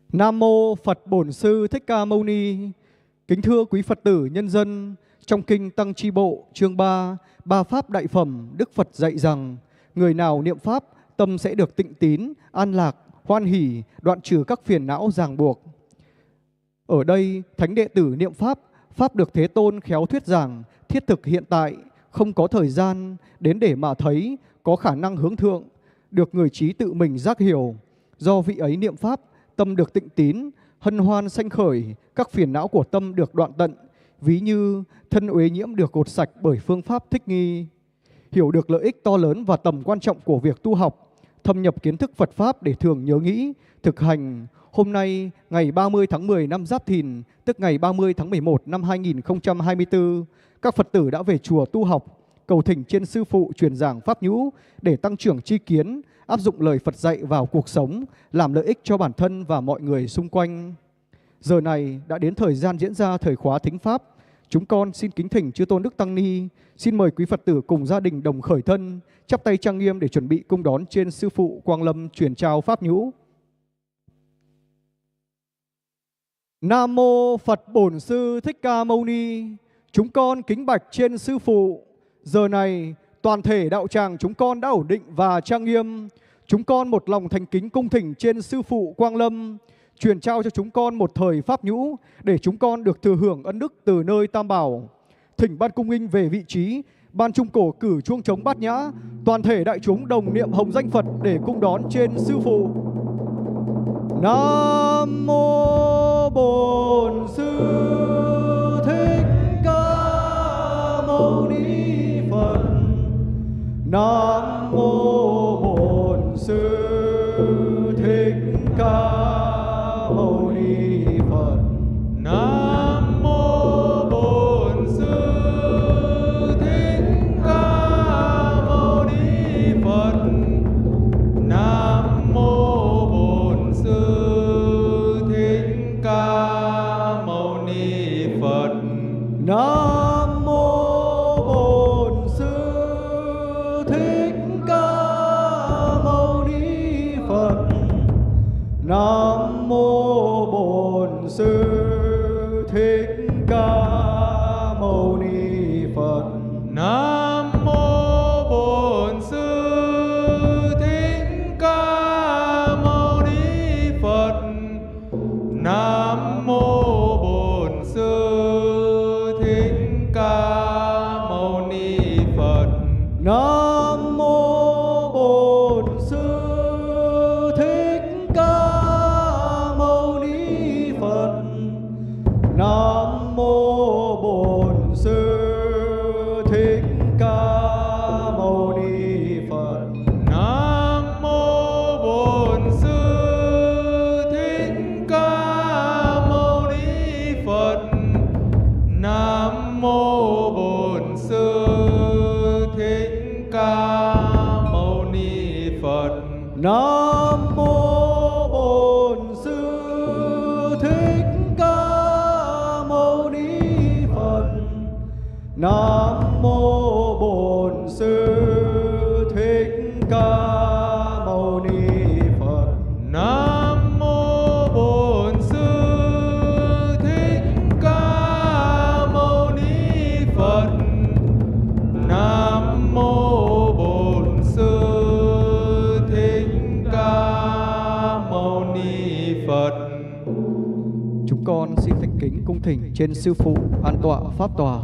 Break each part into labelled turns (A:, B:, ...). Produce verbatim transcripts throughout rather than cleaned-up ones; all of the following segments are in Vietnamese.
A: Nam mô Phật Bổn Sư Thích Ca Mâu Ni. Kính thưa quý Phật tử nhân dân, trong kinh Tăng Chi Bộ chương ba, Ba Pháp Đại Phẩm, Đức Phật dạy rằng: người nào niệm Pháp, tâm sẽ được tịnh tín, an lạc, hoan hỷ, đoạn trừ các phiền não ràng buộc. Ở đây, thánh đệ tử niệm Pháp, Pháp được Thế Tôn khéo thuyết giảng, thiết thực hiện tại, không có thời gian, đến để mà thấy, có khả năng hướng thượng, được người trí tự mình giác hiểu. Do vị ấy niệm Pháp, tâm được tịnh tín, hân hoan sanh khởi, các phiền não của tâm được đoạn tận, ví như thân uế nhiễm được gột sạch bởi phương pháp thích nghi. Hiểu được lợi ích to lớn và tầm quan trọng của việc tu học, thâm nhập kiến thức Phật Pháp để thường nhớ nghĩ, thực hành. Hôm nay, ngày ba mươi tháng mười năm Giáp Thìn, tức ngày ba mươi tháng mười một năm hai nghìn không trăm hai mươi tư, các Phật tử đã về chùa tu học, cầu thỉnh trên Sư Phụ truyền giảng Pháp Nhũ để tăng trưởng tri kiến, áp dụng lời Phật dạy vào cuộc sống, làm lợi ích cho bản thân và mọi người xung quanh. Giờ này đã đến thời gian diễn ra thời khóa thính Pháp. Chúng con xin kính thỉnh Chư Tôn Đức Tăng Ni, xin mời quý Phật tử cùng gia đình đồng khởi thân, chắp tay trang nghiêm để chuẩn bị cung đón trên Sư Phụ Quang Lâm truyền trao Pháp Nhũ. Nam mô Phật Bổn Sư Thích Ca Mâu Ni. Chúng con kính bạch trên Sư Phụ. Giờ này toàn thể đạo tràng chúng con đã ổn định và trang nghiêm. Chúng con một lòng thành kính cung thỉnh trên Sư Phụ Quang Lâm truyền trao cho chúng con một thời Pháp Nhũ để chúng con được thừa hưởng ân đức từ nơi Tam Bảo. Thỉnh ban cung nghinh về vị trí, ban trung cổ cử chuông trống bát nhã, toàn thể đại chúng đồng niệm hồng danh Phật để cung đón trên Sư Phụ. Nam mô Bổn Sư Thích Ca Mâu Ni Phật. Nam mô Bổn Sư Thích Ca Mâu Ni Phật.
B: Nam mô Bổn Sư Thích Ca Mâu Ni Phật. Nam mô Bổn Sư Thích Ca Mâu Ni Phật.
A: Nam mô Bổn Sư Thích Ca Mâu Ni Phật. Nam mô Bổn Sư Thích Ca Mâu Ni Phật.
B: Nam mô Bổn Sư Thích Ca Mâu Ni Phật. Nam mô Bổn Sư Thích Ca Mâu Ni Phật.
A: Nam mô Bổn Sư Thích Ca Mâu Ni Phật. Nam mô Bổn Sư Thích Ca Mâu Ni Phật.
B: Nam mô Bổn Sư Thích Ca Mâu Ni Phật. Nam mô Bổn Sư Thích Ca Mâu Ni Phật.
A: Nam mô Bổn Sư Thích Ca Mâu Ni Phật. Nam mô Bổn Sư Thích Ca Mâu Ni Phật.
B: Nam mô Bổn Sư Thích Ca Mâu Ni Phật. Nam mô Bổn Sư Thích Ca Mâu Ni Phật.
A: Chúng con xin thành kính cung thỉnh trên Sư Phụ an tọa pháp tòa.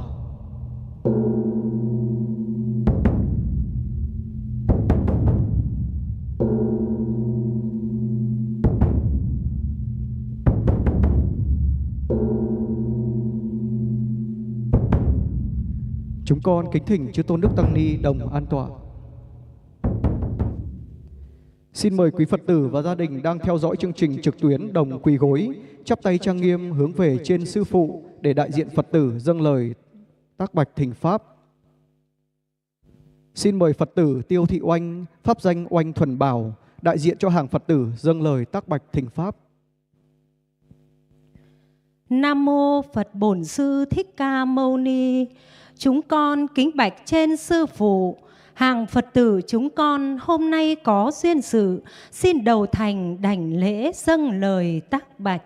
A: Chúng con kính thỉnh Chư Tôn Đức Tăng Ni đồng an tọa. Xin mời quý Phật tử và gia đình đang theo dõi chương trình trực tuyến đồng quỳ gối, chắp tay trang nghiêm hướng về trên Sư Phụ để đại diện Phật tử dâng lời tác bạch thỉnh Pháp. Xin mời Phật tử Tiêu Thị Oanh, pháp danh Oanh Thuần Bảo, đại diện cho hàng Phật tử dâng lời tác bạch thỉnh Pháp.
C: Nam mô Phật Bổn Sư Thích Ca Mâu Ni. Chúng con kính bạch trên Sư Phụ, hàng Phật tử chúng con hôm nay có duyên sự, xin đầu thành đảnh lễ dâng lời tác bạch.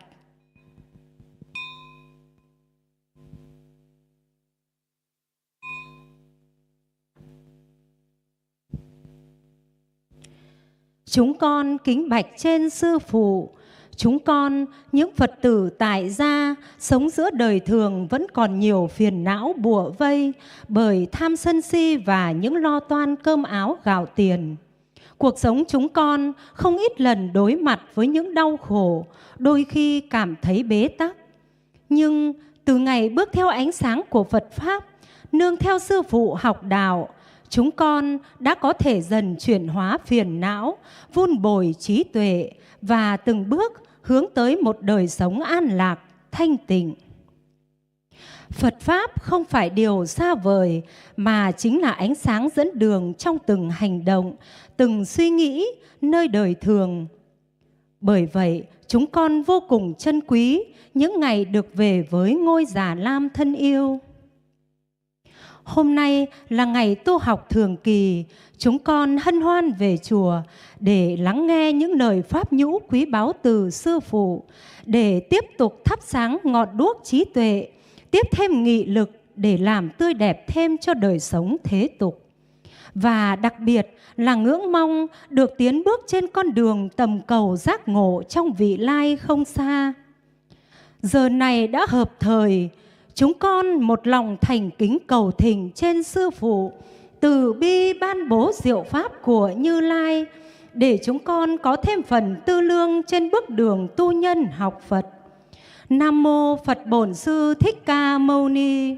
C: Chúng con kính bạch trên Sư Phụ. Chúng con, những Phật tử tại gia, sống giữa đời thường vẫn còn nhiều phiền não bủa vây bởi tham sân si và những lo toan cơm áo gạo tiền. Cuộc sống chúng con không ít lần đối mặt với những đau khổ, đôi khi cảm thấy bế tắc. Nhưng từ ngày bước theo ánh sáng của Phật Pháp, nương theo Sư Phụ học đạo, chúng con đã có thể dần chuyển hóa phiền não, vun bồi trí tuệ và từng bước hướng tới một đời sống an lạc, thanh tịnh. Phật Pháp không phải điều xa vời mà chính là ánh sáng dẫn đường trong từng hành động, từng suy nghĩ nơi đời thường. Bởi vậy, chúng con vô cùng trân quý những ngày được về với ngôi Già Lam thân yêu. Hôm nay là ngày tu học thường kỳ, chúng con hân hoan về chùa để lắng nghe những lời pháp nhũ quý báu từ Sư Phụ, để tiếp tục thắp sáng ngọn đuốc trí tuệ, tiếp thêm nghị lực để làm tươi đẹp thêm cho đời sống thế tục. Và đặc biệt là ngưỡng mong được tiến bước trên con đường tầm cầu giác ngộ trong vị lai không xa. Giờ này đã hợp thời, chúng con một lòng thành kính cầu thỉnh trên Sư Phụ từ bi ban bố diệu pháp của Như Lai, để chúng con có thêm phần tư lương trên bước đường tu nhân học Phật. Nam mô Phật Bổn Sư Thích Ca Mâu Ni.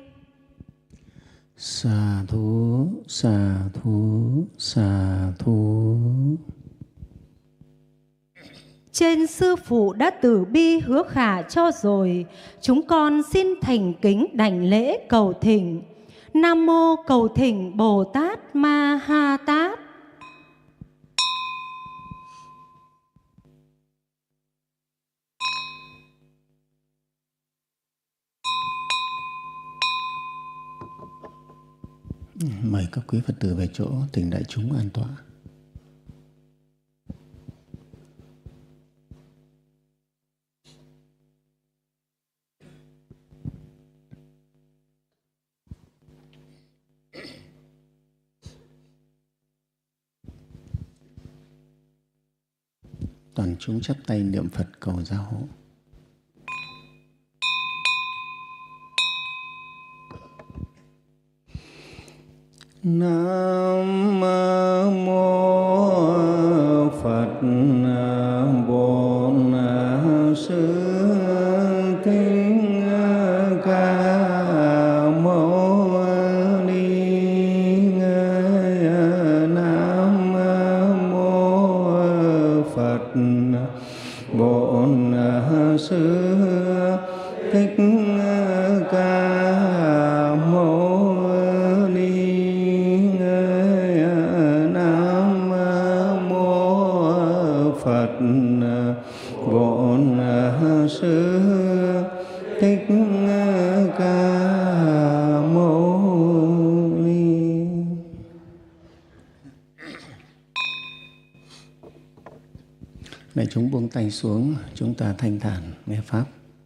D: Xà thú, xà thú, xà thú.
C: Trên Sư Phụ đã từ bi hứa khả cho rồi, chúng con xin thành kính đảnh lễ cầu thỉnh. Nam mô cầu thỉnh Bồ Tát Ma Ha Tát.
D: Mời các quý Phật tử về chỗ, thỉnh đại chúng an tọa. Toàn chúng chắp tay niệm Phật cầu gia hộ. Nam mô Phật Bổn Sư Thích Ca Mâu Ni. Nam mô Phật Bổn Sư Thích Ca Mâu Ni. Nam mô Phật Bổn Sư Thích Ca Mâu Ni. Đại chúng buông tay xuống, chúng ta thanh thản nghe Pháp.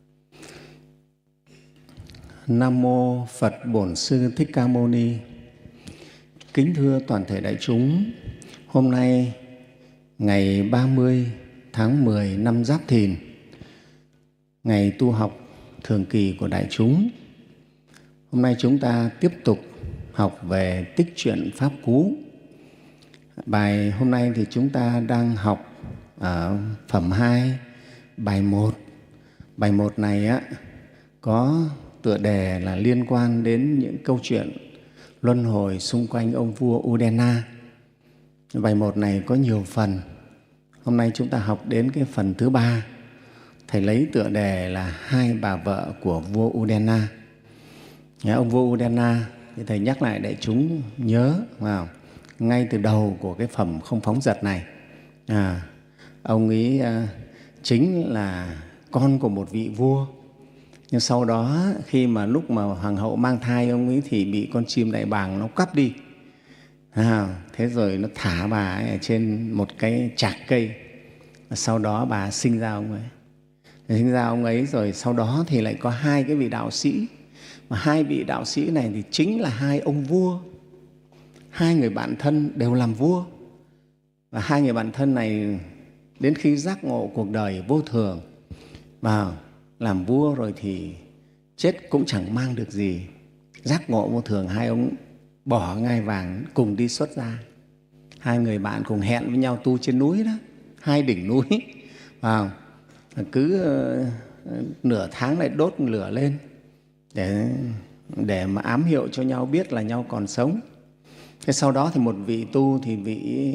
D: Nam mô Phật Bổn Sư Thích Ca Mâu Ni. Kính thưa toàn thể đại chúng, hôm nay ngày ba mươi tháng mười năm Giáp Thìn, ngày tu học thường kỳ của đại chúng. Hôm nay chúng ta tiếp tục học về tích truyện Pháp Cú. Bài hôm nay thì chúng ta đang học ở phẩm hai, bài một. Bài một này á, có tựa đề là liên quan đến những câu chuyện luân hồi xung quanh ông vua Udena. Bài một này có nhiều phần. Hôm nay chúng ta học đến cái phần thứ ba. Thầy lấy tựa đề là hai bà vợ của vua Udena. Ông vua Udena, thì thầy nhắc lại đại chúng nhớ vào ngay từ đầu của cái phẩm Không Phóng Dật này. À, ông ấy à, chính là con của một vị vua. Nhưng sau đó khi mà lúc mà hoàng hậu mang thai ông ấy thì bị con chim đại bàng nó cắp đi. À, thế rồi nó thả bà ấy ở trên một cái chạc cây. Sau đó bà sinh ra ông ấy. Sinh ra ông ấy rồi sau đó thì lại có hai cái vị đạo sĩ. Mà hai vị đạo sĩ này thì chính là hai ông vua. Hai người bạn thân đều làm vua. Và hai người bạn thân này đến khi giác ngộ cuộc đời vô thường và làm vua rồi thì chết cũng chẳng mang được gì. Giác ngộ vô thường, hai ông bỏ ngai vàng cùng đi xuất gia. Hai người bạn cùng hẹn với nhau tu trên núi đó, hai đỉnh núi. Và cứ uh, nửa tháng lại đốt lửa lên để, để mà ám hiệu cho nhau biết là nhau còn sống. Thế sau đó thì một vị tu thì vị,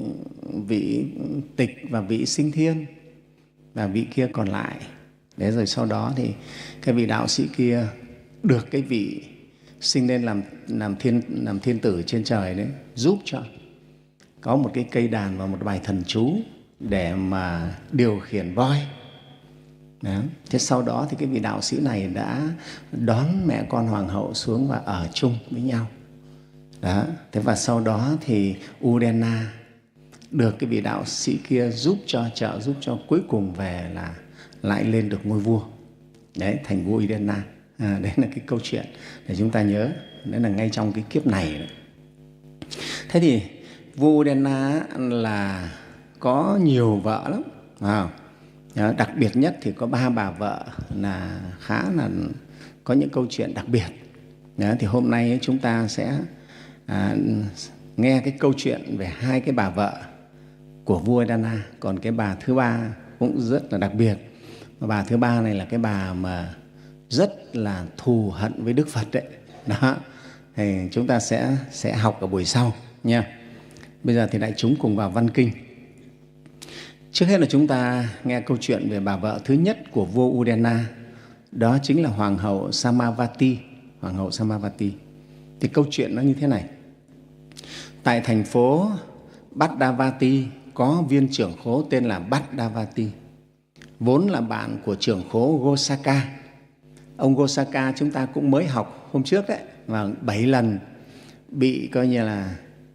D: vị tịch và vị sinh thiên, và vị kia còn lại. Thế rồi sau đó thì cái vị đạo sĩ kia được cái vị sinh lên làm, làm, thiên, làm thiên tử trên trời đấy giúp cho. Có một cái cây đàn và một bài thần chú để mà điều khiển voi. Đó. Thế sau đó thì cái vị đạo sĩ này đã đón mẹ con hoàng hậu xuống và ở chung với nhau. Đó. Thế và sau đó thì Udena được cái vị đạo sĩ kia giúp cho, trợ giúp cho, cuối cùng về là lại lên được ngôi vua. Đấy, thành vua Udena. À, đấy là cái câu chuyện để chúng ta nhớ. Đấy là ngay trong cái kiếp này. Đấy. Thế thì vua Udena là có nhiều vợ lắm. À, đặc biệt nhất thì có ba bà vợ là khá là có những câu chuyện đặc biệt. Đó, thì hôm nay chúng ta sẽ à, nghe cái câu chuyện về hai cái bà vợ của vua Udena. Còn cái bà thứ ba cũng rất là đặc biệt. Và bà thứ ba này là cái bà mà rất là thù hận với Đức Phật đấy. Đó, thì chúng ta sẽ, sẽ học ở buổi sau nha. Bây giờ thì đại chúng cùng vào văn kinh. Trước hết là chúng ta nghe câu chuyện về bà vợ thứ nhất của vua Udena. Đó chính là Hoàng hậu Samavati. Hoàng hậu Samavati. Thì câu chuyện nó như thế này. Tại thành phố Baddavati có viên trưởng khố tên là Baddavati, vốn là bạn của trưởng khố Gosaka. Ông Gosaka chúng ta cũng mới học hôm trước đấy, và bảy lần bị coi như là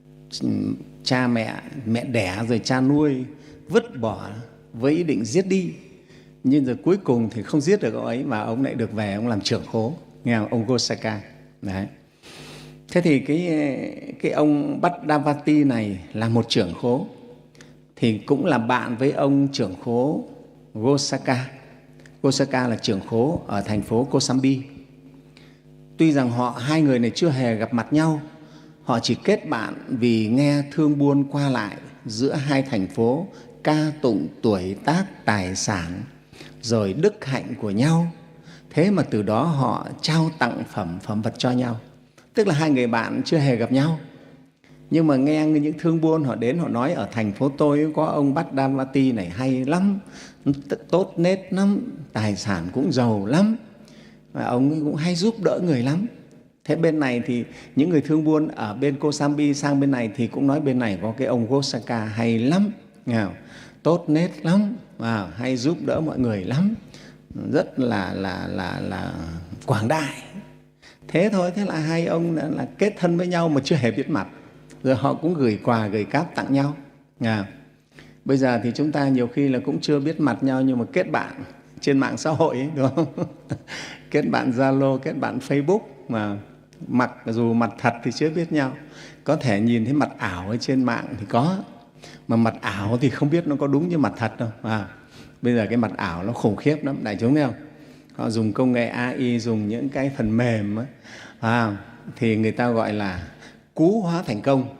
D: cha mẹ, mẹ đẻ rồi cha nuôi vứt bỏ với ý định giết đi. Nhưng rồi cuối cùng thì không giết được ông ấy mà ông lại được về, ông làm trưởng khố, nghe không? Ông Gosaka. Đấy. Thế thì cái, cái ông Baddavati này là một trưởng khố, thì cũng là bạn với ông trưởng khố Gosaka. Gosaka là trưởng khố ở thành phố Kosambi. Tuy rằng họ hai người này chưa hề gặp mặt nhau, họ chỉ kết bạn vì nghe thương buôn qua lại giữa hai thành phố, ca tụng tuổi tác, tài sản, rồi đức hạnh của nhau. Thế mà từ đó họ trao tặng phẩm, phẩm vật cho nhau. Tức là hai người bạn chưa hề gặp nhau, nhưng mà nghe những thương buôn họ đến, họ nói ở thành phố tôi có ông Baddavati này hay lắm, tốt nết lắm, tài sản cũng giàu lắm, và ông ấy cũng hay giúp đỡ người lắm. Thế bên này thì những người thương buôn ở bên Kosambi sang bên này thì cũng nói bên này có cái ông Gosaka hay lắm, tốt nết lắm, và hay giúp đỡ mọi người lắm, rất là, là, là, là quảng đại. Thế thôi, thế là hai ông đã là kết thân với nhau mà chưa hề biết mặt. Rồi họ cũng gửi quà, gửi cáp tặng nhau. À, bây giờ thì chúng ta nhiều khi là cũng chưa biết mặt nhau nhưng mà kết bạn trên mạng xã hội ấy, đúng không? Kết bạn Zalo, kết bạn Facebook, mà mặc dù mặt thật thì chưa biết nhau. Có thể nhìn thấy mặt ảo ở trên mạng thì có, mà mặt ảo thì không biết nó có đúng như mặt thật đâu. À, bây giờ cái mặt ảo nó khủng khiếp lắm, đại chúng thấy không? Họ dùng công nghệ a i, dùng những cái phần mềm ấy, à, thì người ta gọi là cú hóa thành công.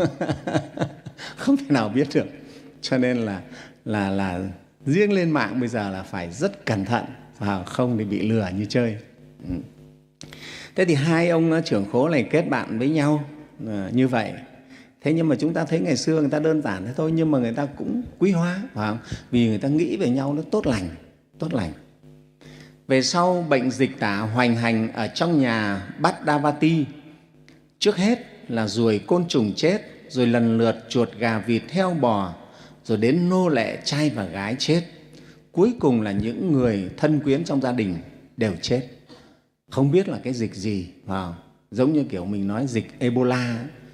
D: Không thể nào biết được. Cho nên là, là, là riêng lên mạng bây giờ là phải rất cẩn thận, à, không thì bị lừa như chơi. Ừ. Thế thì hai ông trưởng khố này kết bạn với nhau à, như vậy. Thế nhưng mà chúng ta thấy ngày xưa người ta đơn giản thế thôi, nhưng mà người ta cũng quý hóa, phải không? Vì người ta nghĩ về nhau nó tốt lành, tốt lành. Về sau bệnh dịch tả hoành hành ở trong nhà Baddavati. Trước hết là ruồi côn trùng chết, rồi lần lượt chuột, gà, vịt, heo, bò, rồi đến nô lệ, trai và gái chết. Cuối cùng là những người thân quyến trong gia đình đều chết. Không biết là cái dịch gì, vào giống như kiểu mình nói dịch Ebola,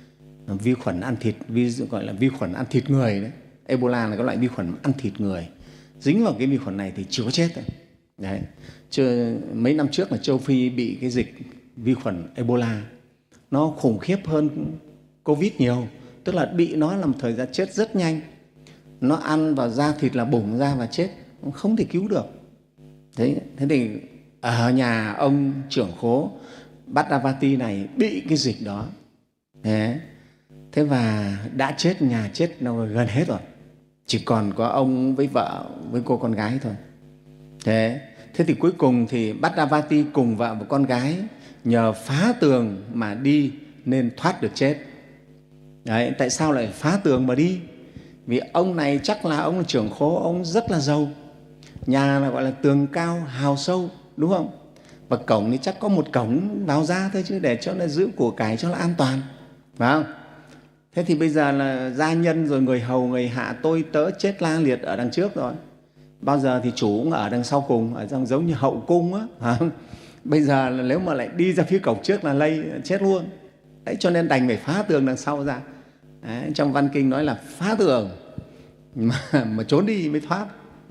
D: vi khuẩn ăn thịt, vi, gọi là vi khuẩn ăn thịt người đấy. Ebola là cái loại vi khuẩn ăn thịt người. Dính vào cái vi khuẩn này thì chưa có chết rồi. Đấy. Chưa, mấy năm trước là châu Phi bị cái dịch vi khuẩn Ebola. Nó khủng khiếp hơn Covid nhiều. Tức là bị nó làm thời gian chết rất nhanh. Nó ăn vào da thịt là bùng ra và chết, không thể cứu được. Thế, thế thì ở nhà ông trưởng khố Bhattavati này bị cái dịch đó. Thế, thế và đã chết, nhà chết đâu gần hết rồi. Chỉ còn có ông với vợ, với cô con gái thôi. Thế, thế thì cuối cùng thì Bhattavati cùng vợ và con gái nhờ phá tường mà đi nên thoát được chết. Đấy, tại sao lại phá tường mà đi? Vì ông này chắc là ông là trưởng khố, ông rất là giàu. Nhà là gọi là tường cao, hào sâu, đúng không? Và cổng thì chắc có một cổng vào ra thôi chứ, để cho nó giữ của cải cho nó an toàn, phải không? Thế thì bây giờ là gia nhân rồi người hầu, người hạ, tôi tớ chết la liệt ở đằng trước rồi. Bao giờ thì chủ cũng ở đằng sau cùng, ở trong giống như hậu cung á. Bây giờ là nếu mà lại đi ra phía cổng trước là lây chết luôn. Đấy, cho nên đành phải phá tường đằng sau ra. Đấy, trong văn kinh nói là phá tường mà, mà trốn đi mới thoát.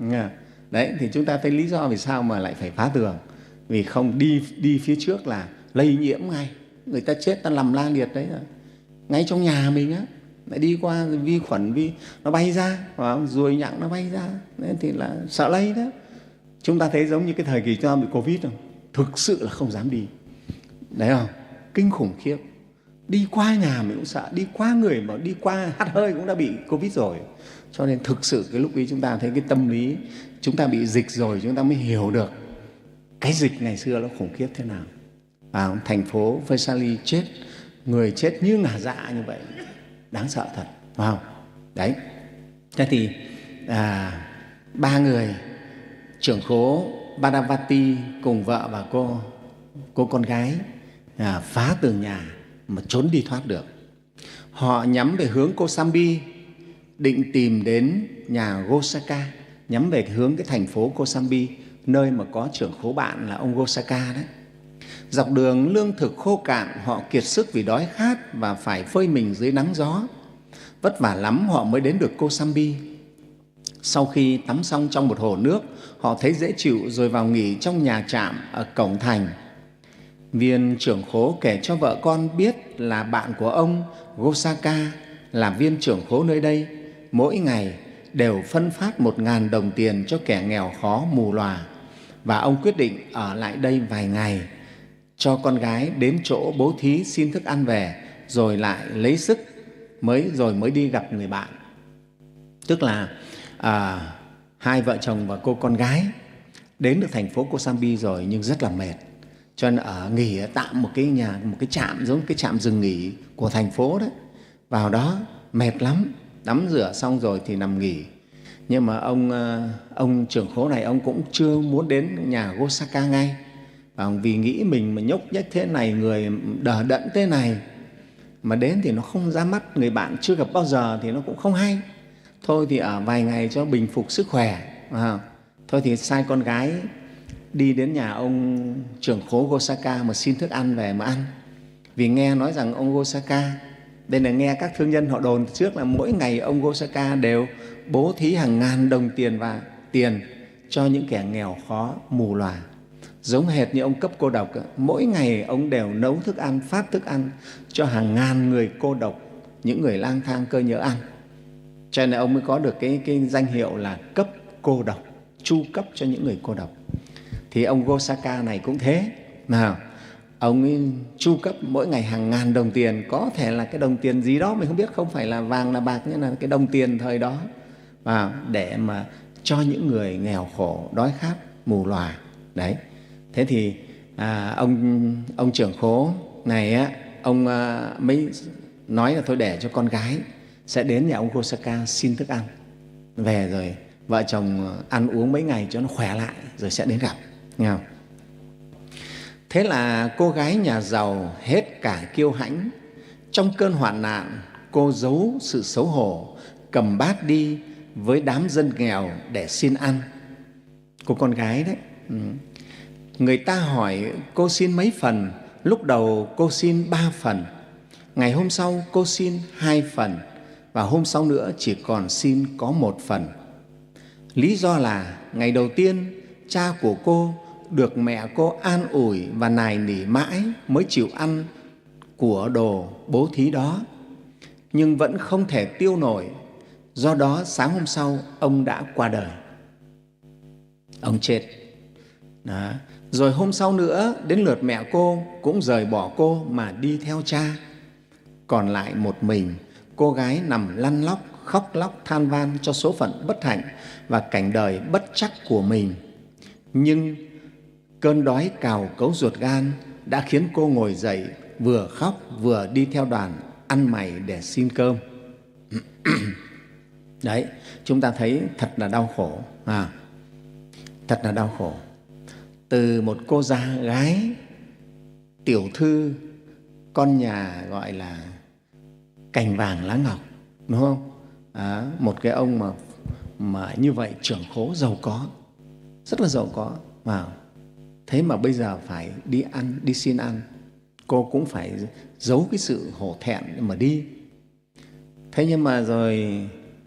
D: Đấy, thì chúng ta thấy lý do vì sao mà lại phải phá tường. Vì không đi đi phía trước là lây nhiễm ngay. Người ta chết, ta nằm la liệt đấy rồi. Ngay trong nhà mình á, lại đi qua vi khuẩn, vi nó bay ra, ruồi nhặng nó bay ra, nên thì là sợ lây đó. Chúng ta thấy giống như cái thời kỳ chúng ta bị Covid không? Thực sự là không dám đi. Đấy không? Kinh khủng khiếp. Đi qua nhà mình cũng sợ, đi qua người mà đi qua hắt hơi cũng đã bị Covid rồi. Cho nên thực sự cái lúc ấy chúng ta thấy cái tâm lý, chúng ta bị dịch rồi chúng ta mới hiểu được cái dịch ngày xưa nó khủng khiếp thế nào. À, thành phố Vaishali chết, người chết như ngả dạ như vậy, đáng sợ thật, phải không? Đấy. Thế thì à, ba người trưởng khố Bhattavati cùng vợ và cô cô con gái à, phá tường nhà mà trốn đi thoát được. Họ nhắm về hướng Kosambi, định tìm đến nhà Gosaka, nhắm về hướng cái thành phố Kosambi, nơi mà có trưởng khố bạn là ông Gosaka đấy. Dọc đường lương thực khô cạn, họ kiệt sức vì đói khát và phải phơi mình dưới nắng gió. Vất vả lắm họ mới đến được Kosambi. Sau khi tắm xong trong một hồ nước, họ thấy dễ chịu rồi vào nghỉ trong nhà trạm ở cổng thành. Viên trưởng khố kể cho vợ con biết là bạn của ông Gosaka là viên trưởng khố nơi đây, mỗi ngày đều phân phát một ngàn đồng tiền cho kẻ nghèo khó mù lòa, và ông quyết định ở lại đây vài ngày cho con gái đến chỗ bố thí xin thức ăn về, rồi lại lấy sức mới rồi mới đi gặp người bạn. Tức là à, hai vợ chồng và cô con gái đến được thành phố Kosambi rồi nhưng rất là mệt, cho nên ở nghỉ tạm một cái nhà, một cái trạm giống cái trạm dừng nghỉ của thành phố đấy. Vào đó mệt lắm, tắm rửa xong rồi thì nằm nghỉ. Nhưng mà ông ông trưởng khố này ông cũng chưa muốn đến nhà Gosaka ngay, và vì nghĩ mình mà nhốc nhách thế này, người đờ đẫn thế này mà đến thì nó không ra mắt, người bạn chưa gặp bao giờ thì nó cũng không hay. Thôi thì ở vài ngày cho bình phục sức khỏe. À, thôi thì sai con gái đi đến nhà ông trưởng khố Gosaka mà xin thức ăn về mà ăn. Vì nghe nói rằng ông Gosaka, đây là nghe các thương nhân họ đồn trước là mỗi ngày ông Gosaka đều bố thí hàng ngàn đồng tiền và tiền cho những kẻ nghèo khó mù lòa. Giống hệt như ông cấp cô độc, mỗi ngày ông đều nấu thức ăn, phát thức ăn cho hàng ngàn người cô độc, những người lang thang cơ nhỡ ăn. Cho nên ông mới có được cái, cái danh hiệu là cấp cô độc, chu cấp cho những người cô độc. Thì ông Gosaka này cũng thế. Nào, ông ấy chu cấp mỗi ngày hàng ngàn đồng tiền, có thể là cái đồng tiền gì đó mình không biết, không phải là vàng là bạc, nhưng là cái đồng tiền thời đó, và để mà cho những người nghèo khổ, đói khát, mù lòa. Đấy. Thế thì à, ông ông trưởng khố này á, ông à, mới nói là thôi để cho con gái sẽ đến nhà ông Gosaka xin thức ăn về, rồi vợ chồng ăn uống mấy ngày cho nó khỏe lại rồi sẽ đến gặp. Nghe không? Thế là cô gái nhà giàu hết cả kiêu hãnh. Trong cơn hoạn nạn, cô giấu sự xấu hổ, cầm bát đi với đám dân nghèo để xin ăn. Cô con gái đấy. Ừ. Người ta hỏi cô xin mấy phần, lúc đầu cô xin ba phần. Ngày hôm sau cô xin hai phần và hôm sau nữa chỉ còn xin có một phần. Lý do là ngày đầu tiên cha của cô được mẹ cô an ủi và nài nỉ mãi mới chịu ăn của đồ bố thí đó, nhưng vẫn không thể tiêu nổi. Do đó sáng hôm sau ông đã qua đời, ông chết. Đó. Rồi hôm sau nữa đến lượt mẹ cô cũng rời bỏ cô mà đi theo cha. Còn lại một mình, cô gái nằm lăn lóc, khóc lóc than van cho số phận bất hạnh và cảnh đời bất trắc của mình. Nhưng cơn đói cào cấu ruột gan đã khiến cô ngồi dậy, vừa khóc vừa đi theo đoàn ăn mày để xin cơm. Đấy, chúng ta thấy thật là đau khổ, à, thật là đau khổ. Từ một cô gia gái tiểu thư, con nhà gọi là cành vàng lá ngọc, đúng không? À, một cái ông mà mà như vậy, trưởng khố giàu có, rất là giàu có, mà thế mà bây giờ phải đi ăn, đi xin ăn, cô cũng phải giấu cái sự hổ thẹn mà đi. Thế nhưng mà rồi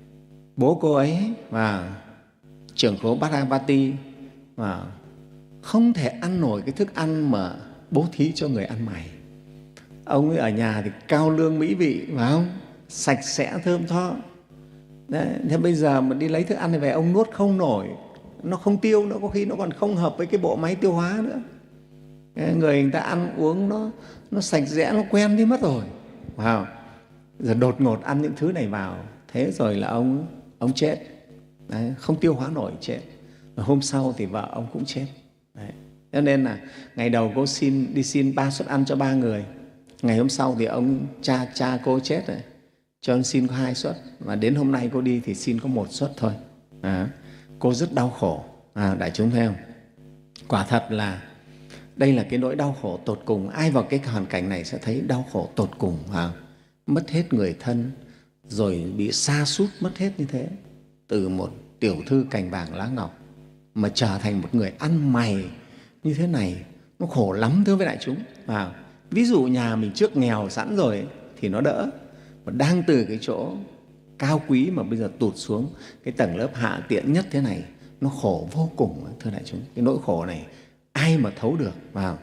D: bố cô ấy và trưởng khố Bharapati và không thể ăn nổi cái thức ăn mà bố thí cho người ăn mày. Ông ấy ở nhà thì cao lương mỹ vị, phải không? Sạch sẽ thơm tho. Đấy, thế bây giờ mà đi lấy thức ăn này về ông nuốt không nổi, nó không tiêu nữa, có khi nó còn không hợp với cái bộ máy tiêu hóa nữa. Người người ta ăn uống nó, nó sạch sẽ, nó quen đi mất rồi. Wow. Giờ đột ngột ăn những thứ này vào, thế rồi là ông, ông chết. Đấy, không tiêu hóa nổi, chết. Và hôm sau thì vợ ông cũng chết. Đấy. Cho nên là ngày đầu cô xin đi xin ba suất ăn cho ba người. Ngày hôm sau thì ông cha cha cô chết rồi, cho ông xin có hai suất. Và đến hôm nay cô đi thì xin có một suất thôi. À, cô rất đau khổ. À, đại chúng thấy không? Quả thật là đây là cái nỗi đau khổ tột cùng. Ai vào cái hoàn cảnh này sẽ thấy đau khổ tột cùng. À, mất hết người thân, rồi bị sa sút mất hết như thế. Từ một tiểu thư cành vàng lá ngọc mà trở thành một người ăn mày như thế này, nó khổ lắm thưa với đại chúng. À, ví dụ nhà mình trước nghèo sẵn rồi ấy, thì nó đỡ, mà đang từ cái chỗ cao quý mà bây giờ tụt xuống cái tầng lớp hạ tiện nhất thế này, nó khổ vô cùng thưa đại chúng. Cái nỗi khổ này ai mà thấu được, vào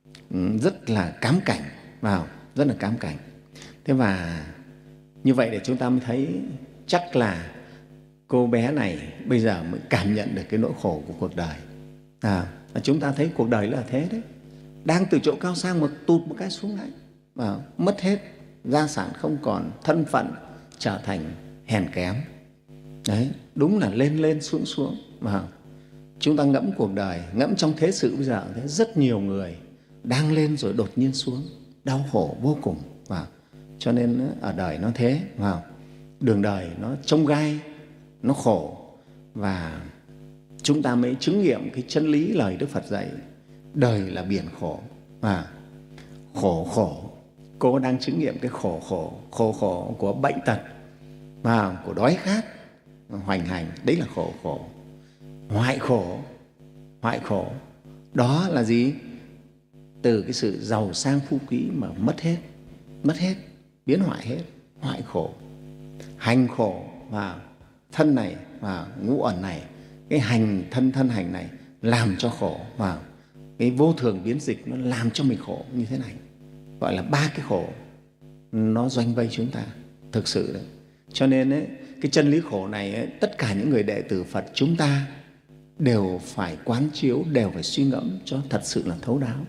D: rất là cám cảnh, vào rất là cám cảnh. Thế và như vậy để chúng ta mới thấy chắc là cô bé này bây giờ mới cảm nhận được cái nỗi khổ của cuộc đời. À, chúng ta thấy cuộc đời là thế đấy, đang từ chỗ cao sang mà tụt một cái xuống lại, à, mất hết gia sản, không còn thân phận, trở thành hèn kém. Đấy, đúng là lên lên xuống xuống. Mà chúng ta ngẫm cuộc đời, ngẫm trong thế sự bây giờ, thấy rất nhiều người đang lên rồi đột nhiên xuống, đau khổ vô cùng. Và cho nên ở đời nó thế, vào đường đời nó chông gai, nó khổ, và chúng ta mới chứng nghiệm cái chân lý lời Đức Phật dạy, đời là biển khổ. Và khổ khổ, cô đang chứng nghiệm cái khổ khổ, khổ khổ của bệnh tật, và của đói khát hoành hành, đấy là khổ khổ. Hoại khổ, hoại khổ đó là gì? Từ cái sự giàu sang phú quý mà mất hết, mất hết, biến hoại hết, hoại khổ. Hành khổ, và thân này và ngũ uẩn này, cái hành thân thân hành này làm cho khổ, và cái vô thường biến dịch nó làm cho mình khổ như thế này. Gọi là ba cái khổ nó doanh vây chúng ta, thực sự đấy. Cho nên ấy, cái chân lý khổ này ấy, tất cả những người đệ tử Phật chúng ta đều phải quán chiếu, đều phải suy ngẫm cho thật sự là thấu đáo.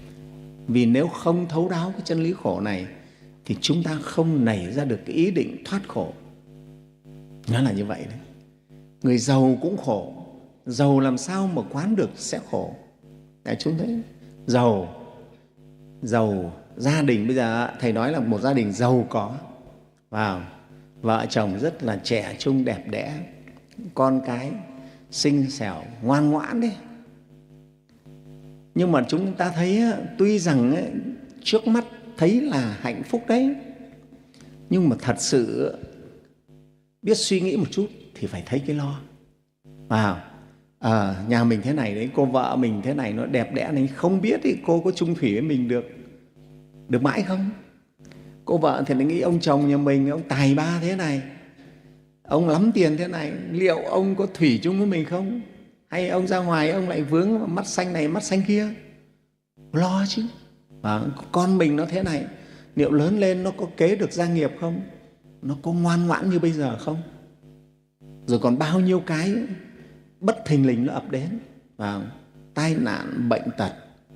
D: Vì nếu không thấu đáo cái chân lý khổ này thì chúng ta không nảy ra được cái ý định thoát khổ. Nó là như vậy đấy. Người giàu cũng khổ, giàu làm sao mà quán được sẽ khổ. Đại chúng thấy giàu, giàu gia đình bây giờ thầy nói là một gia đình giàu có, vào vợ chồng rất là trẻ trung đẹp đẽ, con cái xinh xẻo ngoan ngoãn đấy. Nhưng mà chúng ta thấy tuy rằng ấy, trước mắt thấy là hạnh phúc đấy, nhưng mà thật sự biết suy nghĩ một chút thì phải thấy cái lo. Vào à, nhà mình thế này đấy, cô vợ mình thế này, nó đẹp đẽ này, không biết ý, cô có chung thủy với mình được được mãi không? Cô vợ thì lại nghĩ ông chồng nhà mình, ông tài ba thế này, ông lắm tiền thế này, liệu ông có thủy chung với mình không? Hay ông ra ngoài ông lại vướng mắt xanh này mắt xanh kia? Lo chứ. Và con mình nó thế này, liệu lớn lên nó có kế được gia nghiệp không? Nó có ngoan ngoãn như bây giờ không? Rồi còn bao nhiêu cái bất thình lình nó ập đến, và tai nạn, bệnh tật,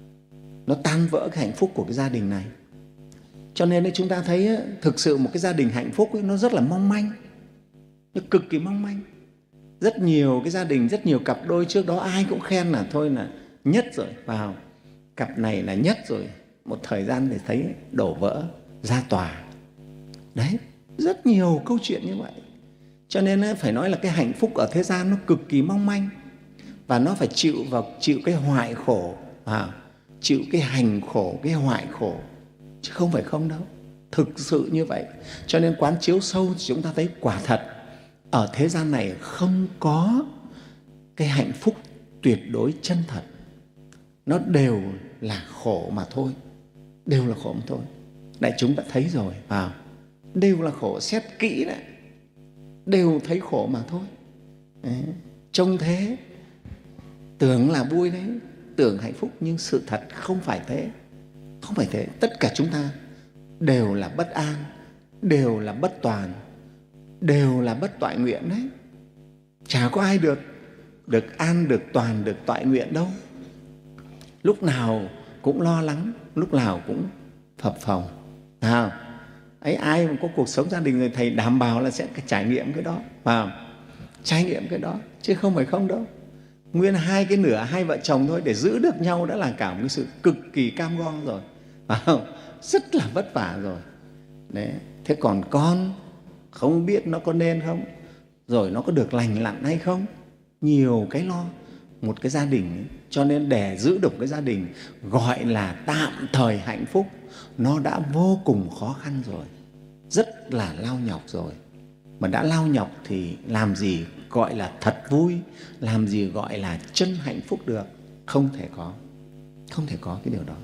D: nó tan vỡ cái hạnh phúc của cái gia đình này. Cho nên chúng ta thấy thực sự một cái gia đình hạnh phúc ấy, nó rất là mong manh, nó cực kỳ mong manh. Rất nhiều cái gia đình, rất nhiều cặp đôi trước đó ai cũng khen là thôi là nhất rồi, vào cặp này là nhất rồi, một thời gian để thấy đổ vỡ, ra tòa. Đấy, rất nhiều câu chuyện như vậy. Cho nên phải nói là cái hạnh phúc ở thế gian nó cực kỳ mong manh, và nó phải chịu vào chịu cái hoại khổ, à, chịu cái hành khổ, cái hoại khổ, chứ không phải không đâu. Thực sự như vậy. Cho nên quán chiếu sâu thì chúng ta thấy quả thật ở thế gian này không có cái hạnh phúc tuyệt đối chân thật. Nó đều là khổ mà thôi, đều là khổ mà thôi. Đại chúng đã thấy rồi, à, đều là khổ, xét kỹ đấy, đều thấy khổ mà thôi. Đấy. Trông thế tưởng là vui đấy, tưởng hạnh phúc, nhưng sự thật không phải thế. Không phải thế. Tất cả chúng ta đều là bất an, đều là bất toàn, đều là bất toại nguyện đấy. Chả có ai được được an, được toàn, được toại nguyện đâu. Lúc nào cũng lo lắng, lúc nào cũng phập phồng. À, ấy, ai mà có cuộc sống gia đình rồi thầy đảm bảo là sẽ trải nghiệm cái đó, vào trải nghiệm cái đó, chứ không phải không đâu. Nguyên hai cái nửa hai vợ chồng thôi để giữ được nhau đã là cả một cái sự cực kỳ cam go rồi, vào rất là vất vả rồi. Đấy. Thế còn con không biết nó có nên không, rồi nó có được lành lặn hay không, nhiều cái lo một cái gia đình ấy. Cho nên để giữ được cái gia đình gọi là tạm thời hạnh phúc, nó đã vô cùng khó khăn rồi, rất là lao nhọc rồi. Mà đã lao nhọc thì làm gì gọi là thật vui, làm gì gọi là chân hạnh phúc được? Không thể có, không thể có cái điều đó.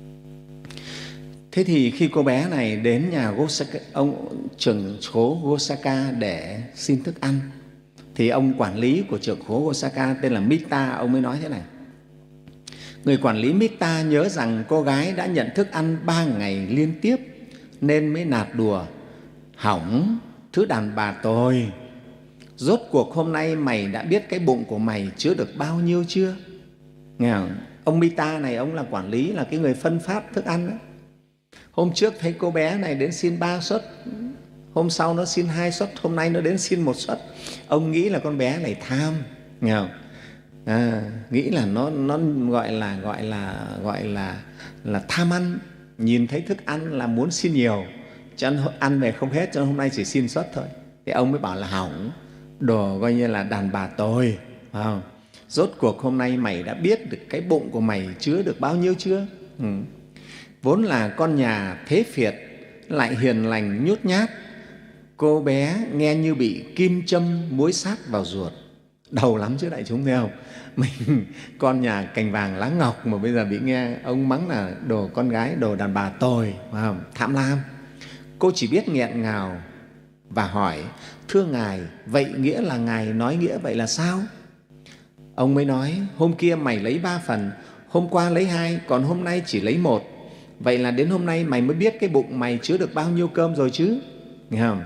D: Thế thì khi cô bé này đến nhà Gosaka, ông trưởng khố Gosaka để xin thức ăn, thì ông quản lý của trưởng khố Gosaka tên là Mita, ông mới nói thế này: người quản lý Mita nhớ rằng cô gái đã nhận thức ăn ba ngày liên tiếp nên mới nạt đùa: hỏng, thứ đàn bà tồi, rốt cuộc hôm nay mày đã biết cái bụng của mày chứa được bao nhiêu chưa? Nghe không? Ông Mita này, ông là quản lý, là cái người phân phát thức ăn đó. Hôm trước thấy cô bé này đến xin ba suất, hôm sau nó xin hai suất, hôm nay nó đến xin một suất. Ông nghĩ là con bé này tham, nghe không? À, nghĩ là nó nó gọi là gọi là gọi là là tham ăn, nhìn thấy thức ăn là muốn xin nhiều, cho nên ăn về không hết, cho nên hôm nay chỉ xin suất thôi. Thì ông mới bảo là hỏng, đồ coi như là đàn bà tồi, phải không? Rốt cuộc hôm nay mày đã biết được cái bụng của mày chứa được bao nhiêu chưa? Ừ. Vốn là con nhà thế phiệt, lại hiền lành nhút nhát, cô bé nghe như bị kim châm muối sát vào ruột. Đầu lắm chứ đại chúng, thấy không? Mình con nhà cành vàng lá ngọc mà bây giờ bị nghe ông mắng là đồ con gái, đồ đàn bà tồi, phải không? Tham lam. Cô chỉ biết nghẹn ngào và hỏi: thưa Ngài, vậy nghĩa là Ngài nói nghĩa vậy là sao? Ông mới nói: hôm kia mày lấy ba phần, hôm qua lấy hai, còn hôm nay chỉ lấy một. Vậy là đến hôm nay mày mới biết cái bụng mày chứa được bao nhiêu cơm rồi chứ, nghe không?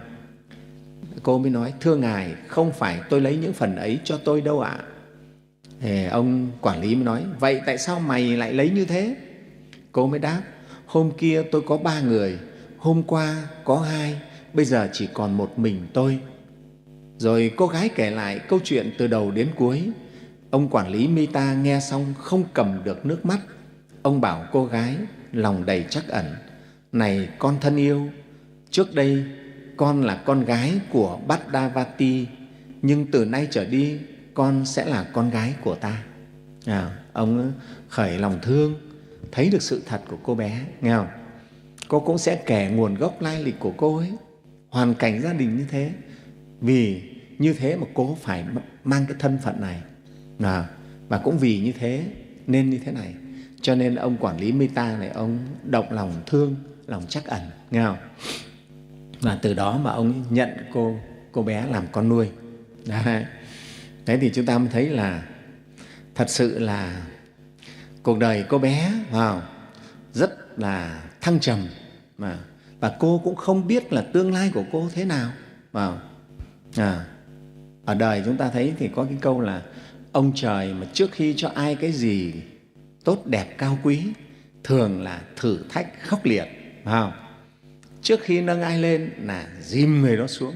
D: Cô mới nói: thưa Ngài, không phải tôi lấy những phần ấy cho tôi đâu ạ. Thì ông quản lý mới nói: vậy tại sao mày lại lấy như thế? Cô mới đáp: hôm kia tôi có ba người, hôm qua có hai, bây giờ chỉ còn một mình tôi. Rồi cô gái kể lại câu chuyện từ đầu đến cuối. Ông quản lý Mita nghe xong không cầm được nước mắt. Ông bảo cô gái lòng đầy trắc ẩn: này con thân yêu, trước đây con là con gái của Bhaddavati, nhưng từ nay trở đi con sẽ là con gái của ta. À, ông khởi lòng thương, thấy được sự thật của cô bé, nghe không? Cô cũng sẽ kể nguồn gốc lai lịch của cô ấy, hoàn cảnh gia đình như thế, vì như thế mà cô phải mang cái thân phận này, à, và cũng vì như thế nên như thế này. Cho nên ông quản lý Mita này, ông động lòng thương, lòng trắc ẩn, nghe không? Và từ đó mà ông nhận cô cô bé làm con nuôi. Đấy. Thế thì chúng ta mới thấy là thật sự là cuộc đời cô bé vào rất là thăng trầm, mà và cô cũng không biết là tương lai của cô thế nào. Vào à, ở đời chúng ta thấy thì có cái câu là ông trời mà trước khi cho ai cái gì tốt đẹp cao quý thường là thử thách khốc liệt, phải không? Trước khi nâng ai lên là dìm người đó xuống.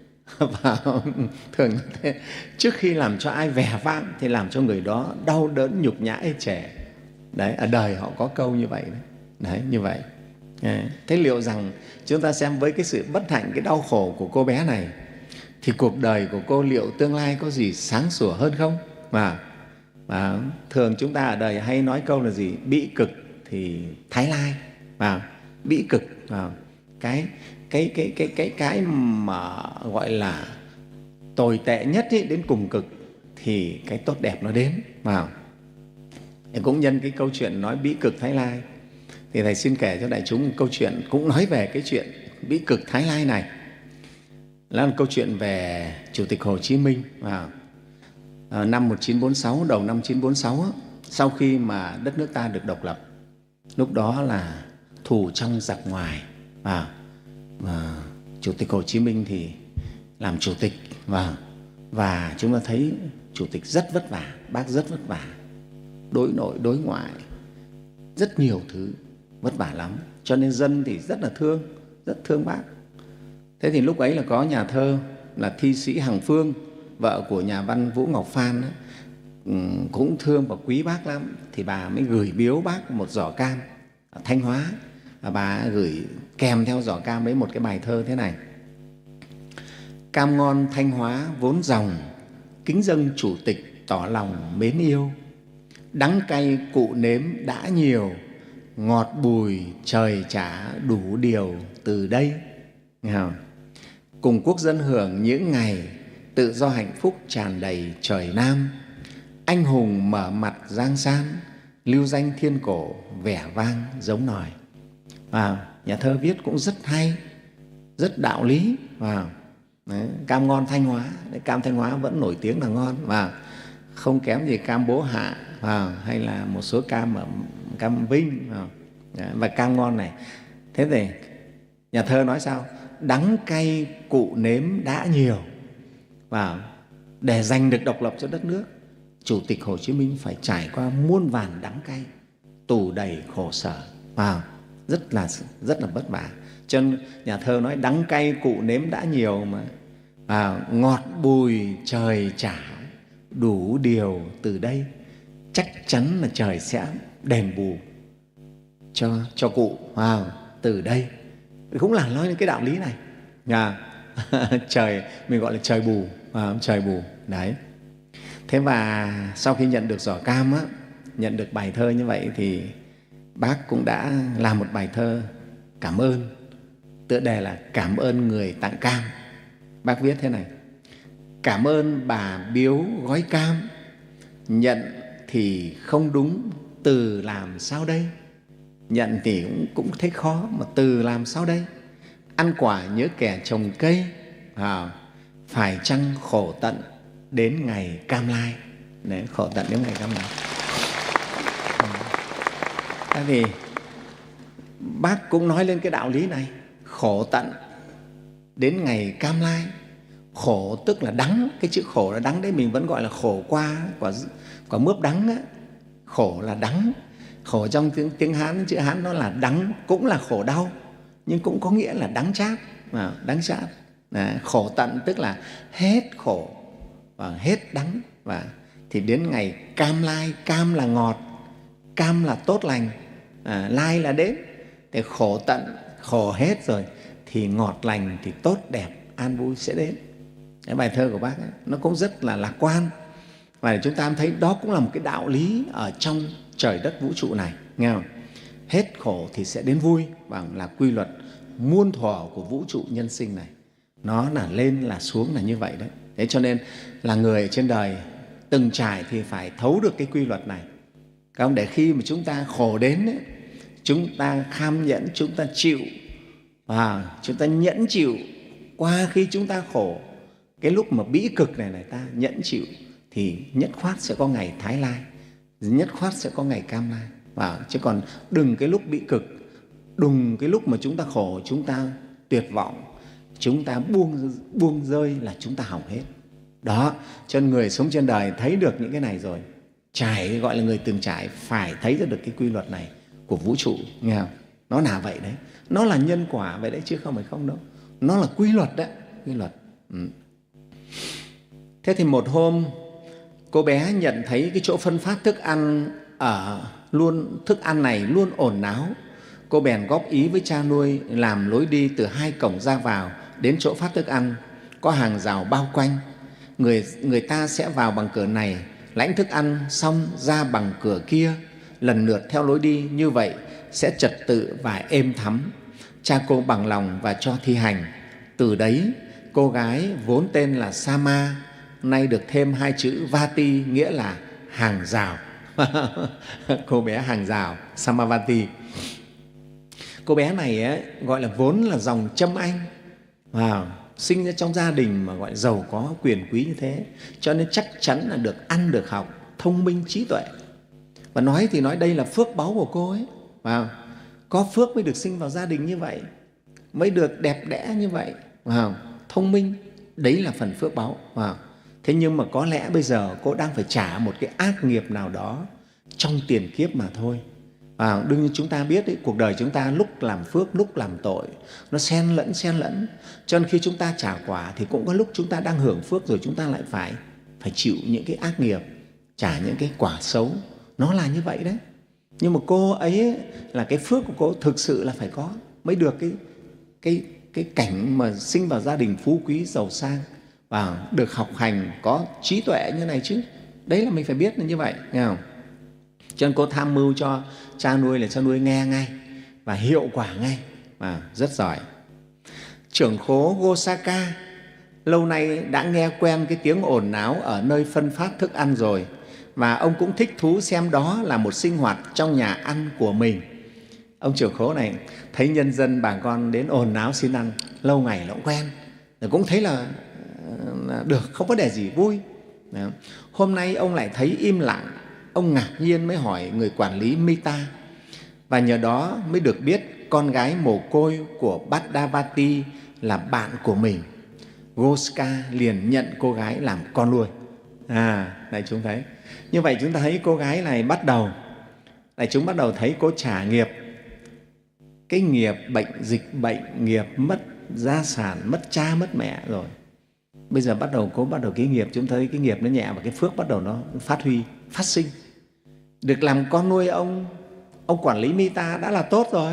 D: Thường như thế. Trước khi làm cho ai vẻ vang thì làm cho người đó đau đớn nhục nhã ê chề. Đấy, ở đời họ có câu như vậy đấy. Đấy, như vậy. Thế liệu rằng chúng ta xem với cái sự bất hạnh, cái đau khổ của cô bé này thì cuộc đời của cô liệu tương lai có gì sáng sủa hơn không? Mà, mà thường chúng ta ở đời hay nói câu là gì? Bĩ cực thì thái lai. Mà, bĩ cực à, cái cái cái cái cái cái mà gọi là tồi tệ nhất ý, đến cùng cực thì cái tốt đẹp nó đến. Mà cũng nhân cái câu chuyện nói bĩ cực thái lai thì thầy xin kể cho đại chúng một câu chuyện cũng nói về cái chuyện bĩ cực thái lai này. Là một câu chuyện về Chủ tịch Hồ Chí Minh vào năm một nghìn chín trăm bốn mươi sáu, đầu năm một nghìn chín trăm bốn mươi sáu, sau khi mà đất nước ta được độc lập. Lúc đó là thù trong giặc ngoài. Và, và Chủ tịch Hồ Chí Minh thì làm chủ tịch. Và, và chúng ta thấy Chủ tịch rất vất vả, bác rất vất vả. Đối nội, đối ngoại, rất nhiều thứ, vất vả lắm. Cho nên dân thì rất là thương, rất thương bác. Thế thì lúc ấy là có nhà thơ là thi sĩ Hằng Phương, vợ của nhà văn Vũ Ngọc Phan ấy, cũng thương và quý bác lắm. Thì bà mới gửi biếu bác một giỏ cam ở Thanh Hóa. Và bà gửi kèm theo giỏ cam đấy một cái bài thơ thế này: cam ngon Thanh Hóa vốn dòng, kính dâng Chủ tịch tỏ lòng mến yêu. Đắng cay cụ nếm đã nhiều, ngọt bùi trời trả đủ điều từ đây. Nghe không? Cùng quốc dân hưởng những ngày tự do hạnh phúc tràn đầy trời Nam. Anh hùng mở mặt giang san, lưu danh thiên cổ vẻ vang giống nòi. À, nhà thơ viết cũng rất hay, rất đạo lý. À, đấy, cam ngon Thanh Hóa, đấy, cam Thanh Hóa vẫn nổi tiếng là ngon và không kém gì cam Bố Hạ à, hay là một số cam ở cam Vinh à, và cam ngon này. Thế thì nhà thơ nói sao? Đắng cay cụ nếm đã nhiều. Và để giành được độc lập cho đất nước, Chủ tịch Hồ Chí Minh phải trải qua muôn vàn đắng cay, tù đầy khổ sở, à, rất là rất là vất vả. Cho nên nhà thơ nói đắng cay cụ nếm đã nhiều mà à, ngọt bùi trời trả đủ điều từ đây. Chắc chắn là trời sẽ đền bù cho cho cụ à, từ đây. Cũng là nói đến cái đạo lý này. À, trời mình gọi là trời bù, à, trời bù đấy. Thế và sau khi nhận được giỏ cam á, nhận được bài thơ như vậy thì bác cũng đã làm một bài thơ cảm ơn, tựa đề là Cảm ơn người tặng cam. Bác viết thế này: cảm ơn bà biếu gói cam, nhận thì không đúng, từ làm sao đây? Nhận thì cũng, cũng thấy khó, mà từ làm sao đây? Ăn quả nhớ kẻ trồng cây, à, phải chăng khổ tận đến ngày cam lai? Đấy, khổ tận đến ngày cam lai. Thế thì bác cũng nói lên cái đạo lý này, khổ tận đến ngày cam lai. Khổ tức là đắng, cái chữ khổ là đắng đấy, mình vẫn gọi là khổ qua, quả, quả mướp đắng á. Khổ là đắng, khổ trong tiếng, tiếng Hán, chữ Hán nó là đắng, cũng là khổ đau, nhưng cũng có nghĩa là đắng chát, à, đắng chát. À, khổ tận tức là hết khổ và hết đắng. Và thì đến ngày cam lai, cam là ngọt, cam là tốt lành, à, lai là đến. Thì khổ tận, khổ hết rồi thì ngọt lành, thì tốt đẹp, an vui sẽ đến. Cái bài thơ của bác ấy, nó cũng rất là lạc quan. Và để chúng ta thấy đó cũng là một cái đạo lý ở trong trời đất vũ trụ này, nghe không? Hết khổ thì sẽ đến vui, và là quy luật muôn thuở của vũ trụ nhân sinh này. Nó là lên là xuống là như vậy đấy. Thế cho nên là người trên đời từng trải thì phải thấu được cái quy luật này. Không để khi mà chúng ta khổ đến ấy, chúng ta kham nhẫn, chúng ta chịu, và chúng ta nhẫn chịu qua khi chúng ta khổ. Cái lúc mà bĩ cực này này ta nhẫn chịu thì nhất khoát sẽ có ngày thái lai, nhất khoát sẽ có ngày cam lai. Và chứ còn đừng cái lúc bĩ cực, đừng cái lúc mà chúng ta khổ, chúng ta tuyệt vọng, chúng ta buông buông rơi là chúng ta hỏng hết. Đó, cho nên người sống trên đời thấy được những cái này rồi, trải, gọi là người từng trải, phải thấy ra được cái quy luật này của vũ trụ, nghe không? Nó là vậy đấy, nó là nhân quả vậy đấy chứ không phải không đâu, nó là quy luật đấy, quy luật. Ừ. Thế thì một hôm cô bé nhận thấy cái chỗ phân phát thức ăn ở luôn thức ăn này luôn ồn náo. Cô bèn góp ý với cha nuôi làm lối đi từ hai cổng ra vào đến chỗ phát thức ăn, có hàng rào bao quanh. Người, người ta sẽ vào bằng cửa này, lãnh thức ăn xong ra bằng cửa kia, lần lượt theo lối đi như vậy sẽ trật tự và êm thắm. Cha cô bằng lòng và cho thi hành. Từ đấy cô gái vốn tên là Sama nay được thêm hai chữ Vati, nghĩa là hàng rào. Cô bé hàng rào, Samavati. Cô bé này ấy, gọi là vốn là dòng Trâm Anh, wow, sinh ra trong gia đình mà gọi là giàu có quyền quý như thế, cho nên chắc chắn là được ăn được học, thông minh trí tuệ. Và nói thì nói đây là phước báu của cô ấy, wow. Có phước mới được sinh vào gia đình như vậy, mới được đẹp đẽ như vậy, wow. Thông minh, đấy là phần phước báu, wow. Thế nhưng mà có lẽ bây giờ cô đang phải trả một cái ác nghiệp nào đó trong tiền kiếp mà thôi. À, đương nhiên chúng ta biết đấy, cuộc đời chúng ta lúc làm phước, lúc làm tội, nó xen lẫn, xen lẫn. Cho nên khi chúng ta trả quả thì cũng có lúc chúng ta đang hưởng phước rồi chúng ta lại phải, phải chịu những cái ác nghiệp, trả những cái quả xấu. Nó là như vậy đấy. Nhưng mà cô ấy là cái phước của cô thực sự là phải có, mới được cái, cái, cái cảnh mà sinh vào gia đình phú quý, giàu sang, và được học hành, có trí tuệ như này chứ. Đấy là mình phải biết là như vậy, nghe không? Cho nên cô tham mưu cho cha nuôi là cha nuôi nghe ngay và hiệu quả ngay, và rất giỏi. Trưởng khố Gosaka lâu nay đã nghe quen cái tiếng ồn náo ở nơi phân phát thức ăn rồi, và ông cũng thích thú xem đó là một sinh hoạt trong nhà ăn của mình. Ông trưởng khố này thấy nhân dân bà con đến ồn náo xin ăn lâu ngày nó cũng quen, rồi cũng thấy là, là được, không có vấn đề gì, vui. Đó. Hôm nay ông lại thấy im lặng, ông ngạc nhiên mới hỏi người quản lý Mita, và nhờ đó mới được biết con gái mồ côi của Bhaddavati là bạn của mình. Goska liền nhận cô gái làm con nuôi. À, này chúng thấy. Như vậy chúng ta thấy cô gái này bắt đầu, này chúng bắt đầu thấy cô trả nghiệp. Cái nghiệp bệnh, dịch bệnh, nghiệp mất gia sản, mất cha, mất mẹ rồi. Bây giờ bắt đầu cô bắt đầu cái nghiệp, chúng thấy cái nghiệp nó nhẹ và cái phước bắt đầu nó phát huy, phát sinh. Được làm con nuôi ông, ông quản lý Mita đã là tốt rồi.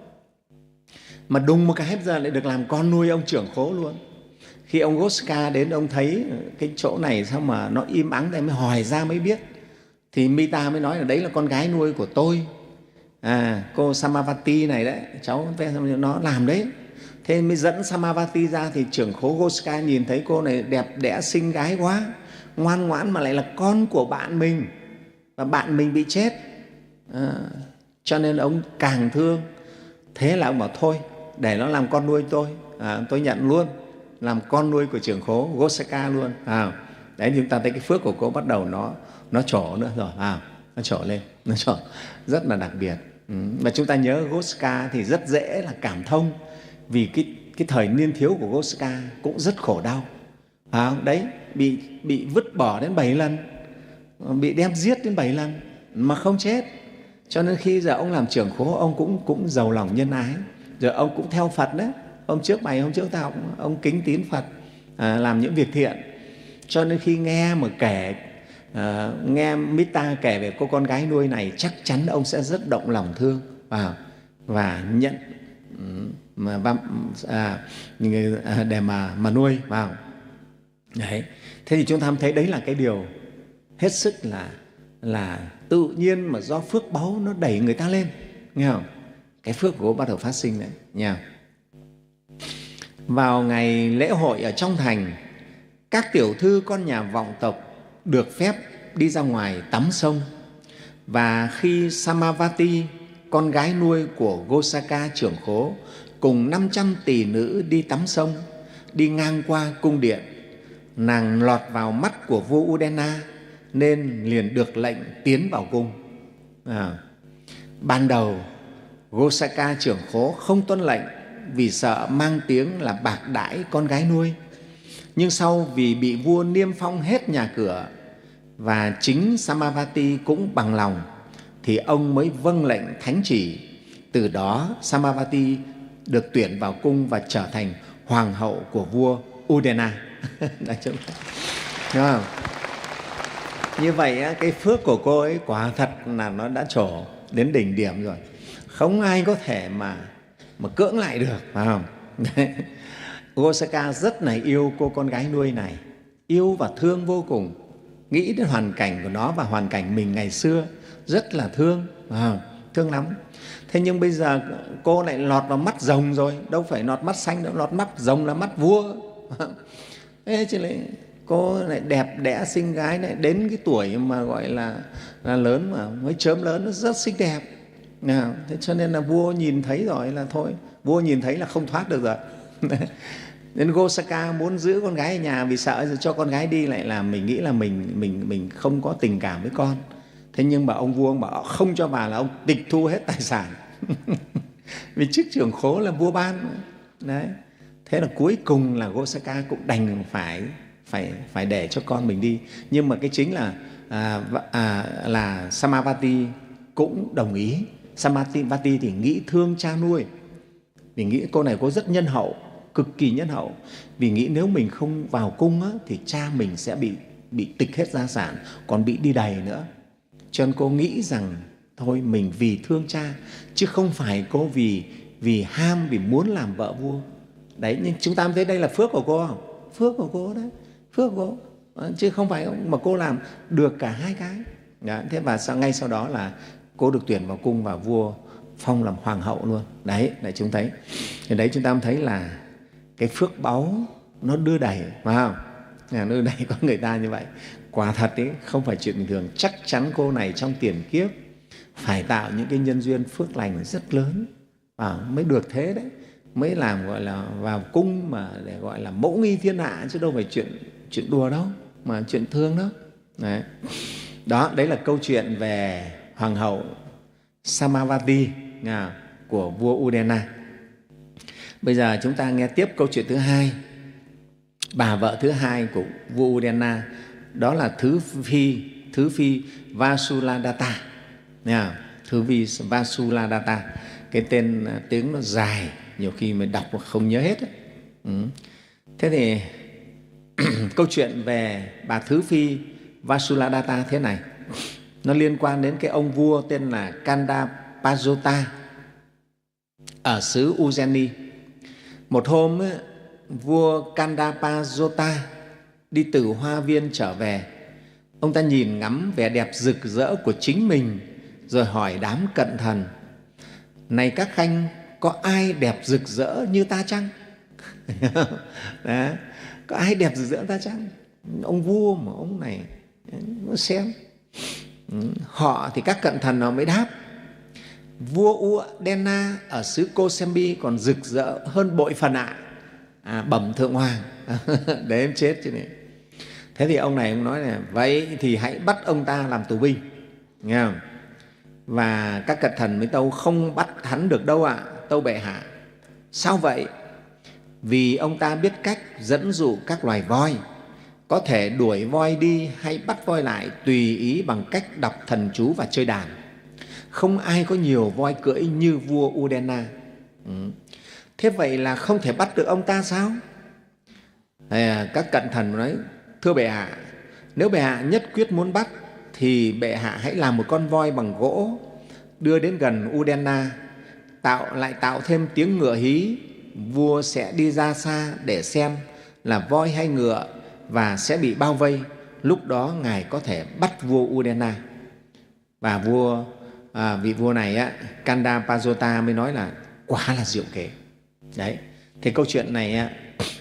D: Mà đùng một cái hết giờ lại được làm con nuôi ông trưởng khố luôn. Khi ông Goska đến, ông thấy cái chỗ này sao mà nó im ắng, thì mới hỏi ra mới biết. Thì Mita mới nói là đấy là con gái nuôi của tôi. À, cô Samavati này đấy, cháu nó làm đấy. Thế mới dẫn Samavati ra, thì trưởng khố Goska nhìn thấy cô này đẹp đẽ xinh gái quá, ngoan ngoãn mà lại là con của bạn mình, và bạn mình bị chết. À, cho nên ông càng thương. Thế là ông bảo thôi, để nó làm con nuôi tôi, à, tôi nhận luôn, làm con nuôi của trưởng khố Gosaka luôn. À, đấy, chúng ta thấy cái phước của cô bắt đầu nó, nó trổ nữa rồi, à, nó trổ lên, nó trổ rất là đặc biệt. Ừ. Và chúng ta nhớ Gosaka thì rất dễ là cảm thông, vì cái, cái thời niên thiếu của Gosaka cũng rất khổ đau. À, đấy, bị, bị vứt bỏ đến bảy lần, bị đem giết đến bảy lần mà không chết. Cho nên khi giờ ông làm trưởng khố, ông cũng, cũng giàu lòng nhân ái. Rồi ông cũng theo Phật đấy. Hôm trước mày, hôm trước tao, ông kính tín Phật, à, làm những việc thiện. Cho nên khi nghe mà kể, à, nghe Mita kể về cô con gái nuôi này, chắc chắn ông sẽ rất động lòng thương và, và nhận mà, à, để mà, mà nuôi vào. Đấy. Thế thì chúng ta thấy đấy là cái điều hết sức là, là tự nhiên mà do phước báu nó đẩy người ta lên, nghe không? Cái phước của cô bắt đầu phát sinh đấy, nha. Vào ngày lễ hội ở trong thành, các tiểu thư con nhà vọng tộc được phép đi ra ngoài tắm sông. Và khi Samavati, con gái nuôi của Gosaka trưởng khố, cùng năm trăm tỷ nữ đi tắm sông, đi ngang qua cung điện. Nàng lọt vào mắt của vua Udena nên liền được lệnh tiến vào cung. À, ban đầu Gosaka trưởng khố không tuân lệnh vì sợ mang tiếng là bạc đãi con gái nuôi. Nhưng sau vì bị vua niêm phong hết nhà cửa và chính Samavati cũng bằng lòng thì ông mới vâng lệnh thánh chỉ. Từ đó Samavati được tuyển vào cung và trở thành hoàng hậu của vua Udena. Đúng không? Như vậy cái phước của cô ấy quả thật là nó đã trổ đến đỉnh điểm rồi, không ai có thể mà mà cưỡng lại được, phải không? Gosaka rất là yêu cô con gái nuôi này, yêu và thương vô cùng, nghĩ đến hoàn cảnh của nó và hoàn cảnh mình ngày xưa, rất là thương, à, thương lắm. Thế nhưng bây giờ cô lại lọt vào mắt rồng rồi, đâu phải lọt mắt xanh đâu, lọt mắt rồng là mắt vua. Thế chứ lại cô lại đẹp đẽ xinh gái này, đến cái tuổi mà gọi là, là lớn mà mới chớm lớn, nó rất xinh đẹp. À, thế cho nên là vua nhìn thấy rồi là thôi, vua nhìn thấy là không thoát được rồi. Nên Gosaka muốn giữ con gái ở nhà vì sợ rồi cho con gái đi lại là mình nghĩ là mình mình mình không có tình cảm với con. Thế nhưng mà ông vua ông bảo không cho bà là ông tịch thu hết tài sản. Vì chức trưởng khố là vua ban. Đấy. Thế là cuối cùng là Gosaka cũng đành phải phải phải để cho con mình đi. Nhưng mà cái chính là à, à, là Samavati cũng đồng ý. Samavati thì nghĩ thương cha nuôi, vì nghĩ cô này cô rất nhân hậu, cực kỳ nhân hậu, vì nghĩ nếu mình không vào cung á, thì cha mình sẽ bị bị tịch hết gia sản, còn bị đi đầy nữa. Cho nên cô nghĩ rằng thôi mình vì thương cha, chứ không phải cô vì vì ham, vì muốn làm vợ vua. Đấy, nhưng chúng ta thấy đây là phước của cô không? Phước của cô đấy, phước của cô, chứ không phải mà cô làm được cả hai cái. Đó, thế và sau, ngay sau đó là cô được tuyển vào cung và vua phong làm hoàng hậu luôn. Đấy, để chúng thấy. Thì đấy chúng ta thấy là cái phước báu nó đưa đẩy, phải không? Nhà đưa đẩy có người ta như vậy. Quả thật ấy, không phải chuyện bình thường. Chắc chắn cô này trong tiền kiếp phải tạo những cái nhân duyên phước lành rất lớn à, mới được thế đấy, mới làm gọi là vào cung mà để gọi là mẫu nghi thiên hạ, chứ đâu phải chuyện chuyện đùa đâu, mà chuyện thương đó. Đấy. Đó, đấy là câu chuyện về hoàng hậu Samavati à, của vua Udena. Bây giờ chúng ta nghe tiếp câu chuyện thứ hai, bà vợ thứ hai của vua Udena, đó là Thứ Phi, Thứ Phi Vasuladata. Nha, Thứ Phi Vasuladata, cái tên tiếng nó dài, nhiều khi mình đọc không nhớ hết. Ừ. Thế thì câu chuyện về bà Thứ Phi Vasuladata thế này, nó liên quan đến cái ông vua tên là Kandapajota ở xứ Ujjaini. Một hôm vua Kandapajota đi từ hoa viên trở về, ông ta nhìn ngắm vẻ đẹp rực rỡ của chính mình rồi hỏi đám cận thần: này các khanh, có ai đẹp rực rỡ như ta chăng? Đó, có ai đẹp rực rỡ ta chăng? Ông vua mà ông này nó xem. Họ thì các cận thần nó mới đáp: vua Udena ở xứ Kosembi còn rực rỡ hơn bội phần ạ. À, bẩm thượng hoàng. Để em chết chứ này. Thế thì ông này ông nói là vậy thì hãy bắt ông ta làm tù binh, nghe không? Và các cận thần mới tâu: không bắt hắn được đâu ạ, à, tâu bệ hạ. Sao vậy? Vì ông ta biết cách dẫn dụ các loài voi, có thể đuổi voi đi hay bắt voi lại tùy ý bằng cách đọc thần chú và chơi đàn. Không ai có nhiều voi cưỡi như vua Udena. Ừ. Thế vậy là không thể bắt được ông ta sao? À, các cận thần nói: thưa bệ hạ, nếu bệ hạ nhất quyết muốn bắt thì bệ hạ hãy làm một con voi bằng gỗ, đưa đến gần Udena, tạo lại tạo thêm tiếng ngựa hí. Vua sẽ đi ra xa để xem là voi hay ngựa và sẽ bị bao vây. Lúc đó ngài có thể bắt vua Udena. Và vua à, vị vua này á, Kandapajota mới nói là quá là diệu kế. Đấy. Thì câu chuyện này á,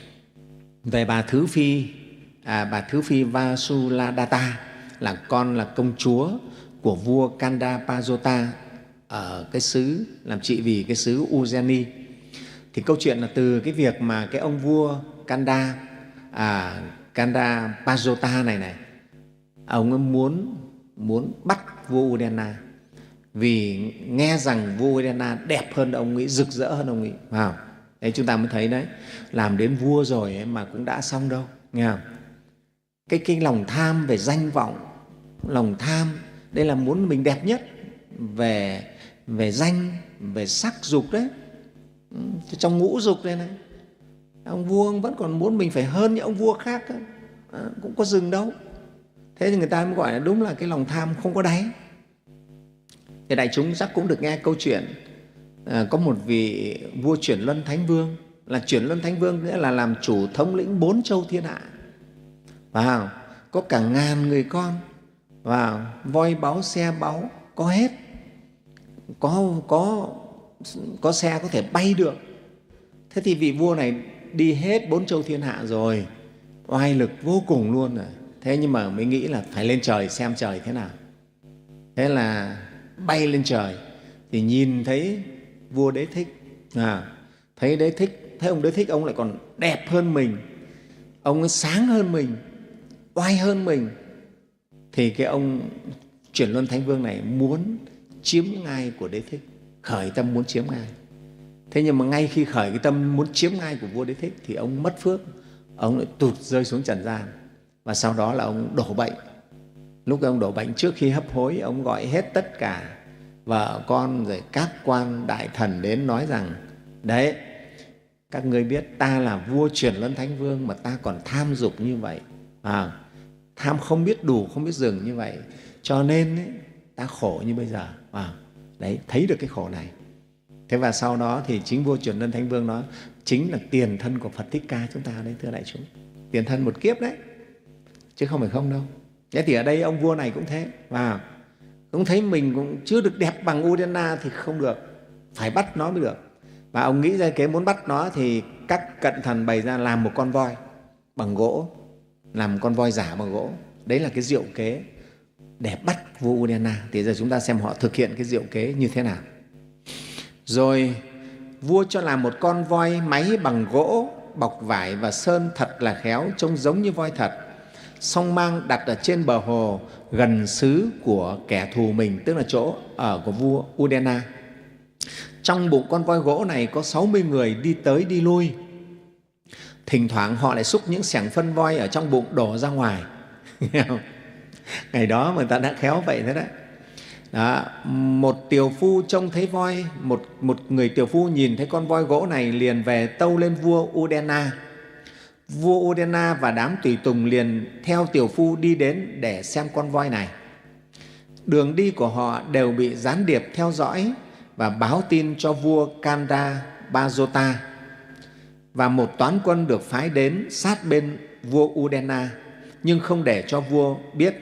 D: về bà Thứ Phi, à, bà Thứ Phi Vasuladata là con là công chúa của vua Kandapajota ở cái xứ, làm trị vì cái xứ Ujjaini. Thì câu chuyện là từ cái việc mà cái ông vua Kanda, à, Kanda Pajota này này, ông ấy muốn, muốn bắt vua Udena vì nghe rằng vua Udena đẹp hơn ông ấy, rực rỡ hơn ông ấy. Wow. Đấy, chúng ta mới thấy đấy, làm đến vua rồi ấy mà cũng đã xong đâu. Nghe không? Cái, cái lòng tham về danh vọng, lòng tham, đây là muốn mình đẹp nhất về, về danh, về sắc dục đấy. Trong ngũ dục đây này, ông vua ông vẫn còn muốn mình phải hơn những ông vua khác ấy. À, cũng có dừng đâu. Thế thì người ta mới gọi là đúng là cái lòng tham không có đáy. Thì đại chúng chắc cũng được nghe câu chuyện à, có một vị vua Chuyển Luân Thánh Vương. Là Chuyển Luân Thánh Vương nghĩa là làm chủ thống lĩnh bốn châu thiên hạ. Wow, có cả ngàn người con, wow, voi báu, xe báu, có hết. Có, có, có xe có thể bay được. Thế thì vị vua này đi hết bốn châu thiên hạ rồi, oai lực vô cùng luôn rồi. Thế nhưng mà mới nghĩ là phải lên trời xem trời thế nào. Thế là bay lên trời thì nhìn thấy vua Đế Thích, à, thấy Đế Thích, thấy ông Đế Thích ông lại còn đẹp hơn mình, ông ấy sáng hơn mình, oai hơn mình. Thì cái ông Chuyển Luân Thánh Vương này muốn chiếm ngai của Đế Thích, khởi tâm muốn chiếm ngai. Thế nhưng mà ngay khi khởi cái tâm muốn chiếm ngai của vua Đế Thích thì ông mất phước, ông lại tụt rơi xuống trần gian. Và sau đó là ông đổ bệnh. Lúc ông đổ bệnh, trước khi hấp hối, ông gọi hết tất cả vợ con rồi các quan đại thần đến nói rằng đấy, các ngươi biết ta là vua Chuyển Luân Thánh Vương mà ta còn tham dục như vậy, à, tham không biết đủ, không biết dừng như vậy, cho nên ấy, ta khổ như bây giờ. À, đấy, thấy được cái khổ này. Thế và sau đó thì chính vua Chuyển Luân Thánh Vương nói chính là tiền thân của Phật Thích Ca chúng ta đấy, thưa đại chúng. Tiền thân một kiếp đấy, chứ không phải không đâu. Thế thì ở đây ông vua này cũng thế, và cũng thấy mình cũng chưa được đẹp bằng Udena thì không được, phải bắt nó mới được. Và ông nghĩ ra kế muốn bắt nó thì các cận thần bày ra làm một con voi bằng gỗ, làm con voi giả bằng gỗ. Đấy là cái diệu kế để bắt vua Udena. Thì giờ chúng ta xem họ thực hiện cái diệu kế như thế nào. Rồi vua cho làm một con voi máy bằng gỗ, bọc vải và sơn thật là khéo, trông giống như voi thật, song mang đặt ở trên bờ hồ gần xứ của kẻ thù mình, tức là chỗ ở của vua Udena. Trong bụng con voi gỗ này có sáu mươi người đi tới đi lui. Thỉnh thoảng họ lại xúc những xẻng phân voi ở trong bụng đổ ra ngoài. Ngày đó mà người ta đã khéo vậy thế đấy. Đó, một tiều phu trông thấy voi, một, một người tiều phu nhìn thấy con voi gỗ này liền về tâu lên vua Udena. Vua Udena và đám tùy tùng liền theo tiều phu đi đến để xem con voi này. Đường đi của họ đều bị gián điệp theo dõi và báo tin cho vua Kanda Pajota. Và một toán quân được phái đến sát bên vua Udena, nhưng không để cho vua biết.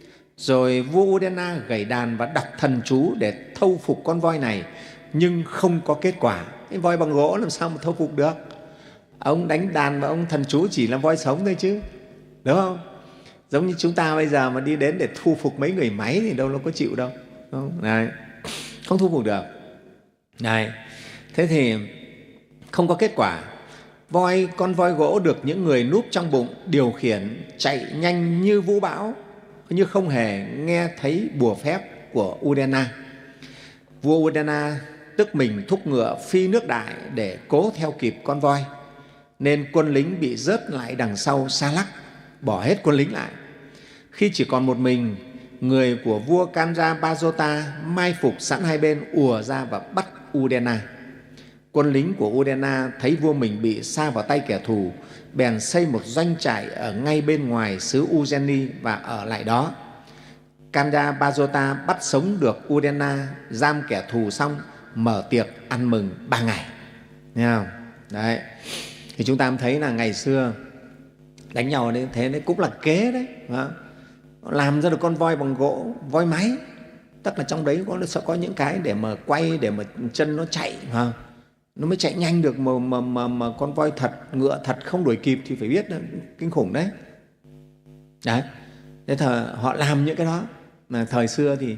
D: Rồi vua Udena gảy đàn và đọc thần chú để thâu phục con voi này, nhưng không có kết quả. Cái voi bằng gỗ làm sao mà thâu phục được? Ông đánh đàn và ông thần chú chỉ là voi sống thôi chứ, đúng không? Giống như chúng ta bây giờ mà đi đến để thu phục mấy người máy thì đâu nó có chịu đâu, đúng không? Này, không thu phục được. Này, thế thì không có kết quả. Voi, con voi gỗ được những người núp trong bụng điều khiển chạy nhanh như vũ bão, như không hề nghe thấy bùa phép của Udena. Vua Udena tức mình thúc ngựa phi nước đại để cố theo kịp con voi, nên quân lính bị rớt lại đằng sau xa lắc, bỏ hết quân lính lại. Khi chỉ còn một mình, người của vua Kanda Pajota mai phục sẵn hai bên ùa ra và bắt Udena. Quân lính của Udena thấy vua mình bị sa vào tay kẻ thù, bèn xây một doanh trại ở ngay bên ngoài xứ Ujjaini và ở lại đó. Kanda Pajota bắt sống được Udena, giam kẻ thù xong, mở tiệc ăn mừng ba ngày. Nghe không? Đấy. Thì chúng ta thấy là ngày xưa đánh nhau đấy, thế đấy cũng là kế đấy. Làm ra được con voi bằng gỗ, voi máy. Tức là trong đấy có, sẽ có những cái để mà quay, để mà chân nó chạy, hả? Nó mới chạy nhanh được, mà, mà, mà, mà con voi thật, ngựa thật không đuổi kịp thì phải biết đó, kinh khủng đấy. Đấy. Thế thờ, họ làm những cái đó. Mà thời xưa thì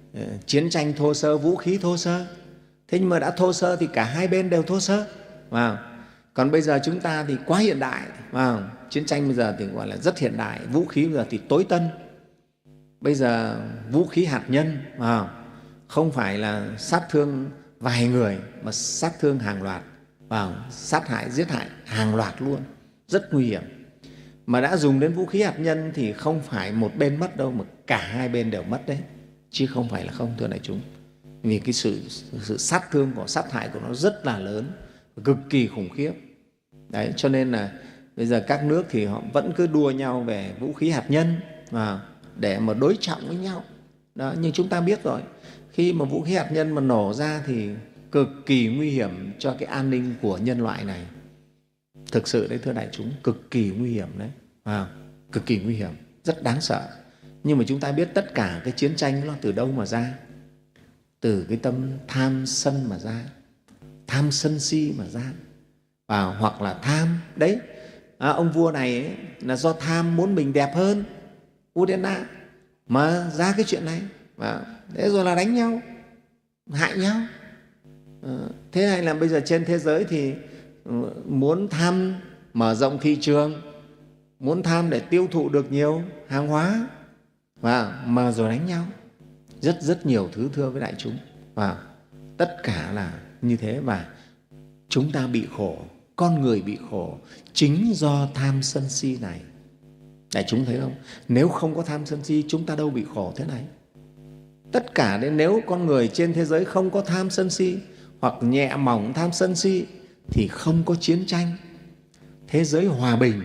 D: chiến tranh thô sơ, vũ khí thô sơ. Thế nhưng mà đã thô sơ thì cả hai bên đều thô sơ. Wow. Còn bây giờ chúng ta thì quá hiện đại. Wow. Chiến tranh bây giờ thì gọi là rất hiện đại, vũ khí bây giờ thì tối tân. Bây giờ vũ khí hạt nhân, wow, không phải là sát thương vài người mà sát thương hàng loạt, wow, sát hại, giết hại hàng loạt luôn, rất nguy hiểm. Mà đã dùng đến vũ khí hạt nhân thì không phải một bên mất đâu, mà cả hai bên đều mất đấy, chứ không phải là không, thưa đại chúng. Vì cái sự, sự sát thương của sát hại của nó rất là lớn, cực kỳ khủng khiếp. Đấy, cho nên là bây giờ các nước thì họ vẫn cứ đua nhau về vũ khí hạt nhân à, để mà đối trọng với nhau. Đó, nhưng chúng ta biết rồi, khi mà vũ khí hạt nhân mà nổ ra thì cực kỳ nguy hiểm cho cái an ninh của nhân loại này. Thực sự đấy, thưa đại chúng, cực kỳ nguy hiểm đấy, à, cực kỳ nguy hiểm, rất đáng sợ. Nhưng mà chúng ta biết tất cả cái chiến tranh nó từ đâu mà ra? Từ cái tâm tham sân mà ra, tham sân si mà ra, à, hoặc là tham đấy. À, ông vua này ấy, là do tham muốn mình đẹp hơn Udena mà ra cái chuyện này, à, thế rồi là đánh nhau, hại nhau. À, thế hay là bây giờ trên thế giới thì muốn tham mở rộng thị trường, muốn tham để tiêu thụ được nhiều hàng hóa, và mà rồi đánh nhau, rất rất nhiều thứ, thưa với đại chúng. Và tất cả là như thế, và chúng ta bị khổ, con người bị khổ chính do tham sân si này. Đại chúng thấy không? Nếu không có tham sân si, chúng ta đâu bị khổ thế này. Tất cả đấy, nếu con người trên thế giới không có tham sân si hoặc nhẹ mỏng tham sân si thì không có chiến tranh, thế giới hòa bình.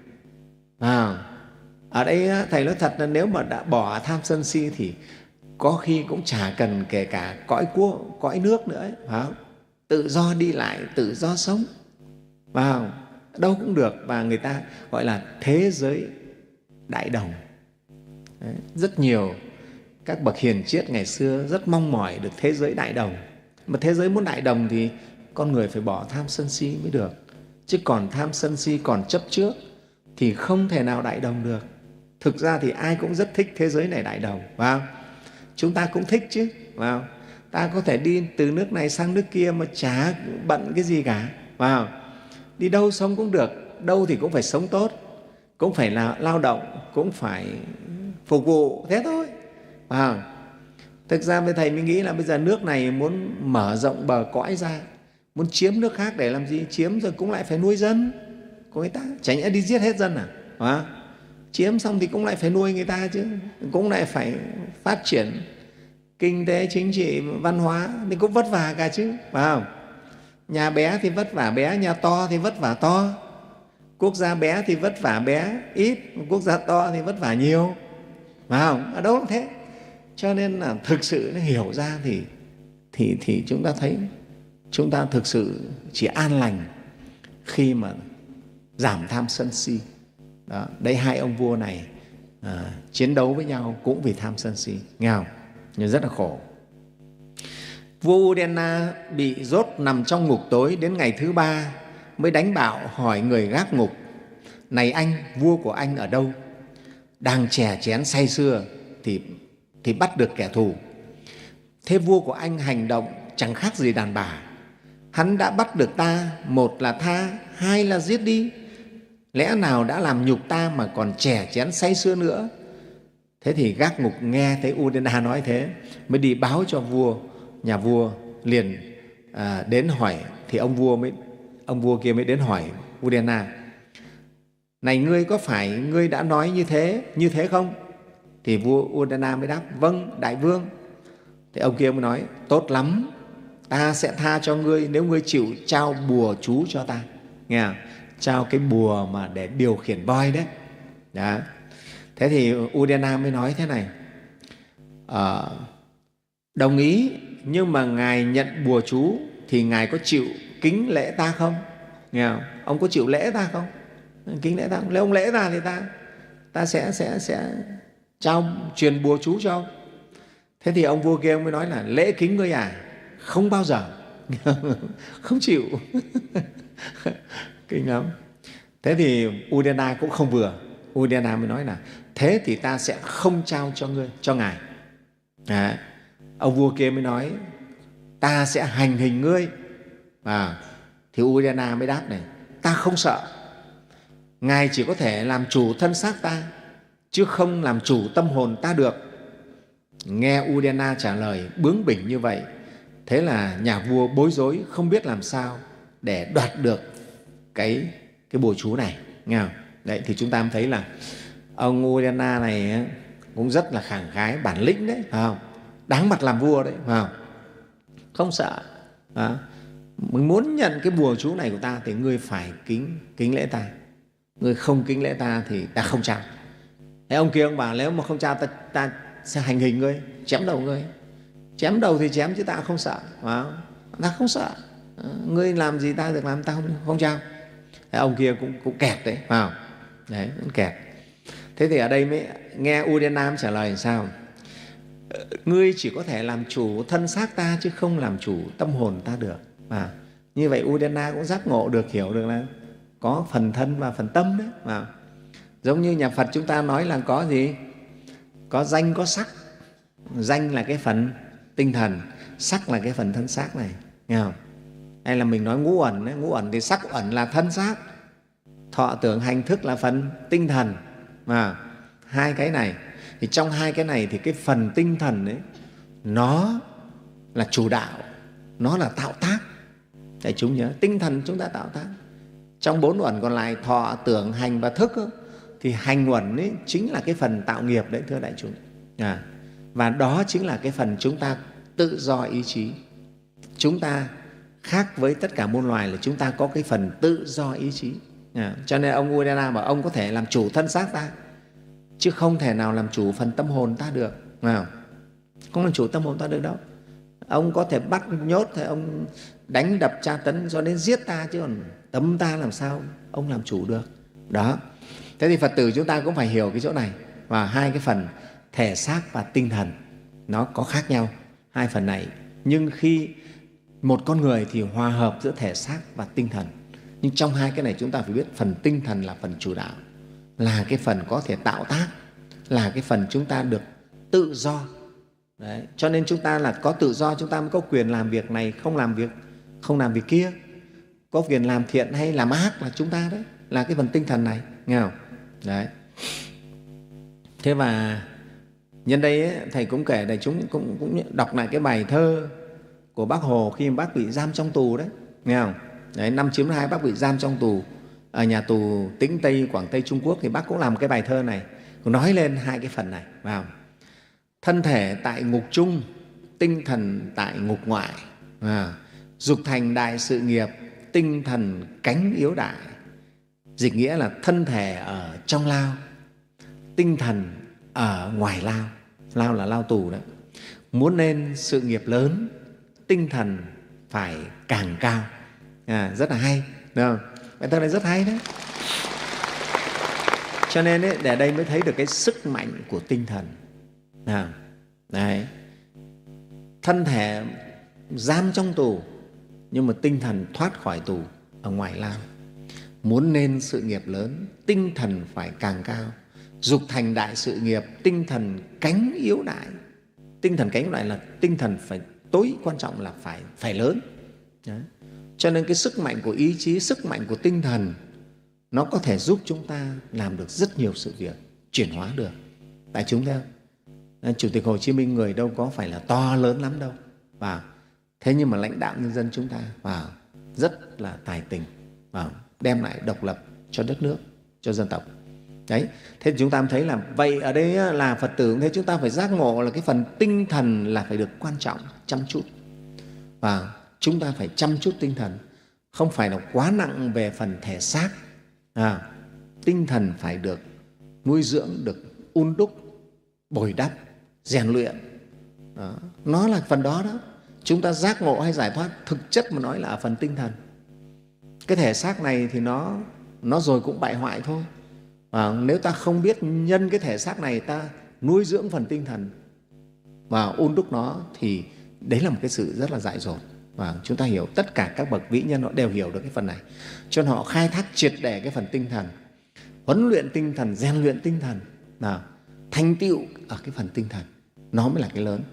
D: À, ở đây Thầy nói thật là nếu mà đã bỏ tham sân si thì có khi cũng chả cần kể cả cõi quốc, cõi nước nữa ấy, phải không? Tự do đi lại, tự do sống, vào đâu cũng được, và người ta gọi là thế giới đại đồng. Đấy, rất nhiều các bậc hiền triết ngày xưa rất mong mỏi được thế giới đại đồng. Mà thế giới muốn đại đồng thì con người phải bỏ tham sân si mới được, chứ còn tham sân si còn chấp trước thì không thể nào đại đồng được. Thực ra thì ai cũng rất thích thế giới này đại đồng, phải không? Chúng ta cũng thích chứ, phải không? Ta có thể đi từ nước này sang nước kia mà chả bận cái gì cả, phải không? Đi đâu sống cũng được, đâu thì cũng phải sống tốt, cũng phải là lao động, cũng phải phục vụ, thế thôi, phải không? Thực ra với Thầy mới nghĩ là bây giờ nước này muốn mở rộng bờ cõi ra, muốn chiếm nước khác để làm gì? Chiếm rồi cũng lại phải nuôi dân của người ta, chẳng nhẽ đi giết hết dân à? Phải không? Chiếm xong thì cũng lại phải nuôi người ta chứ, cũng lại phải phát triển kinh tế, chính trị, văn hóa thì cũng vất vả cả chứ, phải không? Nhà bé thì vất vả bé, nhà to thì vất vả to. Quốc gia bé thì vất vả bé ít, quốc gia to thì vất vả nhiều, phải không? Ở đâu cũng thế. Cho nên là thực sự nó hiểu ra thì, thì, thì chúng ta thấy chúng ta thực sự chỉ an lành khi mà giảm tham sân si. Đó, đây hai ông vua này à, chiến đấu với nhau cũng vì tham sân si, nghe không? Nhưng rất là khổ. Vua Udena bị dốt nằm trong ngục tối đến ngày thứ ba mới đánh bạo hỏi người gác ngục: "Này anh, vua của anh ở đâu?" Đang chè chén say sưa thì, thì bắt được kẻ thù. Thế vua của anh hành động chẳng khác gì đàn bà. Hắn đã bắt được ta, một là tha, hai là giết đi. Lẽ nào đã làm nhục ta mà còn chè chén say sưa nữa? Thế thì gác ngục nghe thấy Udena nói thế mới đi báo cho vua. Nhà vua liền à, đến hỏi, thì ông vua mới ông vua kia mới đến hỏi Udena: "Này ngươi, có phải ngươi đã nói như thế như thế không?" Thì vua Udena mới đáp: "Vâng, đại vương." Thì ông kia mới nói: "Tốt lắm, ta sẽ tha cho ngươi nếu ngươi chịu trao bùa chú cho ta." Nghe không? Trao cái bùa mà để điều khiển voi đấy. Đó. Thế thì Udena mới nói thế này: à, "Đồng ý, nhưng mà Ngài nhận bùa chú thì Ngài có chịu kính lễ ta không?" Nghe không? Ông có chịu lễ ta không? Kính lễ ta không? Nếu ông lễ ta thì ta ta sẽ sẽ sẽ trao truyền bùa chú cho ông. Thế thì ông vua kia ông mới nói là: "Lễ kính ngươi à? Không bao giờ." Không chịu. Kinh lắm. Thế thì Udena cũng không vừa. Udena mới nói là: "Thế thì ta sẽ không trao cho ngươi, cho Ngài." À, ông vua kia mới nói ta sẽ hành hình ngươi. À, thì Udayana mới đáp này, ta không sợ, Ngài chỉ có thể làm chủ thân xác ta chứ không làm chủ tâm hồn ta được. Nghe Udayana trả lời bướng bỉnh như vậy, thế là nhà vua bối rối không biết làm sao để đoạt được cái, cái bùa chú này. Nghe không? Đấy, thì chúng ta mới thấy là ông Udayana này cũng rất là khẳng khái, bản lĩnh đấy, phải không? Đáng mặt làm vua đấy, phải không? Không sợ. À, mình muốn nhận cái bùa chú này của ta thì ngươi phải kính, kính lễ ta. Ngươi không kính lễ ta thì ta không trao. Thế ông kia ông bảo nếu mà không trao ta, ta sẽ hành hình ngươi, chém đầu ngươi. Chém đầu thì chém chứ ta không sợ. À, ta không sợ. À, ngươi làm gì ta được làm, ta không, không trao. Thế ông kia cũng, cũng kẹt đấy, phải không? Đấy, cũng kẹt. Thế thì ở đây mới nghe Udayana trả lời làm sao? Ngươi chỉ có thể làm chủ thân xác ta chứ không làm chủ tâm hồn ta được. À, như vậy Udayana cũng giác ngộ được, hiểu được là có phần thân và phần tâm đấy. À, giống như nhà Phật chúng ta nói là có gì? Có danh, có sắc. Danh là cái phần tinh thần, sắc là cái phần thân xác này, nghe không? Hay là mình nói ngũ ẩn đấy, ngũ ẩn thì sắc ẩn là thân xác, thọ tưởng hành thức là phần tinh thần. Mà hai cái này thì trong hai cái này thì cái phần tinh thần ấy nó là chủ đạo, nó là tạo tác. Để chúng nhớ, tinh thần chúng ta tạo tác. Trong bốn uẩn còn lại thọ tưởng hành và thức ấy, thì hành uẩn ấy chính là cái phần tạo nghiệp đấy, thưa đại chúng. À, và đó chính là cái phần chúng ta tự do ý chí. Chúng ta khác với tất cả muôn loài là chúng ta có cái phần tự do ý chí. À, cho nên ông Udayana bảo ông có thể làm chủ thân xác ta chứ không thể nào làm chủ phần tâm hồn ta được. À, không làm chủ tâm hồn ta được đâu. Ông có thể bắt nhốt, thì ông đánh đập tra tấn cho đến giết ta, chứ còn tâm ta làm sao ông làm chủ được. Đó. Thế thì Phật tử chúng ta cũng phải hiểu cái chỗ này. Và hai cái phần thể xác và tinh thần nó có khác nhau, hai phần này. Nhưng khi một con người thì hòa hợp giữa thể xác và tinh thần. Nhưng trong hai cái này chúng ta phải biết phần tinh thần là phần chủ đạo, là cái phần có thể tạo tác, là cái phần chúng ta được tự do. Đấy. Cho nên chúng ta là có tự do, chúng ta mới có quyền làm việc này, không làm việc, không làm việc kia. Có quyền làm thiện hay làm ác là chúng ta đấy, là cái phần tinh thần này, nghe không? Đấy. Thế và nhân đây ấy, Thầy cũng kể để chúng cũng, cũng đọc lại cái bài thơ của Bác Hồ khi bác bị giam trong tù đấy, nghe không? Đấy, năm chín hai bác bị giam trong tù ở nhà tù Tĩnh Tây, Quảng Tây, Trung Quốc, thì bác cũng làm cái bài thơ này, cũng nói lên hai cái phần này, vào thân thể tại ngục chung, tinh thần tại ngục ngoại. À, dục thành đại sự nghiệp, tinh thần cánh yếu đại. Dịch nghĩa là thân thể ở trong lao, tinh thần ở ngoài lao. Lao là lao tù đấy. Muốn nên sự nghiệp lớn, tinh thần phải càng cao. À, rất là hay, đúng không? Bài thơ này rất hay đấy. Cho nên ấy, để đây mới thấy được cái sức mạnh của tinh thần. À, đấy. Thân thể giam trong tù, nhưng mà tinh thần thoát khỏi tù ở ngoài lao. Muốn nên sự nghiệp lớn, tinh thần phải càng cao. Dục thành đại sự nghiệp, tinh thần cánh yếu đại. Tinh thần cánh yếu đại là tinh thần phải tối quan trọng là phải, phải lớn. Đấy. Cho nên cái sức mạnh của ý chí, sức mạnh của tinh thần nó có thể giúp chúng ta làm được rất nhiều sự việc, chuyển hóa được. Tại chúng ta, Chủ tịch Hồ Chí Minh người đâu có phải là to lớn lắm đâu. Và thế nhưng mà lãnh đạo nhân dân chúng ta và rất là tài tình và đem lại độc lập cho đất nước, cho dân tộc. Đấy, thế thì chúng ta thấy là vậy ở đây là Phật tử, thế chúng ta phải giác ngộ là cái phần tinh thần là phải được quan trọng, chăm chút. Và chúng ta phải chăm chút tinh thần, không phải là quá nặng về phần thể xác. À, tinh thần phải được nuôi dưỡng, được un đúc, bồi đắp, rèn luyện. Đó. Nó là phần đó đó. Chúng ta giác ngộ hay giải thoát thực chất mà nói là ở phần tinh thần. Cái thể xác này thì nó, nó rồi cũng bại hoại thôi. Và nếu ta không biết nhân cái thể xác này, ta nuôi dưỡng phần tinh thần và ôn đúc nó, thì đấy là một cái sự rất là dại dột. Và chúng ta hiểu, tất cả các bậc vĩ nhân họ đều hiểu được cái phần này. Cho nên họ khai thác triệt để cái phần tinh thần, huấn luyện tinh thần, rèn luyện tinh thần, nào thành tựu ở cái phần tinh thần, nó mới là cái lớn.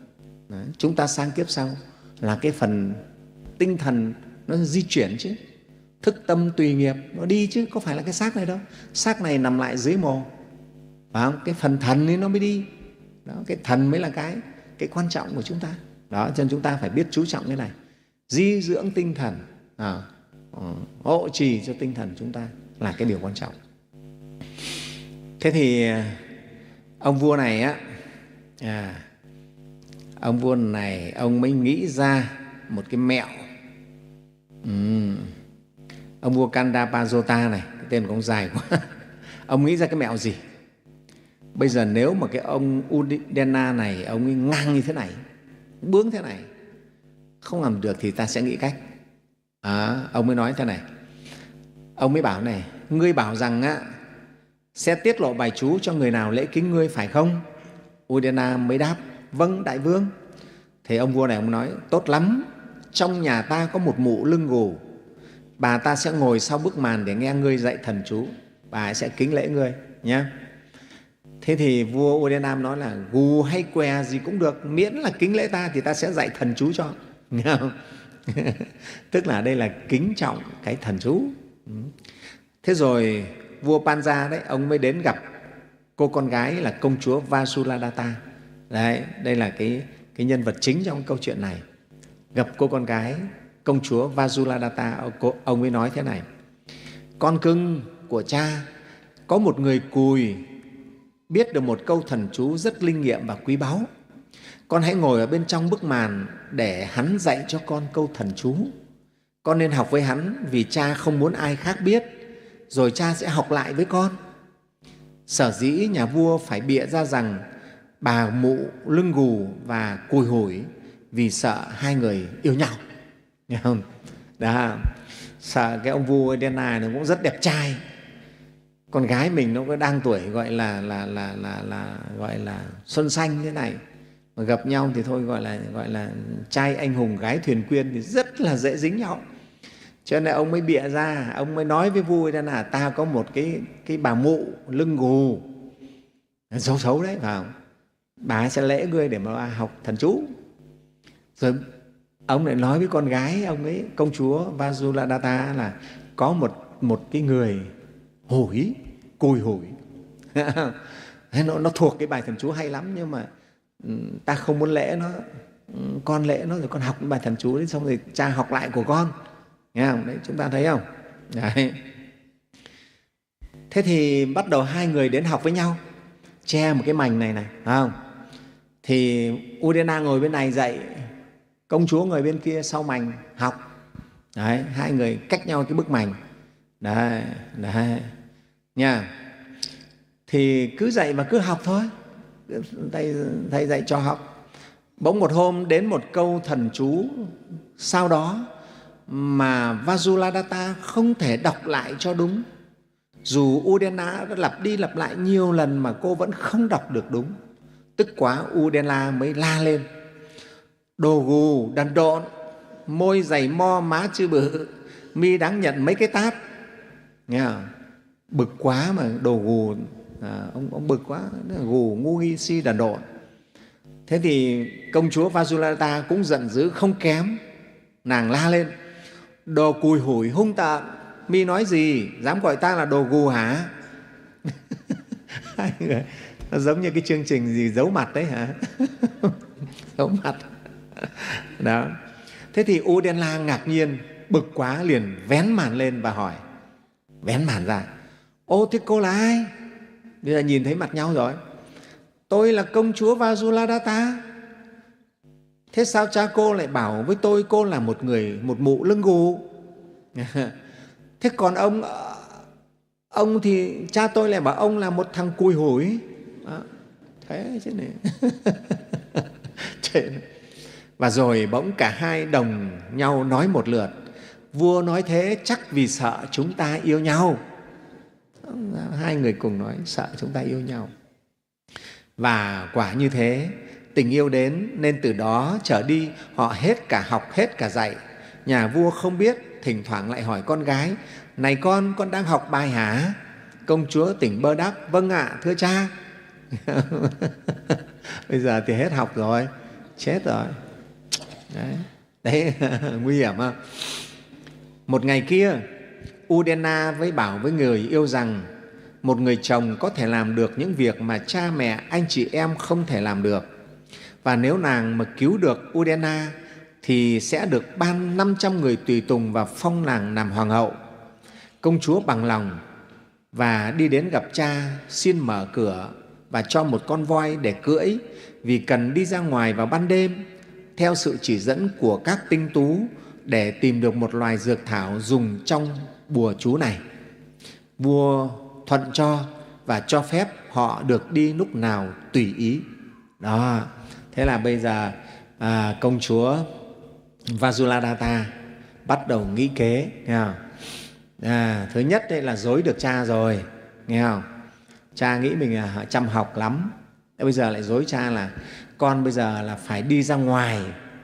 D: Đấy, chúng ta sang kiếp sau là cái phần tinh thần nó di chuyển chứ, thức tâm tùy nghiệp nó đi chứ, có phải là cái xác này đâu. Xác này nằm lại dưới mồ, phải không? Cái phần thần ấy nó mới đi. Đó, cái thần mới là cái cái quan trọng của chúng ta. Đó, cho nên chúng ta phải biết chú trọng cái này, di dưỡng tinh thần, à, hộ trì cho tinh thần chúng ta là cái điều quan trọng. Thế thì ông vua này á, à, ông vua này ông mới nghĩ ra một cái mẹo. Ừ. Ông vua Kandapajota này, cái tên của ông dài quá. Ông nghĩ ra cái mẹo gì? Bây giờ nếu mà cái ông Udena này ông ấy ngang như thế này, bướng thế này, không làm được thì ta sẽ nghĩ cách. À, ông mới nói thế này, ông mới bảo này, ngươi bảo rằng á, sẽ tiết lộ bài chú cho người nào lễ kính ngươi phải không? Udena mới đáp, vâng đại vương. Thì ông vua này ông nói, tốt lắm, trong nhà ta có một mụ lưng gù, bà ta sẽ ngồi sau bức màn để nghe ngươi dạy thần chú, bà ấy sẽ kính lễ ngươi nhé. Thế thì vua Udena nói là gù hay què gì cũng được, miễn là kính lễ ta thì ta sẽ dạy thần chú cho. Nghe không? Tức là đây là kính trọng cái thần chú. Thế rồi vua Panja đấy, ông mới đến gặp cô con gái là công chúa Vasudhata. Đấy, đây là cái, cái nhân vật chính trong câu chuyện này. Gặp cô con gái công chúa Vasudhata, ông mới nói thế này, con cưng của cha, có một người cùi biết được một câu thần chú rất linh nghiệm và quý báu. Con hãy ngồi ở bên trong bức màn để hắn dạy cho con câu thần chú. Con nên học với hắn vì cha không muốn ai khác biết, rồi cha sẽ học lại với con. Sở dĩ nhà vua phải bịa ra rằng bà mụ lưng gù và cùi hủi vì sợ hai người yêu nhau. Nghe không? Đó, sợ cái ông vua Udena này cũng rất đẹp trai. Con gái mình nó có đang tuổi gọi là, là, là, là, là, gọi là xuân xanh thế này, mà gặp nhau thì thôi gọi là, gọi là trai anh hùng gái thuyền quyên thì rất là dễ dính nhau. Cho nên ông mới bịa ra, ông mới nói với vua là ta có một cái, cái bà mụ lưng gù xấu xấu đấy, phải không? Bà sẽ lễ ngươi để mà học thần chú. Rồi ông lại nói với con gái ông ấy, công chúa Vasudhata, là có một, một cái người hủi, cùi hủi. nó, nó thuộc cái bài thần chú hay lắm, nhưng mà ta không muốn lễ nó, con lễ nó rồi con học cái bài thần chú đấy, xong rồi cha học lại của con. Nghe không? Đấy, chúng ta thấy không? Đấy. Thế thì bắt đầu hai người đến học với nhau, che một cái mành này này, phải không? Thì Udena ngồi bên này dạy, công chúa ngồi bên kia sau mành học. Đấy, hai người cách nhau cái bức mành. Đấy, đấy. Nha. Thì cứ dạy và cứ học thôi. Thầy, thầy dạy cho học. Bỗng một hôm đến một câu thần chú sau đó mà Vasudhata không thể đọc lại cho đúng. Dù Udena đã lặp đi lặp lại nhiều lần mà cô vẫn không đọc được đúng. Tức quá, Udena mới la lên, đồ gù đần độn, môi dày mo má chư bự, mi đáng nhận mấy cái tát. Nghe không? Bực quá mà đồ gù, à, ông, ông bực quá, gù ngu nghi si đần độn. Thế thì công chúa Vasudhata cũng giận dữ không kém, nàng la lên, đồ cùi hủi hung tợn, mi nói gì, dám gọi ta là đồ gù hả? Hai người nó giống như cái chương trình gì giấu mặt đấy hả? Giấu mặt. Đó. Thế thì Udena ngạc nhiên, bực quá liền vén màn lên và hỏi, vén màn ra, ô thế cô là ai? Bây giờ nhìn thấy mặt nhau rồi. Tôi là công chúa Vasudhata. Thế sao cha cô lại bảo với tôi cô là một người, một mụ lưng gù? Thế còn ông, ông thì cha tôi lại bảo ông là một thằng cùi hủi. Đó, thế chứ này. Và rồi bỗng cả hai đồng nhau nói một lượt, vua nói thế chắc vì sợ chúng ta yêu nhau. Hai người cùng nói sợ chúng ta yêu nhau. Và quả như thế, tình yêu đến nên từ đó trở đi họ hết cả học hết cả dạy. Nhà vua không biết, thỉnh thoảng lại hỏi con gái, này con, con đang học bài hả? Công chúa tỉnh bơ đáp, vâng ạ, thưa cha. Bây giờ thì hết học rồi, chết rồi. Đấy, đấy nguy hiểm không? Một ngày kia, Udena với bảo với người yêu rằng một người chồng có thể làm được những việc mà cha mẹ, anh chị em không thể làm được. Và nếu nàng mà cứu được Udena thì sẽ được ban năm trăm người tùy tùng và phong nàng làm hoàng hậu. Công chúa bằng lòng và đi đến gặp cha, xin mở cửa và cho một con voi để cưỡi, vì cần đi ra ngoài vào ban đêm theo sự chỉ dẫn của các tinh tú để tìm được một loài dược thảo dùng trong bùa chú này. Vua thuận cho và cho phép họ được đi lúc nào tùy ý. Đó, thế là bây giờ à, công chúa Vajuladatta bắt đầu nghĩ kế, nghe không? À, thứ nhất đây là dối được cha rồi, nghe không? Cha nghĩ mình là chăm học lắm, bây giờ lại dối cha là con bây giờ là phải đi ra ngoài,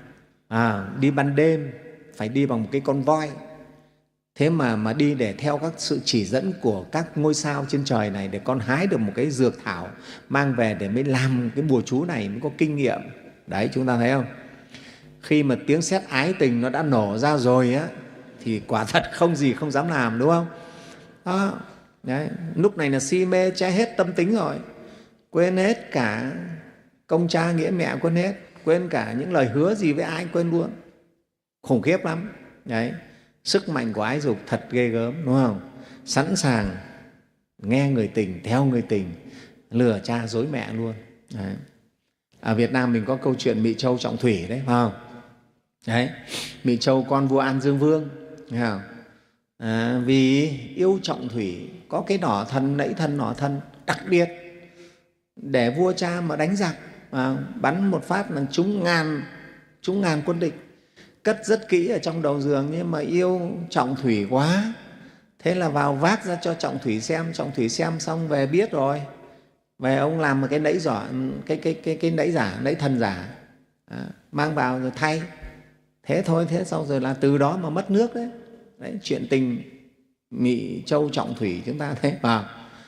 D: à, đi ban đêm, phải đi bằng một cái con voi. Thế mà mà đi để theo các sự chỉ dẫn của các ngôi sao trên trời này để con hái được một cái dược thảo mang về để mới làm cái bùa chú này, mới có kinh nghiệm. Đấy, chúng ta thấy không? Khi mà tiếng sét ái tình nó đã nổ ra rồi á, thì quả thật không gì không dám làm, đúng không? Đó. Đấy. Lúc này là si mê che hết tâm tính rồi, quên hết cả công cha nghĩa mẹ, quên hết, quên cả những lời hứa gì với ai, quên luôn. Khủng khiếp lắm. Đấy. Sức mạnh của ái dục thật ghê gớm, đúng không? Sẵn sàng nghe người tình, theo người tình, lừa cha dối mẹ luôn. Đấy. Ở Việt Nam mình có câu chuyện Mị Châu Trọng Thủy đấy, phải không? Đấy. Mị Châu con vua An Dương Vương, thấy không? À, vì yêu Trọng Thủy, có cái nỏ thần, nẫy thần, nỏ thần đặc biệt để vua cha mà đánh giặc, à, bắn một phát là trúng ngàn, trúng ngàn quân địch. Cất rất kỹ ở trong đầu giường, nhưng mà yêu Trọng Thủy quá, thế là vào vác ra cho Trọng Thủy xem. Trọng Thủy xem xong về biết rồi, về ông làm một cái nẫy giỏ, cái cái cái cái nẫy giả, nẫy thần giả, à, mang vào rồi thay. Thế thôi, thế sau rồi là từ đó mà mất nước đấy. Đấy, chuyện tình Mị Châu Trọng Thủy chúng ta thấy vào,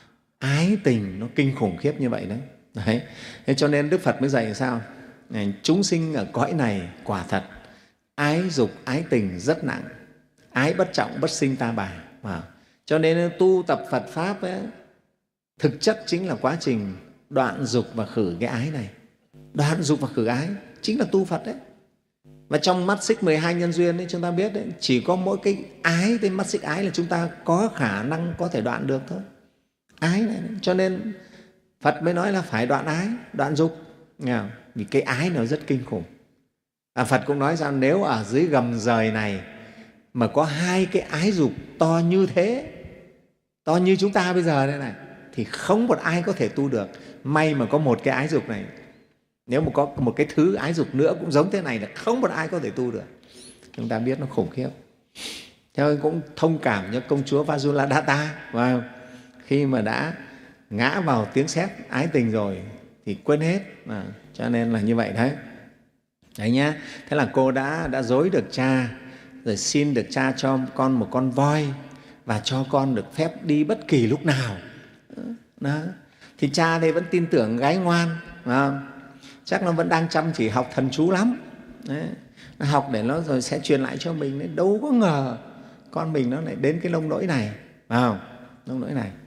D: ái tình nó kinh khủng khiếp như vậy đấy. Đấy. Thế cho nên Đức Phật mới dạy sao? Này, chúng sinh ở cõi này quả thật ái dục, ái tình rất nặng, ái bất trọng, bất sinh ta bà. Wow. Cho nên tu tập Phật Pháp ấy, thực chất chính là quá trình đoạn dục và khử cái ái này. Đoạn dục và khử ái chính là tu Phật đấy. Và trong mắt xích mười hai nhân duyên ấy, chúng ta biết đấy, chỉ có mỗi cái ái, tên mắt xích ái là chúng ta có khả năng có thể đoạn được thôi. Ái này, cho nên Phật mới nói là phải đoạn ái, đoạn dục. Vì cái ái nó rất kinh khủng. À, Phật cũng nói rằng nếu ở dưới gầm trời này mà có hai cái ái dục to như thế, to như chúng ta bây giờ đây này, thì không một ai có thể tu được. May mà có một cái ái dục này. Nếu mà có một cái thứ ái dục nữa cũng giống thế này là không một ai có thể tu được. Chúng ta biết nó khủng khiếp. Thế nên cũng thông cảm cho công chúa Vajuladatta, wow. Khi mà đã ngã vào tiếng sét ái tình rồi thì quên hết, à, cho nên là như vậy đấy. Đấy nhá. Thế là cô đã đã dối được cha, rồi xin được cha cho con một con voi và cho con được phép đi bất kỳ lúc nào. Đó. Thì cha đây vẫn tin tưởng gái ngoan, phải không? Chắc nó vẫn đang chăm chỉ học thần chú lắm. Đấy. Nó học để nó rồi sẽ truyền lại cho mình. Đấy. Đâu có ngờ con mình nó lại đến cái nông nỗi này, phải không? Nông nỗi này.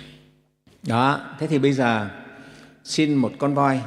D: Đó. Thế thì bây giờ xin một con voi.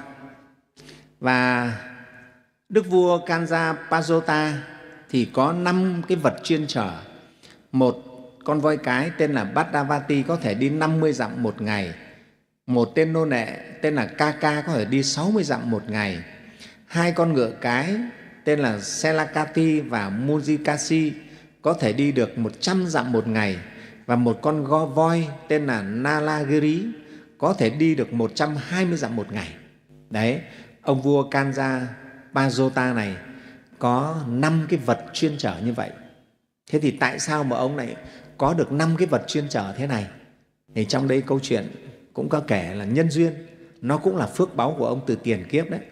D: Và Đức vua Kanja Pajota thì có năm cái vật chuyên chở. Một con voi cái tên là Bhaddavati có thể đi năm mươi dặm một ngày. Một tên nô nệ tên là Kaka có thể đi sáu mươi dặm một ngày. Hai con ngựa cái tên là Selakati và Mujikasi có thể đi được một trăm dặm một ngày. Và một con go voi tên là Nalagiri có thể đi được một trăm hai mươi dặm một ngày. Đấy, ông vua Kanja Pajota này có năm cái vật chuyên chở như vậy. Thế thì tại sao mà ông này có được năm cái vật chuyên chở thế này? Thì trong đây câu chuyện cũng có kể là nhân duyên, nó cũng là phước báu của ông từ tiền kiếp đấy.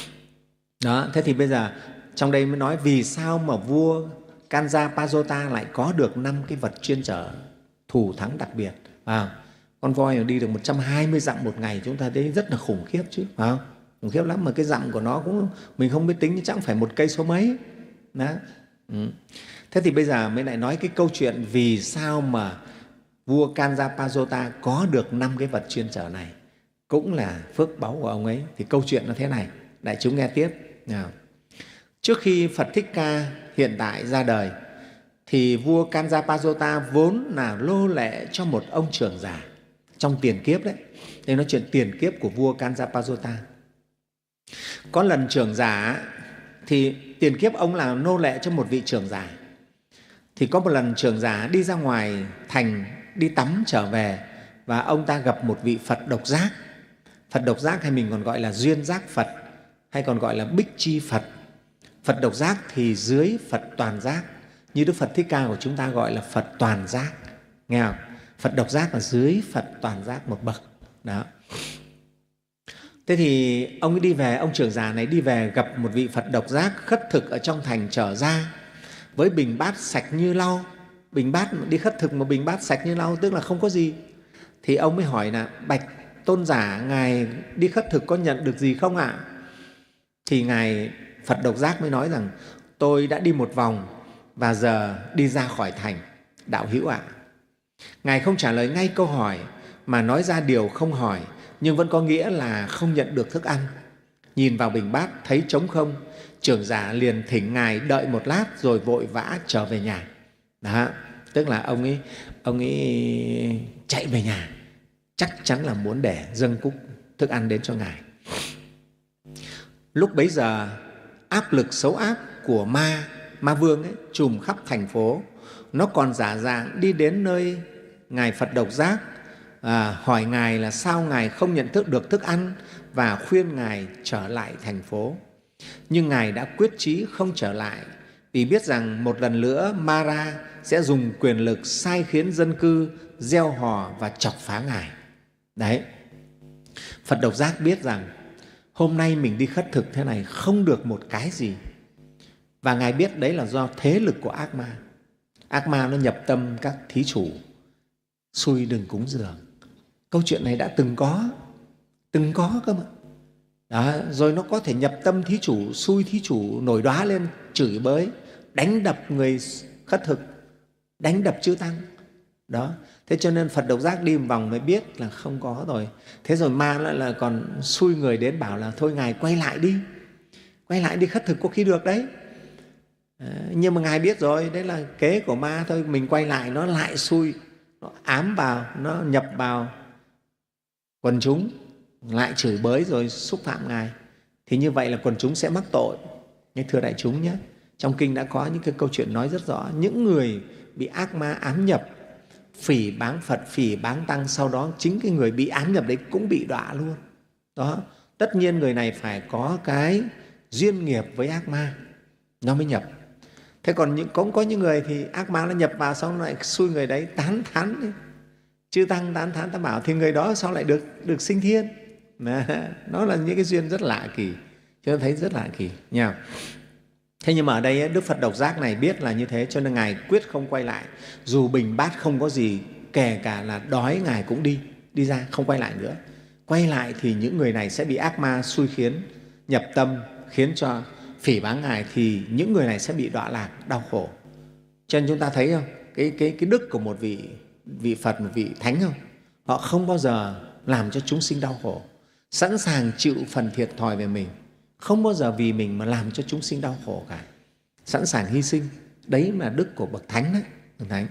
D: Đó, thế thì bây giờ trong đây mới nói vì sao mà vua Kanja Pajota lại có được năm cái vật chuyên chở thủ thắng đặc biệt. À, con voi đi được một trăm hai mươi dặm một ngày, chúng ta thấy rất là khủng khiếp chứ, phải không? khủng khiếp lắm, mà cái dặm của nó cũng mình không biết tính, chẳng phải một cây số mấy đó. Ừ. Thế thì bây giờ mới lại nói cái câu chuyện vì sao mà vua Kanjapajota có được năm cái vật chuyên trở này, cũng là phước báu của ông ấy. Thì câu chuyện nó thế này, đại chúng nghe tiếp nào. Trước khi Phật Thích Ca hiện tại ra đời thì vua Kanjapajota vốn là nô lệ cho một ông trưởng giả trong tiền kiếp đấy. Đây nói chuyện tiền kiếp của vua Kanjapajota. Có lần trưởng giả thì tiền kiếp ông là nô lệ cho một vị trưởng giả. Thì có một lần trưởng giả đi ra ngoài thành đi tắm trở về, và ông ta gặp một vị Phật độc giác. Phật độc giác hay mình còn gọi là duyên giác Phật, hay còn gọi là bích chi Phật. Phật độc giác thì dưới Phật toàn giác, như Đức Phật Thích Ca của chúng ta gọi là Phật toàn giác, nghe không? Phật độc giác là dưới Phật toàn giác một bậc đó. Thế thì ông ấy đi về, ông trưởng giả này đi về gặp một vị Phật độc giác khất thực ở trong thành trở ra với bình bát sạch như lau. Bình bát đi khất thực mà bình bát sạch như lau tức là không có gì. Thì ông mới hỏi là bạch tôn giả, ngài đi khất thực có nhận được gì không ạ? À? Thì ngài Phật độc giác mới nói rằng tôi đã đi một vòng và giờ đi ra khỏi thành, đạo hữu ạ. À. Ngài không trả lời ngay câu hỏi mà nói ra điều không hỏi, nhưng vẫn có nghĩa là không nhận được thức ăn. Nhìn vào bình bát thấy trống không, trưởng giả liền thỉnh ngài đợi một lát rồi vội vã trở về nhà. Đó, tức là ông ấy ông ấy chạy về nhà, chắc chắn là muốn để dâng cúc thức ăn đến cho ngài. Lúc bấy giờ áp lực xấu ác của ma ma vương ấy trùm khắp thành phố. Nó còn giả dạng đi đến nơi ngài Phật độc giác, à, hỏi ngài là sao ngài không nhận thức được thức ăn và khuyên ngài trở lại thành phố. Nhưng ngài đã quyết chí không trở lại, vì biết rằng một lần nữa Mara sẽ dùng quyền lực sai khiến dân cư gieo hò và chọc phá ngài. Đấy, Phật độc giác biết rằng hôm nay mình đi khất thực thế này không được một cái gì, và ngài biết đấy là do thế lực của ác ma. Ác ma nó nhập tâm các thí chủ, xui đừng cúng dường. Câu chuyện này đã từng có, từng có cơ mà. Đó, rồi nó có thể nhập tâm thí chủ, xui thí chủ nổi đoá lên, chửi bới, đánh đập người khất thực, đánh đập chư tăng. Đó, thế cho nên Phật độc giác đi một vòng mới biết là không có rồi. Thế rồi ma lại là còn xui người đến bảo là thôi ngài quay lại đi, quay lại đi khất thực có khi được đấy. À, nhưng mà ngài biết rồi, đấy là kế của ma thôi, mình quay lại nó lại xui, nó ám vào, nó nhập vào quần chúng, lại chửi bới rồi xúc phạm ngài. Thì như vậy là quần chúng sẽ mắc tội. Nhưng thưa đại chúng nhé, trong kinh đã có những cái câu chuyện nói rất rõ, những người bị ác ma ám nhập, phỉ báng Phật, phỉ báng Tăng, sau đó chính cái người bị ám nhập đấy cũng bị đọa luôn. Đó, tất nhiên người này phải có cái duyên nghiệp với ác ma nó mới nhập. Thế còn những, cũng có những người thì ác ma nó nhập vào xong lại xui người đấy tán thán đi. Chư Tăng tán thán tam bảo thì người đó sau lại được được sinh thiên. Nó là những cái duyên rất lạ kỳ, cho nên thấy rất lạ kỳ nha. Thế nhưng mà ở đây Đức Phật độc giác này biết là như thế, cho nên ngài quyết không quay lại. Dù bình bát không có gì, kể cả là đói ngài cũng đi đi ra, không quay lại nữa. Quay lại thì những người này sẽ bị ác ma xui khiến, nhập tâm, khiến cho phỉ báng ngài, thì những người này sẽ bị đọa lạc, đau khổ. Cho nên chúng ta thấy không, cái, cái, cái đức của một vị, vị Phật, một vị Thánh không? Họ không bao giờ làm cho chúng sinh đau khổ, sẵn sàng chịu phần thiệt thòi về mình, không bao giờ vì mình mà làm cho chúng sinh đau khổ cả, sẵn sàng hy sinh. Đấy là đức của bậc Thánh đấy, bậc Thánh.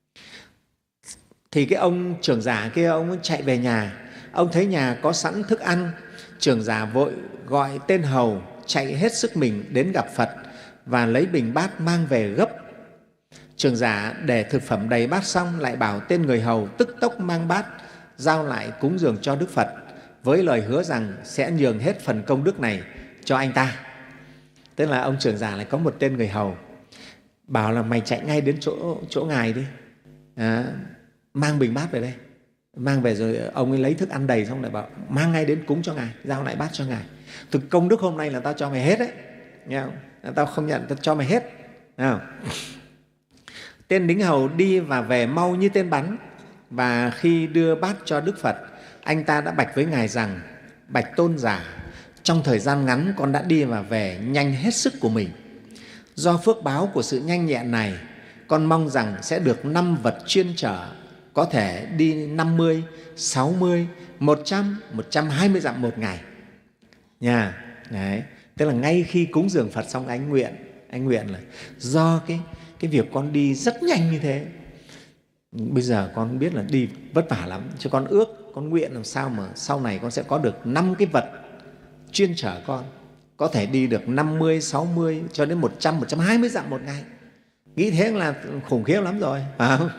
D: Thì cái ông trưởng giả kia, ông chạy về nhà, ông thấy nhà có sẵn thức ăn. Trưởng giả vội gọi tên hầu chạy hết sức mình đến gặp Phật và lấy bình bát mang về gấp. Trưởng giả để thực phẩm đầy bát xong lại bảo tên người hầu tức tốc mang bát giao lại cúng dường cho Đức Phật, với lời hứa rằng sẽ nhường hết phần công đức này cho anh ta. Tức là ông trưởng giả lại có một tên người hầu bảo là mày chạy ngay đến chỗ, chỗ ngài đi, à, mang bình bát về đây. Mang về rồi ông ấy lấy thức ăn đầy xong lại bảo mang ngay đến cúng cho ngài, giao lại bát cho ngài. Thực công đức hôm nay là tao cho mày hết đấy, nghe không? Tao không nhận, tao cho mày hết. Nghe không? Tên lính hầu đi và về mau như tên bắn, và khi đưa bát cho Đức Phật, anh ta đã bạch với ngài rằng: bạch tôn giả, trong thời gian ngắn con đã đi và về nhanh hết sức của mình. Do phước báo của sự nhanh nhẹn này, con mong rằng sẽ được năm vật chuyên chở, có thể đi năm mươi, sáu mươi, một trăm, một trăm hai mươi dặm một ngày. Nha. Đấy. Tức là ngay khi cúng dường Phật xong anh nguyện, anh nguyện là do cái, cái việc con đi rất nhanh như thế. Bây giờ con biết là đi vất vả lắm, cho con ước, con nguyện làm sao mà sau này con sẽ có được năm cái vật chuyên chở con, có thể đi được năm mươi, sáu mươi cho đến một trăm, một trăm hai mươi dặm một ngày. Nghĩ thế là khủng khiếp lắm rồi, phải không?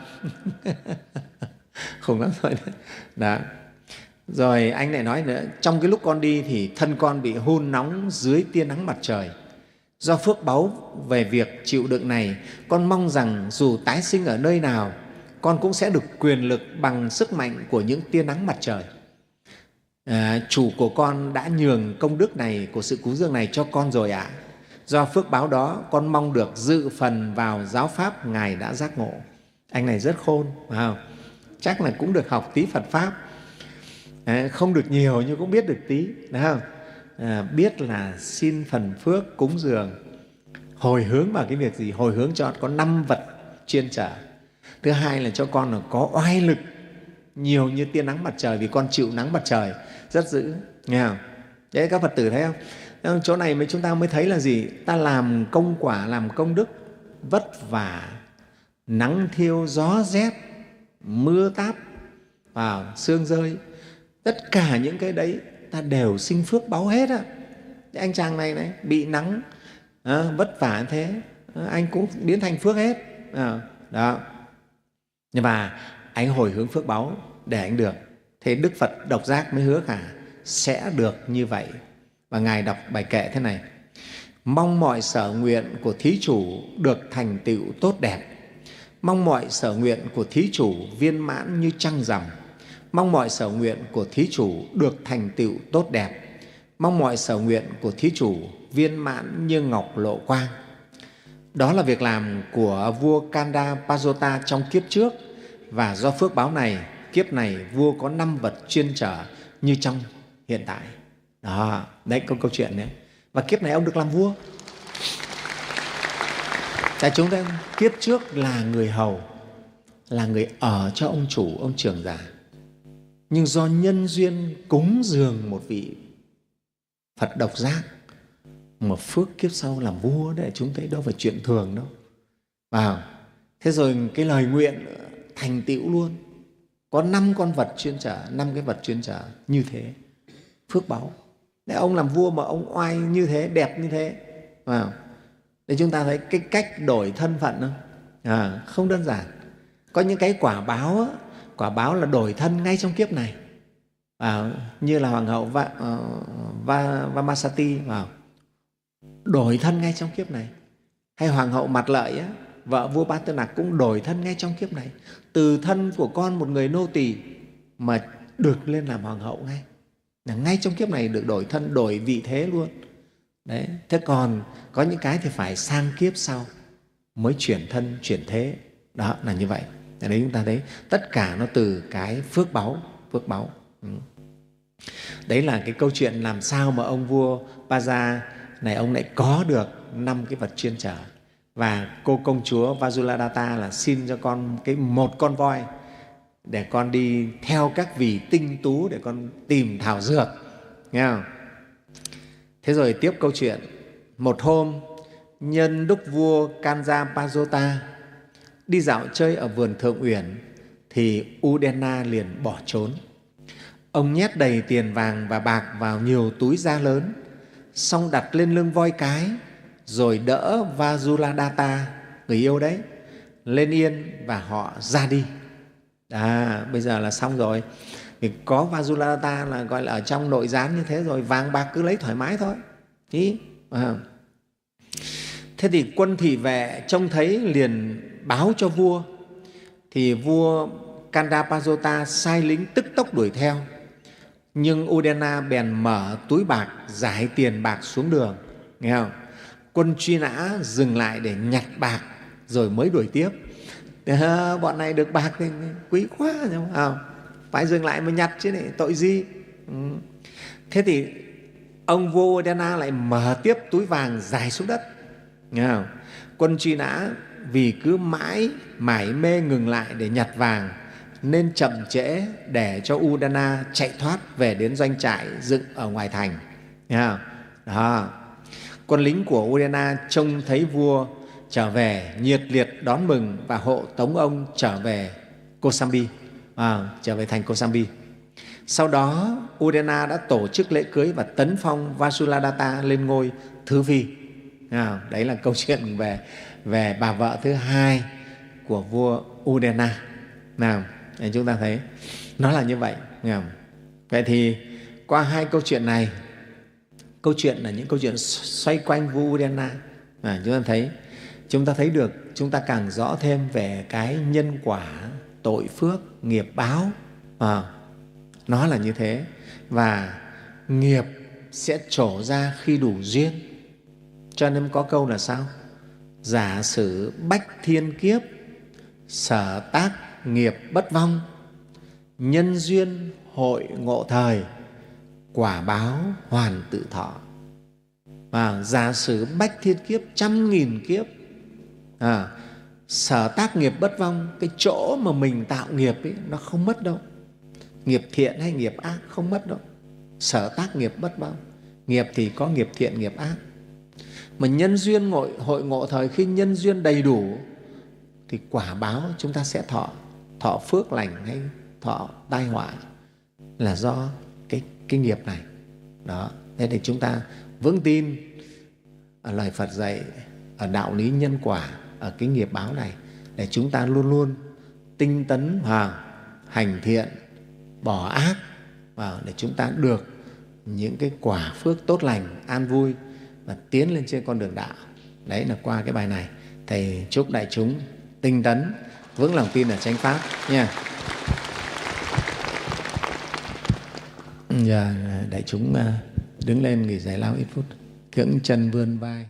D: Khủng lắm rồi đấy. Đó. Rồi anh lại nói nữa, trong cái lúc con đi thì thân con bị hun nóng dưới tia nắng mặt trời. Do phước báu về việc chịu đựng này, con mong rằng dù tái sinh ở nơi nào, con cũng sẽ được quyền lực bằng sức mạnh của những tia nắng mặt trời. À, chủ của con đã nhường công đức này, của sự cúng dường này cho con rồi ạ. À. Do phước báo đó, con mong được dự phần vào giáo pháp Ngài đã giác ngộ. Anh này rất khôn, phải không? Chắc là cũng được học tí Phật Pháp. À, không được nhiều nhưng cũng biết được tí, đúng không? À, biết là xin phần phước cúng dường, hồi hướng vào cái việc gì? Hồi hướng cho có năm vật chuyên chở. Thứ hai là cho con là có oai lực nhiều như tia nắng mặt trời, vì con chịu nắng mặt trời rất dữ, nghe không? Đấy, các Phật tử thấy không? Chỗ này mới chúng ta mới thấy là gì? Ta làm công quả, làm công đức vất vả, nắng thiêu, gió rét, mưa táp, vào sương rơi, tất cả những cái đấy ta đều sinh phước báu hết á. Anh chàng này này bị nắng à, vất vả thế, à, anh cũng biến thành phước hết à, đó. Nhưng mà anh hồi hướng phước báu để anh được. Thế Đức Phật Độc Giác mới hứa cả sẽ được như vậy. Và Ngài đọc bài kệ thế này: mong mọi sở nguyện của thí chủ được thành tựu tốt đẹp, mong mọi sở nguyện của thí chủ viên mãn như trăng rằm, mong mọi sở nguyện của thí chủ được thành tựu tốt đẹp, mong mọi sở nguyện của thí chủ viên mãn như ngọc lộ quang. Đó là việc làm của vua Kanda Pajota trong kiếp trước, và do phước báo này, kiếp này vua có năm vật chuyên chở như trong hiện tại. Đó, đấy có câu chuyện đấy. Và kiếp này ông được làm vua. Tại chúng ta kiếp trước là người hầu, là người ở cho ông chủ, ông trưởng giả. Nhưng do nhân duyên cúng dường một vị Phật Độc Giác mà phước kiếp sau làm vua đấy, chúng thấy đâu phải chuyện thường đâu. Vào. Thế rồi cái lời nguyện thành tựu luôn. Có năm con vật chuyên chở, năm cái vật chuyên chở như thế. Phước báu. Để ông làm vua mà ông oai như thế, đẹp như thế. Vào. Để chúng ta thấy cái cách đổi thân phận không? À, không đơn giản. Có những cái quả báo á, quả báo là đổi thân ngay trong kiếp này. À, như là Hoàng hậu Va, uh, Va, Vamasati vào đổi thân ngay trong kiếp này. Hay Hoàng hậu Mặt Lợi á, vợ vua Ba Tư Nặc cũng đổi thân ngay trong kiếp này. Từ thân của con một người nô tỳ mà được lên làm hoàng hậu ngay. Là ngay trong kiếp này được đổi thân, đổi vị thế luôn. Đấy. Thế còn có những cái thì phải sang kiếp sau mới chuyển thân, chuyển thế. Đó là như vậy. Đấy chúng ta thấy tất cả nó từ cái phước báu, phước báu. Ừ. Đấy là cái câu chuyện làm sao mà ông vua Paja này ông lại có được năm cái vật chuyên chở. Và cô công chúa Vajuladatta là xin cho con cái một con voi để con đi theo các vị tinh tú để con tìm thảo dược, nghe không? Thế rồi tiếp câu chuyện. Một hôm, nhân lúc vua Kanja Pajota đi dạo chơi ở vườn Thượng Uyển thì Udena liền bỏ trốn. Ông nhét đầy tiền vàng và bạc vào nhiều túi da lớn, xong đặt lên lưng voi cái, rồi đỡ Vajuladatta, người yêu đấy, lên yên và họ ra đi. À, bây giờ là xong rồi. Vì có Vajuladatta là gọi là ở trong nội gián như thế rồi, vàng bạc cứ lấy thoải mái thôi. Ý, à. Thế thì quân thị vệ trông thấy liền báo cho vua. Thì vua Kanda Pajota sai lính tức tốc đuổi theo. Nhưng Udena bèn mở túi bạc, giải tiền bạc xuống đường. Nghe không? Quân truy nã dừng lại để nhặt bạc rồi mới đuổi tiếp. À, bọn này được bạc thì quý quá, không? Phải dừng lại mà nhặt chứ này, tội gì? Ừ. Thế thì ông vua Udana lại mở tiếp túi vàng dài xuống đất. Nghe không? Quân truy nã vì cứ mãi mải mê ngừng lại để nhặt vàng nên chậm trễ để cho Udana chạy thoát về đến doanh trại dựng ở ngoài thành. Nghe không? Đó. Quân lính của Udana trông thấy vua trở về nhiệt liệt đón mừng và hộ tống ông trở về Kosambi, à, trở về thành Kosambi. Sau đó Udana đã tổ chức lễ cưới và tấn phong Vasuladatta lên ngôi thứ phi. À, đấy là câu chuyện về về bà vợ thứ hai của vua Udana. Nào, chúng ta thấy nó là như vậy. Vậy thì qua hai câu chuyện này, câu chuyện là những câu chuyện xoay quanh vua Udana, à, chúng ta thấy chúng ta thấy được, chúng ta càng rõ thêm về cái nhân quả, tội phước, nghiệp báo. À, nó là như thế, và nghiệp sẽ trổ ra khi đủ duyên. Cho nên có câu là sao? Giả sử bách thiên kiếp, sở tác nghiệp bất vong, nhân duyên hội ngộ thời, quả báo hoàn tự thọ. À, giả sử bách thiên kiếp, trăm nghìn kiếp, à, sở tác nghiệp bất vong, cái chỗ mà mình tạo nghiệp ấy, nó không mất đâu. Nghiệp thiện hay nghiệp ác không mất đâu. Sở tác nghiệp bất vong. Nghiệp thì có nghiệp thiện, nghiệp ác. Mà nhân duyên hội, hội ngộ thời, khi nhân duyên đầy đủ thì quả báo chúng ta sẽ thọ. Thọ phước lành hay thọ tai họa là do cái, cái nghiệp này. Đó. Thế thì chúng ta vững tin ở lời Phật dạy, ở đạo lý nhân quả, ở cái nghiệp báo này, để chúng ta luôn luôn tinh tấn vào hành thiện, bỏ ác, vào để chúng ta được những cái quả phước tốt lành, an vui và tiến lên trên con đường đạo. Đấy là qua cái bài này, Thầy chúc đại chúng tinh tấn, vững lòng tin ở chánh pháp nha. Giờ đại chúng đứng lên nghỉ giải lao ít phút, cưỡng chân vươn vai.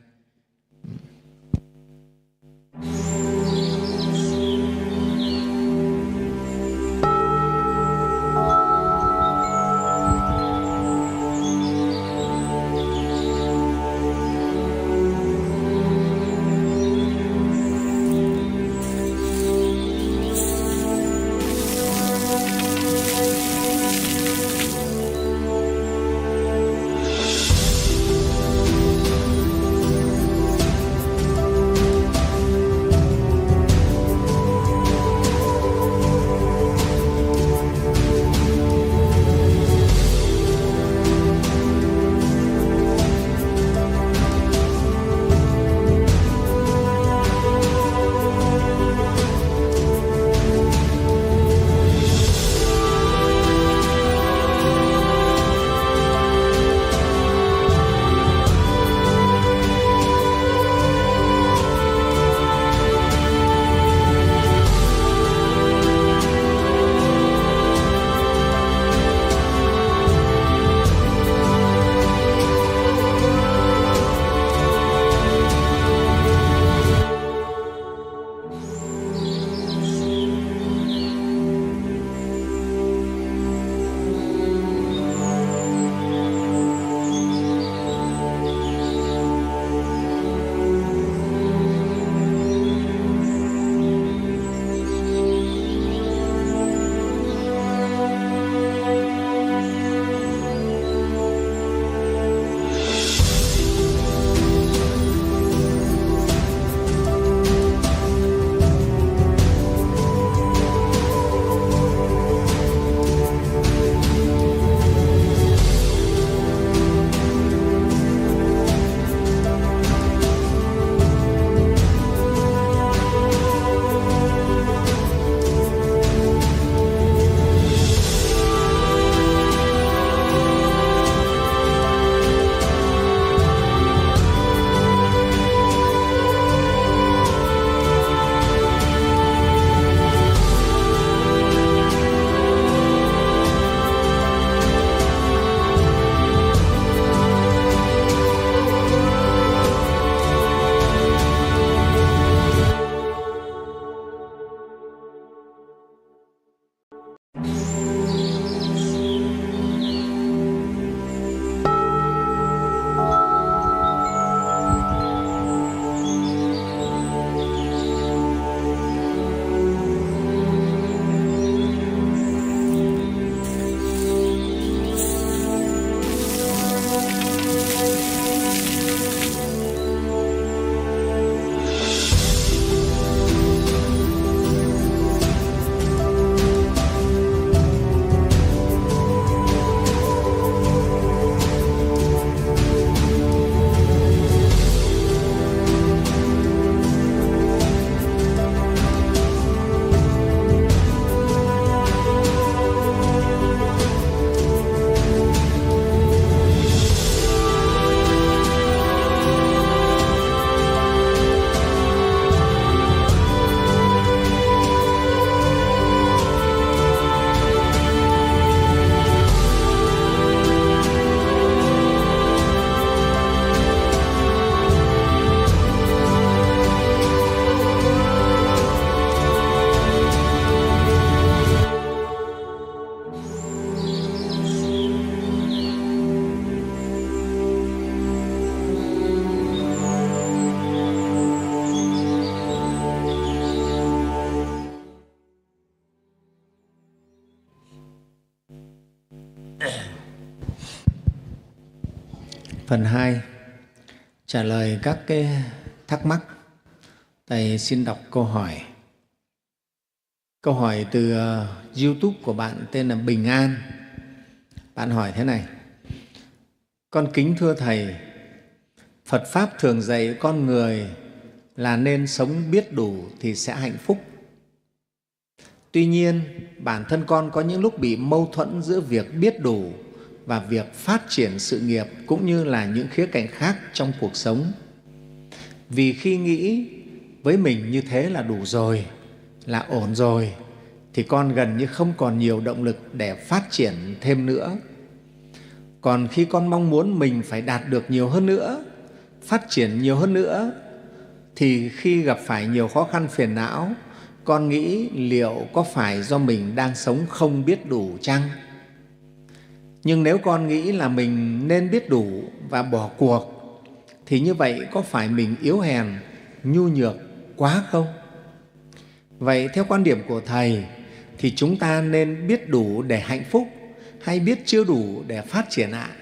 D: Phần hai, trả lời các cái thắc mắc. Thầy xin đọc câu hỏi. Câu hỏi từ uh, YouTube của bạn tên là Bình An. Bạn hỏi thế này: con kính thưa Thầy, Phật Pháp thường dạy con người là nên sống biết đủ thì sẽ hạnh phúc. Tuy nhiên, bản thân con có những lúc bị mâu thuẫn giữa việc biết đủ và việc phát triển sự nghiệp cũng như là những khía cạnh khác trong cuộc sống. Vì khi nghĩ với mình như thế là đủ rồi, là ổn rồi, thì con gần như không còn nhiều động lực để phát triển thêm nữa. Còn khi con mong muốn mình phải đạt được nhiều hơn nữa, phát triển nhiều hơn nữa, thì khi gặp phải nhiều khó khăn phiền não, con nghĩ liệu có phải do mình đang sống không biết đủ chăng? Nhưng nếu con nghĩ là mình nên biết đủ và bỏ cuộc, thì như vậy có phải mình yếu hèn, nhu nhược quá không? Vậy theo quan điểm của Thầy thì chúng ta nên biết đủ để hạnh phúc hay biết chưa đủ để phát triển ạ?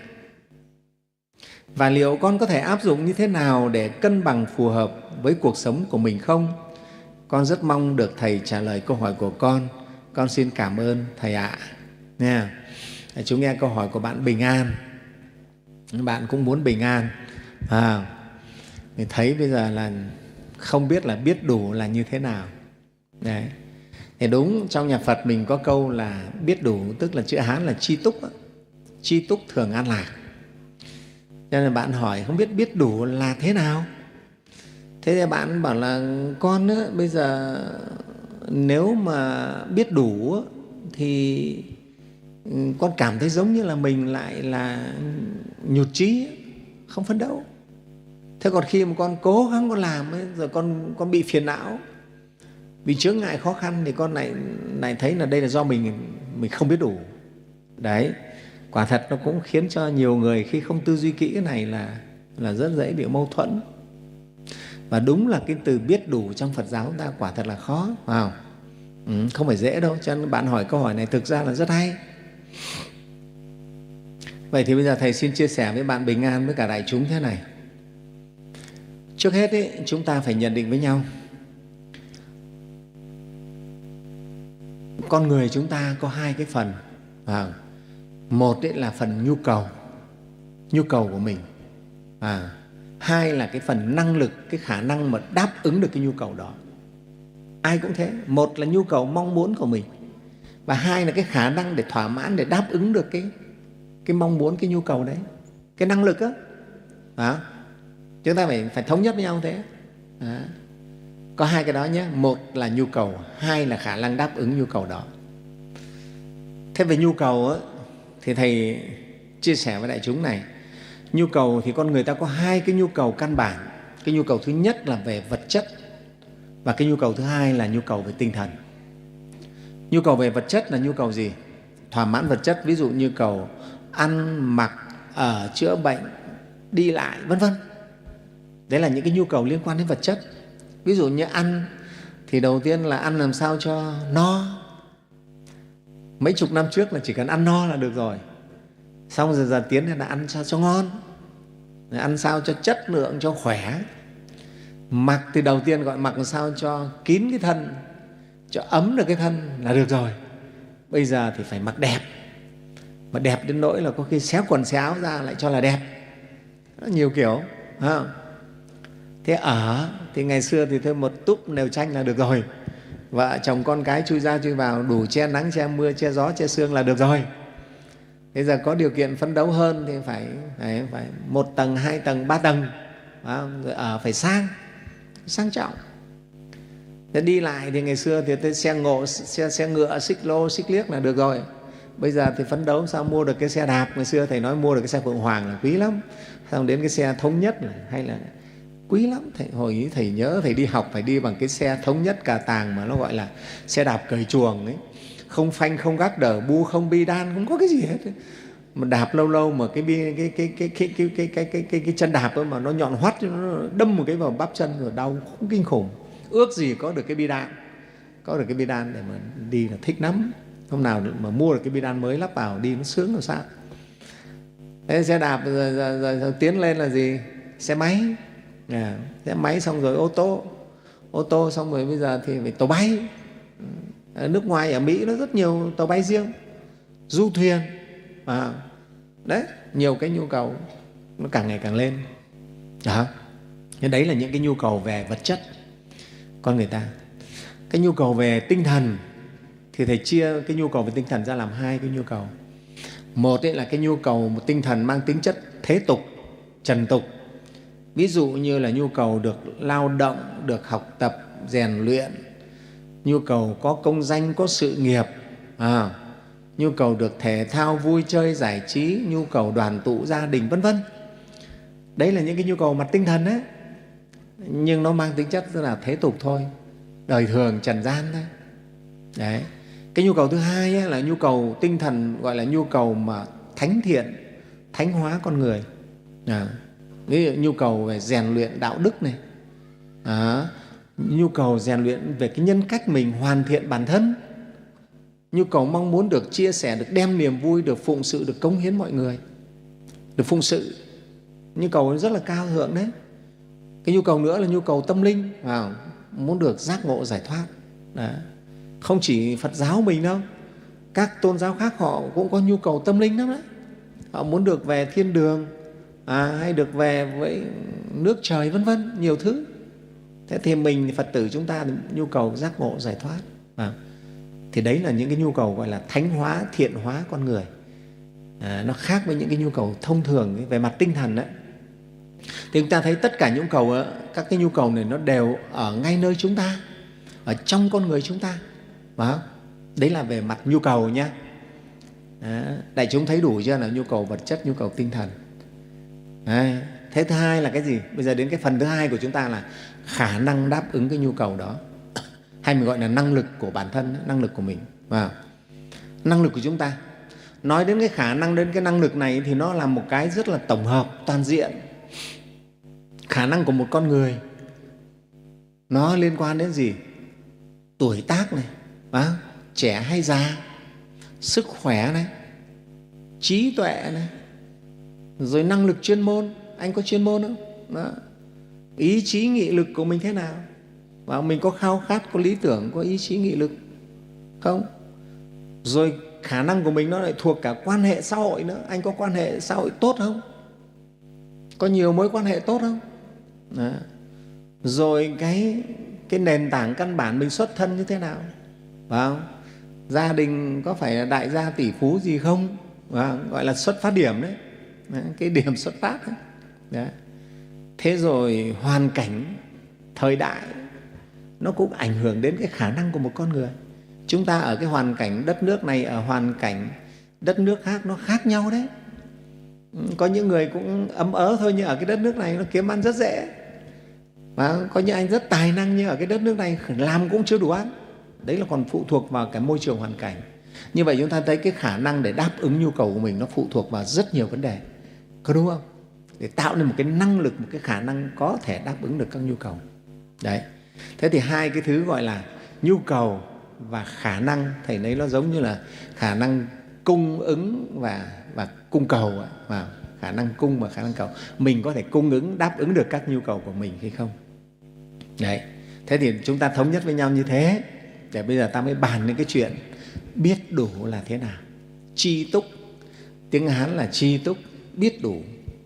D: Và liệu con có thể áp dụng như thế nào để cân bằng phù hợp với cuộc sống của mình không? Con rất mong được Thầy trả lời câu hỏi của con. Con xin cảm ơn Thầy ạ. Nha. Chúng nghe câu hỏi của bạn Bình An. Bạn cũng muốn bình an. À, thì thấy bây giờ là không biết là biết đủ là như thế nào. Đấy. Thì đúng, trong nhà Phật mình có câu là biết đủ, tức là chữ Hán là chi túc. Chi túc thường an lạc. Cho nên bạn hỏi không biết biết đủ là thế nào. Thế thì bạn bảo là con á, bây giờ nếu mà biết đủ thì con cảm thấy giống như là mình lại là nhụt chí, không phấn đấu. Thế còn khi mà con cố gắng con làm ấy, rồi con, con bị phiền não, bị chướng ngại khó khăn thì con lại, lại thấy là đây là do mình, mình không biết đủ. Đấy, quả thật nó cũng khiến cho nhiều người khi không tư duy kỹ cái này là, là rất dễ bị mâu thuẫn. Và đúng là cái từ biết đủ trong Phật giáo chúng ta quả thật là khó, phải không? Ừ, không phải dễ đâu, cho nên bạn hỏi câu hỏi này thực ra là rất hay. Vậy thì bây giờ Thầy xin chia sẻ với bạn Bình An với cả đại chúng thế này. Trước hết ấy, chúng ta phải nhận định với nhau. Con người chúng ta có hai cái phần. À, một ấy là phần nhu cầu, nhu cầu của mình. À, hai là cái phần năng lực, cái khả năng mà đáp ứng được cái nhu cầu đó. Ai cũng thế. Một là nhu cầu mong muốn của mình, và hai là cái khả năng để thỏa mãn, để đáp ứng được cái, cái mong muốn, cái nhu cầu đấy, cái năng lực á. À, chúng ta phải, phải thống nhất với nhau thế. À, có hai cái đó nhé. Một là nhu cầu, hai là khả năng đáp ứng nhu cầu đó. Thế về nhu cầu á, thì Thầy chia sẻ với đại chúng này. Nhu cầu thì con người ta có hai cái nhu cầu căn bản. Cái nhu cầu thứ nhất là về vật chất, và cái nhu cầu thứ hai là nhu cầu về tinh thần. Nhu cầu về vật chất là nhu cầu gì? Thỏa mãn vật chất, ví dụ như cầu ăn, mặc, ở, chữa bệnh, đi lại, vân vân. Đấy là những cái nhu cầu liên quan đến vật chất. Ví dụ như ăn thì đầu tiên là ăn làm sao cho no. Mấy chục năm trước là chỉ cần ăn no là được rồi. Xong rồi dần tiến là ăn sao cho ngon, ăn sao cho chất lượng, cho khỏe. Mặc thì đầu tiên gọi mặc làm sao cho kín cái thân, cho ấm được cái thân là được rồi. Bây giờ thì phải mặc đẹp, mà đẹp đến nỗi là có khi xé quần xé áo ra lại cho là đẹp. Rất nhiều kiểu. À, thế ở thì ngày xưa thì thôi một túp nều tranh là được rồi. Vợ chồng con cái chui ra chui vào, đủ che nắng, che mưa, che gió, che sương là được rồi. Bây giờ có điều kiện phấn đấu hơn thì phải, phải, phải một tầng, hai tầng, ba tầng. Rồi ở phải sang, sang trọng. Thế đi lại thì ngày xưa thì tới xe ngộ, xe, xe ngựa, xích lô, xích liếc là được rồi. Bây giờ thì phấn đấu sao mua được cái xe đạp. Ngày xưa Thầy nói mua được cái xe Phượng Hoàng là quý lắm. Xong đến cái xe Thống Nhất là, hay là quý lắm. Thầy, hồi ý Thầy nhớ Thầy đi học phải đi bằng cái xe Thống Nhất Cà Tàng mà nó gọi là xe đạp cởi chuồng ấy. Không phanh, không gác đờ, bu không bi đan, không có cái gì hết. Mà đạp lâu lâu mà cái cái cái cái cái cái cái cái cái cái, cái, cái chân đạp ấy mà nó nhọn hoắt, nó đâm một cái vào bắp chân rồi đau không kinh khủng. Ước gì có được cái bi đan, có được cái bi đan để mà đi là thích lắm. Hôm nào mà mua được cái bi đan mới lắp vào đi nó sướng làm sao. Thế xe đạp rồi, rồi, rồi, rồi tiến lên là gì? Xe máy. À, xe máy xong rồi ô tô. Ô tô xong rồi bây giờ thì phải tàu bay. Ở nước ngoài, ở Mỹ nó rất nhiều tàu bay riêng, du thuyền. À, đấy, nhiều cái nhu cầu nó càng ngày càng lên. Đó. Thế đấy là những cái nhu cầu về vật chất con người ta. Cái nhu cầu về tinh thần thì Thầy chia cái nhu cầu về tinh thần ra làm hai cái nhu cầu. Một ấy là cái nhu cầu một tinh thần mang tính chất thế tục, trần tục. Ví dụ như là nhu cầu được lao động, được học tập, rèn luyện, nhu cầu có công danh, có sự nghiệp, à, nhu cầu được thể thao, vui chơi, giải trí, nhu cầu đoàn tụ gia đình, vân vân. Đấy là những cái nhu cầu mặt tinh thần đấy. Nhưng nó mang tính chất rất là thế tục thôi, đời thường, trần gian thôi. Đấy. Cái nhu cầu thứ hai ấy là nhu cầu tinh thần, gọi là nhu cầu mà thánh thiện, thánh hóa con người. À, ví dụ nhu cầu về rèn luyện đạo đức này, à, nhu cầu rèn luyện về cái nhân cách mình, hoàn thiện bản thân, nhu cầu mong muốn được chia sẻ, được đem niềm vui, được phụng sự, được cống hiến mọi người, được phụng sự. Nhu cầu rất là cao thượng đấy. Cái nhu cầu nữa là nhu cầu tâm linh, à, muốn được giác ngộ giải thoát. Đấy. Không chỉ Phật giáo mình đâu, các tôn giáo khác họ cũng có nhu cầu tâm linh lắm đấy. Họ muốn được về thiên đường, à, hay được về với nước trời, vân vân, nhiều thứ. Thế thì mình Phật tử chúng ta nhu cầu giác ngộ giải thoát. À, thì đấy là những cái nhu cầu gọi là thánh hóa, thiện hóa con người. À, nó khác với những cái nhu cầu thông thường ấy, về mặt tinh thần đấy. Thì chúng ta thấy tất cả nhu cầu, các cái nhu cầu này nó đều ở ngay nơi chúng ta, ở trong con người chúng ta. Đó. Đấy là về mặt nhu cầu nhé. Đại chúng thấy đủ chưa, là nhu cầu vật chất, nhu cầu tinh thần. Đấy. Thế thứ hai là cái gì? Bây giờ đến cái phần thứ hai của chúng ta là khả năng đáp ứng cái nhu cầu đó, hay mình gọi là năng lực của bản thân, năng lực của mình. Wow. Năng lực của chúng ta. Nói đến cái khả năng, đến cái năng lực này thì nó là một cái rất là tổng hợp, toàn diện. Khả năng của một con người nó liên quan đến gì? Tuổi tác này, à, trẻ hay già, sức khỏe này, trí tuệ này, rồi năng lực chuyên môn. Anh có chuyên môn không? Đó. Ý chí nghị lực của mình thế nào? Và mình có khao khát, có lý tưởng, có ý chí nghị lực không? Rồi khả năng của mình nó lại thuộc cả quan hệ xã hội nữa. Anh có quan hệ xã hội tốt không? Có nhiều mối quan hệ tốt không? Đó. Rồi cái, cái nền tảng căn bản mình xuất thân như thế nào? Phải không? Gia đình có phải là đại gia tỷ phú gì không? Phải không? Gọi là xuất phát điểm đấy. Đấy, cái điểm xuất phát đấy. Đấy. Thế rồi hoàn cảnh, thời đại nó cũng ảnh hưởng đến cái khả năng của một con người. Chúng ta ở cái hoàn cảnh đất nước này, ở hoàn cảnh đất nước khác nó khác nhau đấy. Có những người cũng ấm ớ thôi, nhưng ở cái đất nước này nó kiếm ăn rất dễ. Và có những anh rất tài năng, nhưng ở cái đất nước này làm cũng chưa đủ ăn. Đấy là còn phụ thuộc vào cái môi trường hoàn cảnh. Như vậy chúng ta thấy cái khả năng để đáp ứng nhu cầu của mình nó phụ thuộc vào rất nhiều vấn đề. Có đúng không? Để tạo nên một cái năng lực, một cái khả năng có thể đáp ứng được các nhu cầu. Đấy. Thế thì hai cái thứ gọi là nhu cầu và khả năng, thầy thấy nó giống như là khả năng cung ứng và, và cung cầu. Và khả năng cung và khả năng cầu. Mình có thể cung ứng, đáp ứng được các nhu cầu của mình hay không? Đấy. Thế thì chúng ta thống nhất với nhau như thế, để bây giờ ta mới bàn đến cái chuyện biết đủ là thế nào. Tri túc, tiếng Hán là tri túc, biết đủ.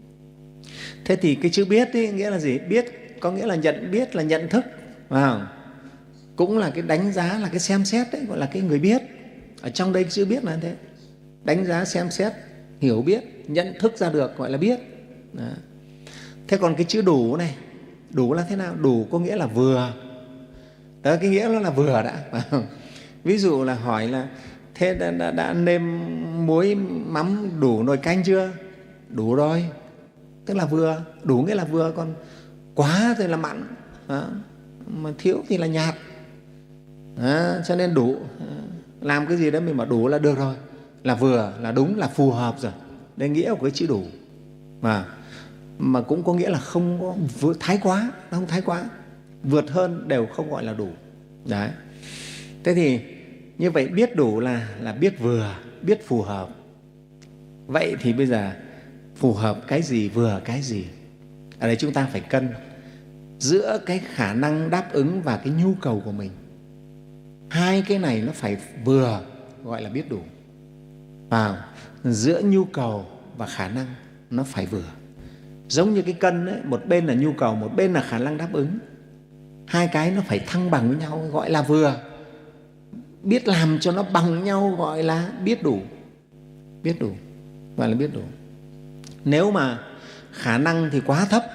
D: Thế thì cái chữ biết ấy, nghĩa là gì? Biết có nghĩa là nhận biết, là nhận thức. Wow. Cũng là cái đánh giá, là cái xem xét đấy, gọi là cái người biết. Ở trong đây cái chữ biết là thế. Đánh giá, xem xét, hiểu biết, nhận thức ra được gọi là biết. Đó. Thế còn cái chữ đủ này, đủ là thế nào? Đủ có nghĩa là vừa. Đó, cái nghĩa nó là vừa đã. Ví dụ là hỏi là thế đã, đã, đã nêm muối mắm đủ nồi canh chưa? Đủ rồi. Tức là vừa. Đủ nghĩa là vừa, còn quá thì là mặn. Đó. Mà thiếu thì là nhạt. Đó. Cho nên đủ. Làm cái gì đó mình bảo đủ là được rồi. Là vừa, là đúng, là phù hợp rồi. Đây nghĩa của cái chữ đủ. Mà, mà cũng có nghĩa là không có vượt thái quá, nó không thái quá. Vượt hơn đều không gọi là đủ. Đấy. Thế thì như vậy biết đủ là, là biết vừa, biết phù hợp. Vậy thì bây giờ phù hợp cái gì, vừa cái gì. Ở đây chúng ta phải cân giữa cái khả năng đáp ứng và cái nhu cầu của mình. Hai cái này nó phải vừa, gọi là biết đủ. Và giữa nhu cầu và khả năng nó phải vừa. Giống như cái cân ấy, một bên là nhu cầu, một bên là khả năng đáp ứng. Hai cái nó phải thăng bằng với nhau, gọi là vừa. Biết làm cho nó bằng nhau gọi là biết đủ. Biết đủ, gọi là biết đủ. Nếu mà khả năng thì quá thấp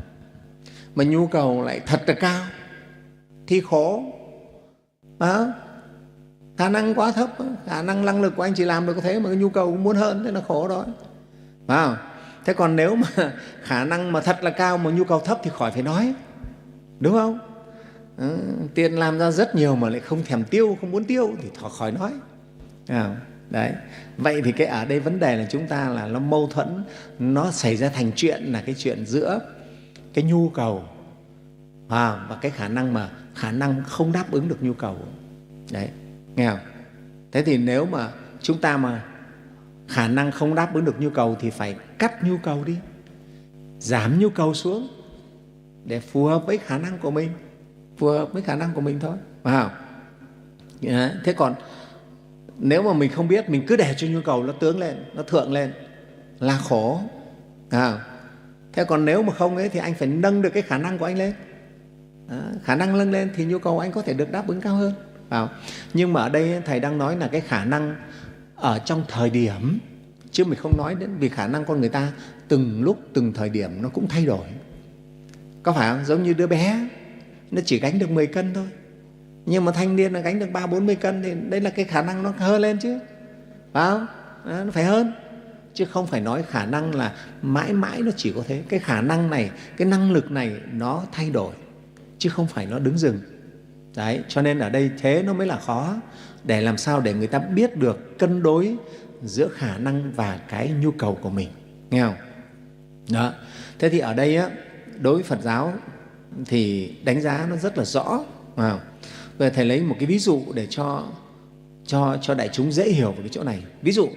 D: mà nhu cầu lại thật là cao thì khổ. À, khả năng quá thấp, khả năng năng lực của anh chỉ làm được có thế mà cái nhu cầu cũng muốn hơn, thế là khổ rồi. À, thế còn nếu mà khả năng mà thật là cao mà nhu cầu thấp thì khỏi phải nói, đúng không? À, tiền làm ra rất nhiều mà lại không thèm tiêu, không muốn tiêu thì khỏi nói. À, đấy. Vậy thì cái ở đây vấn đề là chúng ta là nó mâu thuẫn, nó xảy ra thành chuyện là cái chuyện giữa cái nhu cầu à, và cái khả năng mà khả năng không đáp ứng được nhu cầu. Đấy, nghe không? Thế thì nếu mà chúng ta mà khả năng không đáp ứng được nhu cầu thì phải cắt nhu cầu đi, giảm nhu cầu xuống để phù hợp với khả năng của mình, phù hợp với khả năng của mình thôi. Phải không? Đấy. Thế còn nếu mà mình không biết, mình cứ để cho nhu cầu nó tướng lên, nó thượng lên là khổ. À, thế còn nếu mà không ấy thì anh phải nâng được cái khả năng của anh lên. À, khả năng nâng lên thì nhu cầu anh có thể được đáp ứng cao hơn. À, nhưng mà ở đây Thầy đang nói là cái khả năng ở trong thời điểm, chứ mình không nói đến vì khả năng con người ta từng lúc, từng thời điểm nó cũng thay đổi. Có phải không? Giống như đứa bé, nó chỉ gánh được mười cân thôi. Nhưng mà thanh niên là gánh được ba bốn mươi cân thì đây là cái khả năng nó hơn lên chứ. Phải không? À, nó phải hơn. Chứ không phải nói khả năng là mãi mãi nó chỉ có thế. Cái khả năng này, cái năng lực này nó thay đổi, chứ không phải nó đứng dừng. Đấy, cho nên ở đây thế nó mới là khó, để làm sao để người ta biết được cân đối giữa khả năng và cái nhu cầu của mình. Nghe không? Đó. Thế thì ở đây á, đối với Phật giáo thì đánh giá nó rất là rõ. Wow. Bây giờ Thầy lấy một cái ví dụ để cho, cho, cho đại chúng dễ hiểu về cái chỗ này. Ví dụ,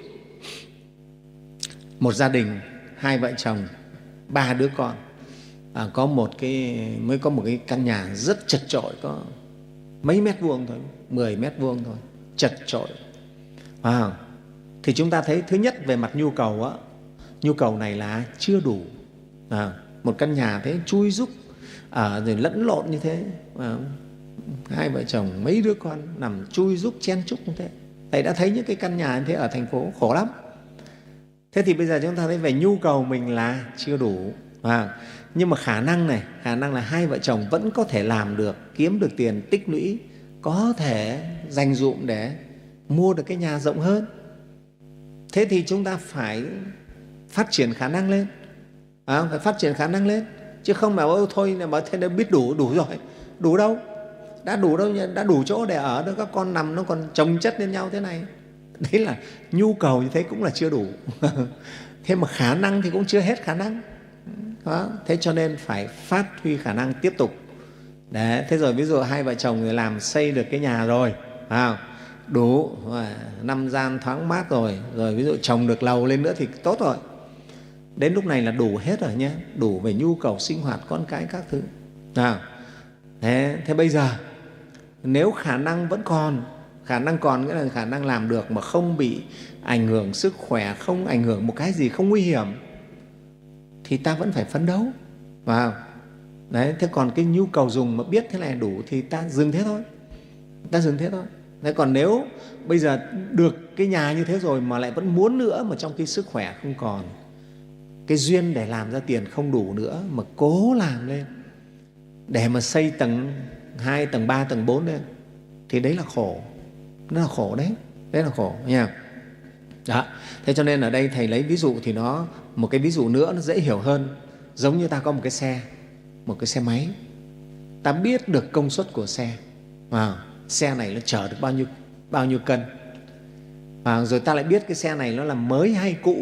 D: một gia đình, hai vợ chồng, ba đứa con, à, có một cái, mới có một cái căn nhà rất chật chội, có mấy mét vuông thôi, mười mét vuông thôi, chật chội. À, thì chúng ta thấy thứ nhất về mặt nhu cầu á, nhu cầu này là chưa đủ. À, một căn nhà thế chui rúc, à, rồi lẫn lộn như thế, à, hai vợ chồng mấy đứa con nằm chui rúc chen chúc như thế. Thầy đã thấy những cái căn nhà như thế ở thành phố khổ lắm. Thế thì bây giờ chúng ta thấy về nhu cầu mình là chưa đủ. À, nhưng mà khả năng này, khả năng là hai vợ chồng vẫn có thể làm được, kiếm được tiền, tích lũy, có thể dành dụm để mua được cái nhà rộng hơn. Thế thì chúng ta phải phát triển khả năng lên. À, phải phát triển khả năng lên. Chứ không bảo ôi thôi là bảo thế đã biết đủ, đủ rồi. Đủ đâu? Đã đủ đâu, đã đủ chỗ để ở đâu, các con nằm nó còn chồng chất lên nhau thế này. Đấy là nhu cầu như thế cũng là chưa đủ. Thế mà khả năng thì cũng chưa hết khả năng. Đó. Thế cho nên phải phát huy khả năng tiếp tục. Đấy. Thế rồi ví dụ hai vợ chồng người làm xây được cái nhà rồi, à, đủ năm gian thoáng mát rồi, rồi ví dụ trồng được lầu lên nữa thì tốt rồi. Đến lúc này là đủ hết rồi nhé, đủ về nhu cầu sinh hoạt con cái các thứ. À, thế, thế bây giờ nếu khả năng vẫn còn, khả năng còn nghĩa là khả năng làm được mà không bị ảnh hưởng sức khỏe, không ảnh hưởng một cái gì, không nguy hiểm, thì ta vẫn phải phấn đấu. Wow. Đấy, thế còn cái nhu cầu dùng mà biết thế này đủ thì ta dừng thế thôi, ta dừng thế thôi. Thế còn nếu bây giờ được cái nhà như thế rồi mà lại vẫn muốn nữa, mà trong khi sức khỏe không còn, cái duyên để làm ra tiền không đủ nữa, mà cố làm lên để mà xây tầng hai, tầng ba, tầng bốn lên, thì đấy là khổ. Nó là khổ đấy, đấy là khổ nha. Đó. Thế cho nên ở đây Thầy lấy ví dụ thì nó, một cái ví dụ nữa nó dễ hiểu hơn. Giống như ta có một cái xe, một cái xe máy, ta biết được công suất của xe, à, xe này nó chở được bao nhiêu, bao nhiêu cân, à, rồi ta lại biết cái xe này nó là mới hay cũ.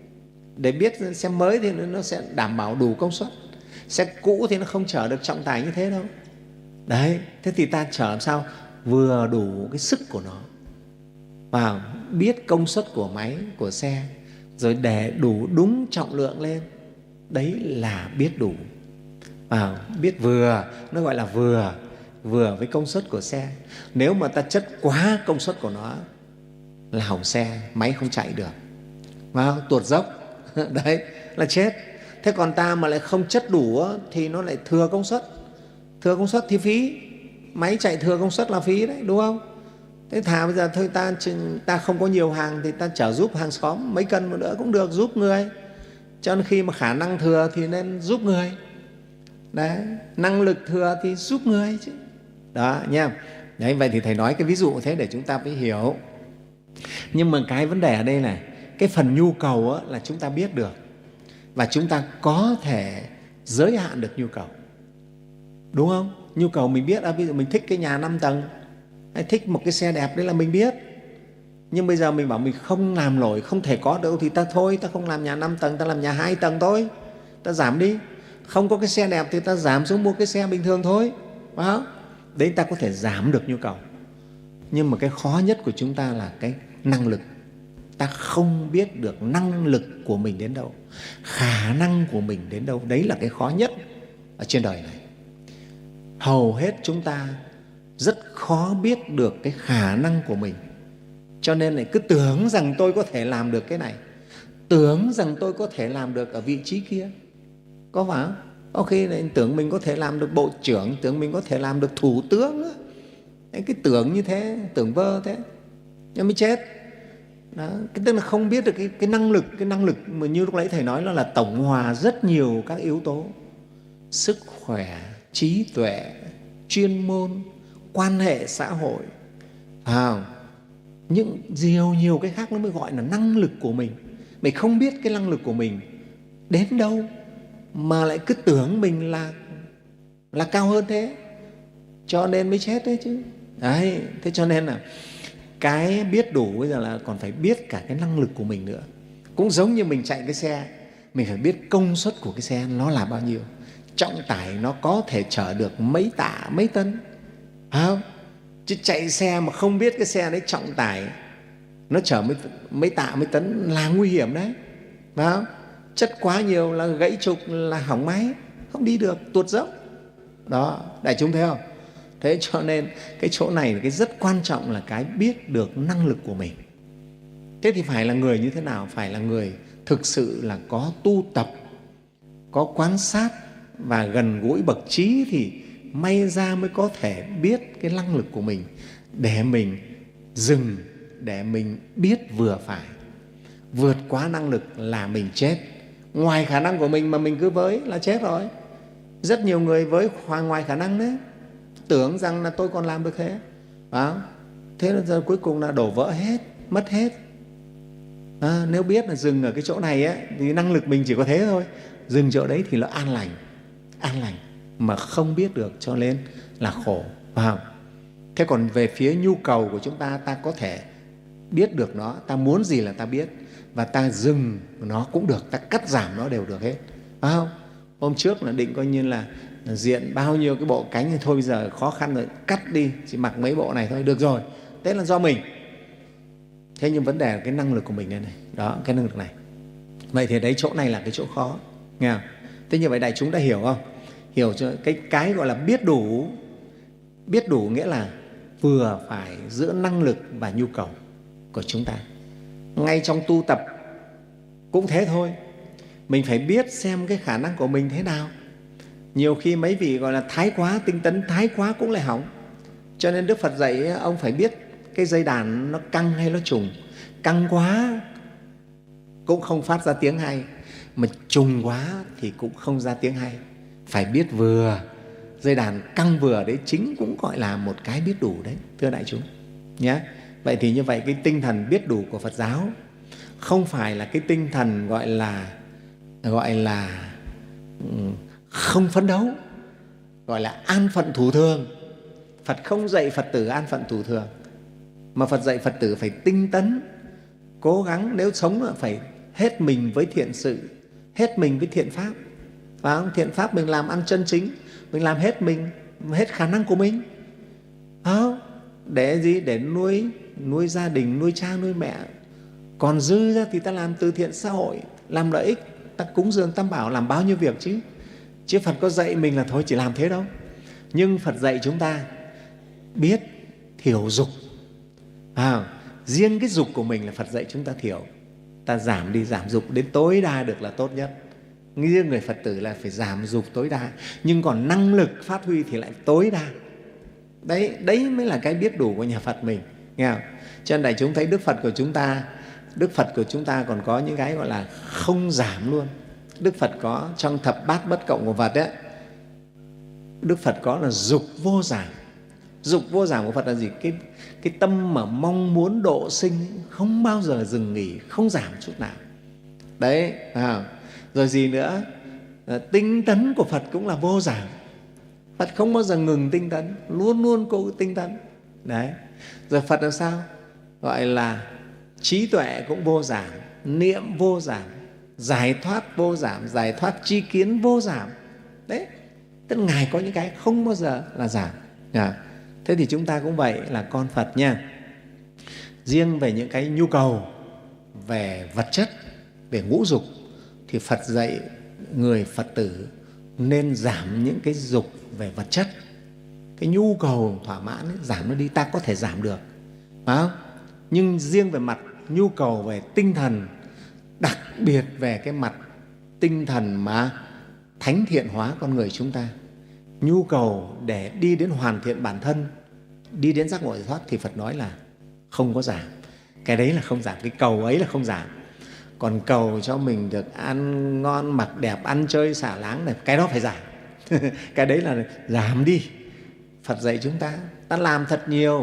D: Để biết xe mới thì nó sẽ đảm bảo đủ công suất, xe cũ thì nó không chở được trọng tải như thế đâu. Đấy, thế thì ta chở làm sao vừa đủ cái sức của nó, và biết công suất của máy, của xe, rồi để đủ đúng trọng lượng lên, đấy là biết đủ. À, biết vừa, nó gọi là vừa, vừa với công suất của xe. Nếu mà ta chất quá công suất của nó là hỏng xe, máy không chạy được, à, tuột dốc, đấy là chết. Thế còn ta mà lại không chất đủ thì nó lại thừa công suất, thừa công suất thì phí, máy chạy thừa công suất là phí đấy, đúng không? Thế thà bây giờ thôi ta, ta không có nhiều hàng thì ta chở giúp hàng xóm mấy cân một nữa cũng được, giúp người. Cho nên khi mà khả năng thừa thì nên giúp người. Đấy, năng lực thừa thì giúp người chứ. Đó nha. Đấy, vậy thì Thầy nói cái ví dụ thế để chúng ta phải hiểu. Nhưng mà cái vấn đề ở đây này, cái phần nhu cầu á, là chúng ta biết được và chúng ta có thể giới hạn được nhu cầu, đúng không? Nhu cầu mình biết, à, ví dụ mình thích cái nhà năm tầng hay thích một cái xe đẹp, đấy là mình biết. Nhưng bây giờ mình bảo mình không làm nổi, không thể có đâu thì ta thôi, ta không làm nhà năm tầng, ta làm nhà hai tầng thôi, ta giảm đi. Không có cái xe đẹp thì ta giảm xuống mua cái xe bình thường thôi, phải không? Đấy, ta có thể giảm được nhu cầu. Nhưng mà cái khó nhất của chúng ta là cái năng lực. Ta không biết được năng lực của mình đến đâu, khả năng của mình đến đâu. Đấy là cái khó nhất ở trên đời này. Hầu hết chúng ta rất khó biết được cái khả năng của mình. Cho nên lại cứ tưởng rằng tôi có thể làm được cái này, tưởng rằng tôi có thể làm được ở vị trí kia. Có phải không? Có khi lại tưởng mình có thể làm được bộ trưởng, tưởng mình có thể làm được thủ tướng. Cái tưởng như thế, tưởng vơ thế, nhưng mới chết. Đó. Cái tức là không biết được cái, cái năng lực, cái năng lực mà như lúc nãy Thầy nói nó là tổng hòa rất nhiều các yếu tố: sức khỏe, trí tuệ, chuyên môn, quan hệ xã hội, à, những nhiều nhiều cái khác nó mới gọi là năng lực của mình. Mình không biết cái năng lực của mình đến đâu mà lại cứ tưởng mình là là cao hơn thế, cho nên mới chết đấy chứ. Đấy, thế cho nên là cái biết đủ bây giờ là còn phải biết cả cái năng lực của mình nữa. Cũng giống như mình chạy cái xe, mình phải biết công suất của cái xe nó là bao nhiêu, trọng tải nó có thể chở được mấy tạ, mấy tấn, phải không? Chứ chạy xe mà không biết cái xe đấy trọng tải nó chở mấy, mấy tạ, mấy tấn là nguy hiểm đấy, phải không? Chất quá nhiều là gãy trục, là hỏng máy, không đi được, tuột dốc. Đó, đại chúng thấy không? Thế cho nên cái chỗ này cái rất quan trọng là cái biết được năng lực của mình. Thế thì phải là người như thế nào? Phải là người thực sự là có tu tập, có quan sát và gần gũi bậc trí thì may ra mới có thể biết cái năng lực của mình để mình dừng, để mình biết vừa phải. Vượt quá năng lực là mình chết. Ngoài khả năng của mình mà mình cứ với là chết rồi. Rất nhiều người với ngoài khả năng đấy, tưởng rằng là tôi còn làm được thế, à, thế là giờ cuối cùng là đổ vỡ hết, mất hết. À, nếu biết là dừng ở cái chỗ này ấy, thì năng lực mình chỉ có thế thôi, dừng chỗ đấy thì nó an lành, an lành, mà không biết được cho nên là khổ, phải không? Thế còn về phía nhu cầu của chúng ta, ta có thể biết được nó, ta muốn gì là ta biết, và ta dừng nó cũng được, ta cắt giảm nó đều được hết, phải không? Hôm trước là định coi như là diện bao nhiêu cái bộ cánh thì thôi bây giờ khó khăn rồi, cắt đi, chỉ mặc mấy bộ này thôi, được rồi, thế là do mình. Thế nhưng vấn đề là cái năng lực của mình đây này, đó, cái năng lực này. Vậy thì đấy, chỗ này là cái chỗ khó, nghe không? Thế như vậy đại chúng đã hiểu không? Hiểu cho cái, cái gọi là biết đủ. Biết đủ nghĩa là vừa phải giữa năng lực và nhu cầu của chúng ta. Ngay trong tu tập cũng thế thôi, mình phải biết xem cái khả năng của mình thế nào. Nhiều khi mấy vị gọi là thái quá, tinh tấn thái quá cũng lại hỏng. Cho nên Đức Phật dạy ông phải biết cái dây đàn nó căng hay nó trùng. Căng quá cũng không phát ra tiếng hay, mà trùng quá thì cũng không ra tiếng hay. Phải biết vừa, dây đàn căng vừa đấy chính cũng gọi là một cái biết đủ đấy, thưa đại chúng nhé. Vậy thì như vậy cái tinh thần biết đủ của Phật giáo không phải là cái tinh thần gọi là gọi là không phấn đấu, gọi là an phận thủ thường. Phật không dạy Phật tử an phận thủ thường, mà Phật dạy Phật tử phải tinh tấn, cố gắng, nếu sống là phải hết mình với thiện sự, hết mình với thiện pháp. Phải không? Thiện pháp mình làm ăn chân chính, mình làm hết mình, hết khả năng của mình. Phải không? Để gì? Để nuôi nuôi gia đình, nuôi cha, nuôi mẹ, Còn dư ra thì ta làm từ thiện xã hội, làm lợi ích, ta cúng dường Tam Bảo, làm bao nhiêu việc chứ. Chứ Phật có dạy mình là thôi chỉ làm thế đâu. Nhưng Phật dạy chúng ta biết thiểu dục. À, riêng cái dục của mình là Phật dạy chúng ta thiểu. Ta giảm đi, giảm dục đến tối đa được là tốt nhất. Riêng người Phật tử là phải giảm dục tối đa. Nhưng còn năng lực phát huy thì lại tối đa. Đấy, đấy mới là cái biết đủ của nhà Phật mình. Nghe không? Cho nên đại chúng thấy Đức Phật của chúng ta, Đức Phật của chúng ta còn có những cái gọi là không giảm luôn. Đức Phật có trong thập bát bất cộng của Phật ấy, Đức Phật có là dục vô giảm. Dục vô giảm của Phật là gì? Cái, cái tâm mà mong muốn độ sinh không bao giờ dừng nghỉ, không giảm chút nào. Đấy, à, rồi gì nữa? À, tinh tấn của Phật cũng là vô giảm. Phật không bao giờ ngừng tinh tấn, luôn luôn cố tinh tấn. Đấy. Rồi Phật là sao? Gọi là trí tuệ cũng vô giảm, niệm vô giảm, giải thoát vô giảm, giải thoát tri kiến vô giảm. Đấy, tức là Ngài có những cái không bao giờ là giảm. À, thế thì chúng ta cũng vậy, là con Phật nha. Riêng về những cái nhu cầu về vật chất, về ngũ dục thì Phật dạy người Phật tử nên giảm những cái dục về vật chất. Cái nhu cầu thỏa mãn ấy, giảm nó đi, ta có thể giảm được, phải không? Nhưng riêng về mặt nhu cầu về tinh thần, đặc biệt về cái mặt tinh thần mà thánh thiện hóa con người chúng ta, nhu cầu để đi đến hoàn thiện bản thân, đi đến giác ngộ giải thoát thì Phật nói là không có giảm. Cái đấy là không giảm, cái cầu ấy là không giảm. Còn cầu cho mình được ăn ngon, mặc đẹp, ăn chơi xả láng này, cái đó phải giảm. Cái đấy là giảm đi. Phật dạy chúng ta, ta làm thật nhiều,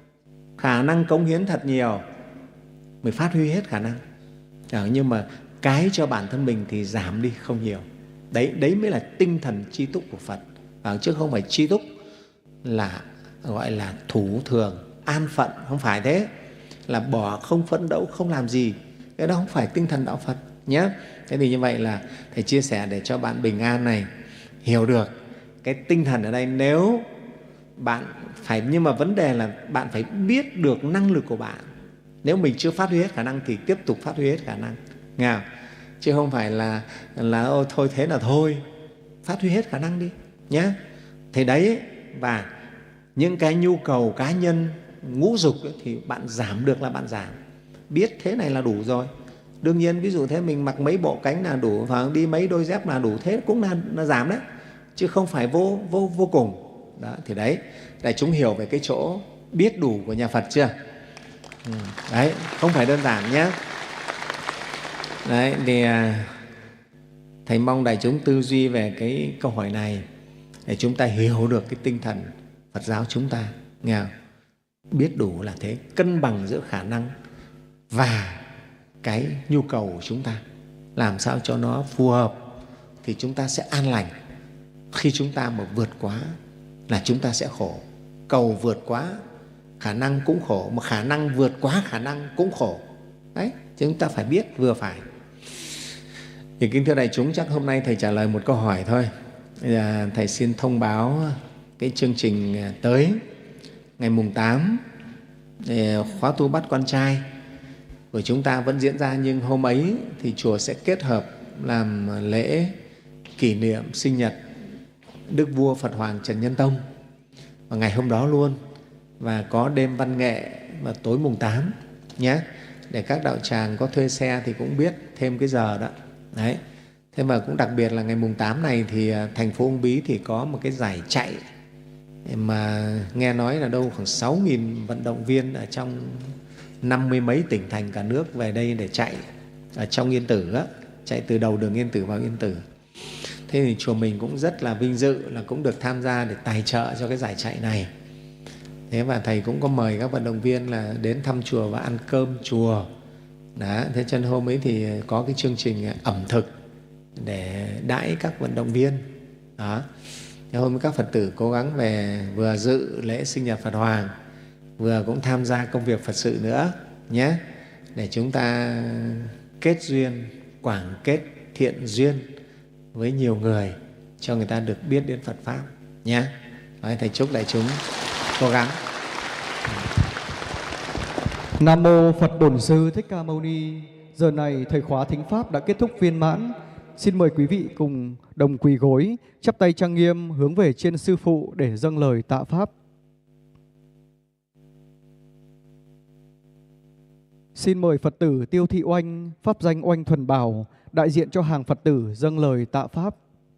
D: khả năng cống hiến thật nhiều, mới phát huy hết khả năng. À, nhưng mà cái cho bản thân mình thì giảm đi không nhiều. Đấy, đấy mới là tinh thần tri túc của Phật. À, chứ không phải tri túc là gọi là thủ thường, an phận, không phải thế. Là bỏ, không phấn đấu, không làm gì. Cái đó không phải tinh thần đạo Phật nhé. Thế thì như vậy là Thầy chia sẻ để cho bạn bình an này hiểu được cái tinh thần ở đây. Nếu bạn phải, nhưng mà vấn đề là bạn phải biết được năng lực của bạn. Nếu mình chưa phát huy hết khả năng thì tiếp tục phát huy hết khả năng, nghe không? Chứ không phải là là ô, thôi thế là thôi. Phát huy hết khả năng đi nhé. Thì đấy, và những cái nhu cầu cá nhân ngũ dục ấy, thì bạn giảm được là bạn giảm. Biết thế này là đủ rồi. Đương nhiên ví dụ thế mình mặc mấy bộ cánh là đủ, và đi mấy đôi dép là đủ, thế cũng là, là giảm đấy, chứ không phải vô vô vô cùng. Đó, thì đấy, để chúng hiểu về cái chỗ biết đủ của nhà Phật chưa? Ừ, đấy, không phải đơn giản nhé. Đấy, thì Thầy mong đại chúng tư duy về cái câu hỏi này để chúng ta hiểu được cái tinh thần Phật giáo chúng ta, nghe không? Biết đủ là thế, cân bằng giữa khả năng và cái nhu cầu của chúng ta, làm sao cho nó phù hợp thì chúng ta sẽ an lành. Khi chúng ta mà vượt quá là chúng ta sẽ khổ. Cầu vượt quá khả năng cũng khổ, mà khả năng vượt quá khả năng cũng khổ. Đấy, chúng ta phải biết vừa phải. Thì kính thưa đại chúng, chắc hôm nay Thầy trả lời một câu hỏi thôi. Thầy xin thông báo cái chương trình tới ngày mùng tám, khóa tu bắt con trai của chúng ta vẫn diễn ra, nhưng hôm ấy thì chùa sẽ kết hợp làm lễ kỷ niệm sinh nhật Đức Vua Phật Hoàng Trần Nhân Tông vào ngày hôm đó luôn, và có đêm văn nghệ vào tối mùng tám nhé. Để các đạo tràng có thuê xe thì cũng biết thêm cái giờ đó. Đấy. Thế mà cũng đặc biệt là ngày mùng tám này thì thành phố Uông Bí thì có một cái giải chạy mà nghe nói là đâu khoảng sáu nghìn vận động viên ở trong năm mươi mấy tỉnh thành cả nước về đây để chạy ở trong Yên Tử á, chạy từ đầu đường Yên Tử vào Yên Tử. Thế thì chùa mình cũng rất là vinh dự là cũng được tham gia để tài trợ cho cái giải chạy này. Thế và Thầy cũng có mời các vận động viên là đến thăm chùa và ăn cơm chùa. Đó, thế cho nên hôm ấy thì có cái chương trình ẩm thực để đãi các vận động viên. Đó. Thế hôm ấy các Phật tử cố gắng về vừa dự lễ sinh nhật Phật Hoàng, vừa cũng tham gia công việc Phật sự nữa nhé, để chúng ta kết duyên, quảng kết thiện duyên với nhiều người, cho người ta được biết đến Phật Pháp nhé. Đấy, Thầy chúc đại chúng cố gắng.
A: Nam mô Phật Bổn Sư Thích Ca Mâu Ni. Giờ này thời khóa thính pháp đã kết thúc viên mãn. Xin mời quý vị cùng đồng quỳ gối, chắp tay trang nghiêm hướng về trên sư phụ để dâng lời tạ pháp. Xin mời Phật tử Tiêu Thị Oanh, pháp danh Oanh Thuần Bảo, đại diện cho hàng Phật tử dâng lời tạ pháp.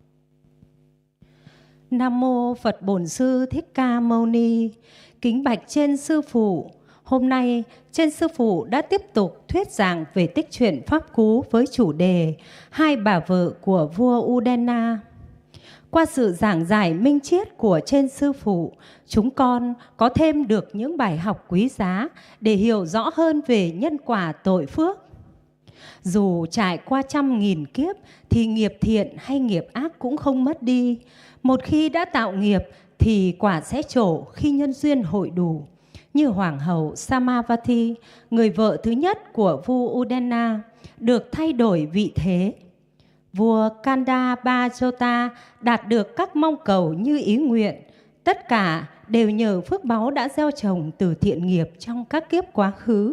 C: Nam mô Phật Bổn Sư Thích Ca Mâu Ni. Kính bạch trên sư phụ. Hôm nay, trên sư phụ đã tiếp tục thuyết giảng về tích truyện Pháp Cú với chủ đề Hai bà vợ của vua Udena. Qua sự giảng giải minh triết của trên sư phụ, chúng con có thêm được những bài học quý giá để hiểu rõ hơn về nhân quả tội phước. Dù trải qua trăm nghìn kiếp thì nghiệp thiện hay nghiệp ác cũng không mất đi. Một khi đã tạo nghiệp thì quả sẽ trổ khi nhân duyên hội đủ. Như Hoàng hậu Samavati, người vợ thứ nhất của vua Udena, được thay đổi vị thế. Vua Kanda Bajota đạt được các mong cầu như ý nguyện. Tất cả đều nhờ phước báu đã gieo trồng từ thiện nghiệp trong các kiếp quá khứ.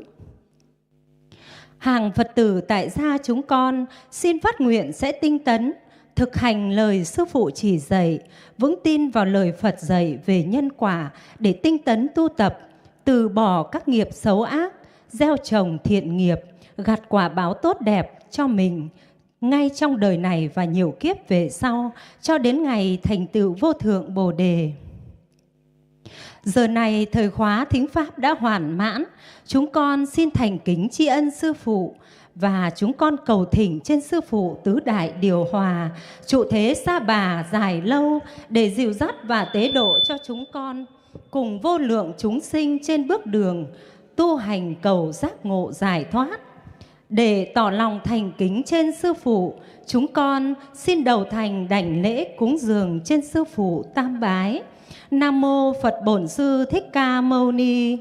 C: Hàng Phật tử tại gia chúng con xin phát nguyện sẽ tinh tấn, thực hành lời sư phụ chỉ dạy, vững tin vào lời Phật dạy về nhân quả để tinh tấn tu tập, từ bỏ các nghiệp xấu ác, gieo trồng thiện nghiệp, gặt quả báo tốt đẹp cho mình ngay trong đời này và nhiều kiếp về sau, cho đến ngày thành tựu vô thượng Bồ Đề. Giờ này thời khóa thính pháp đã hoàn mãn, chúng con xin thành kính tri ân sư phụ và chúng con cầu thỉnh trên sư phụ tứ đại điều hòa, trụ thế Sa Bà dài lâu để dìu dắt và tế độ cho chúng con cùng vô lượng chúng sinh trên bước đường tu hành cầu giác ngộ giải thoát. Để tỏ lòng thành kính trên sư phụ, chúng con xin đầu thành đảnh lễ cúng dường trên sư phụ tam bái. Nam mô Phật Bổn Sư Thích Ca Mâu Ni.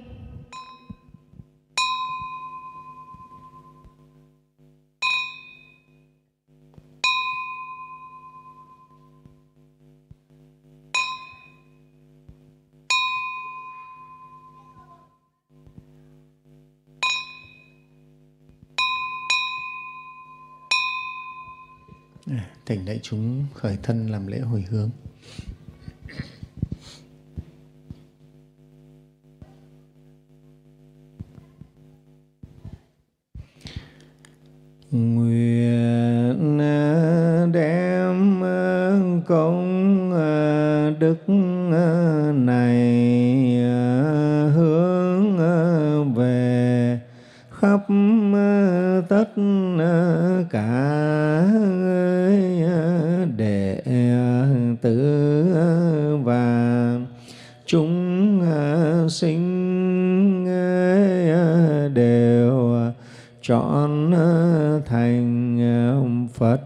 D: Thỉnh đại chúng khởi thân làm lễ hồi hướng. Nguyện đem công đức này hướng về khắp tất cả đệ tử và chúng sinh đều chọn thành Phật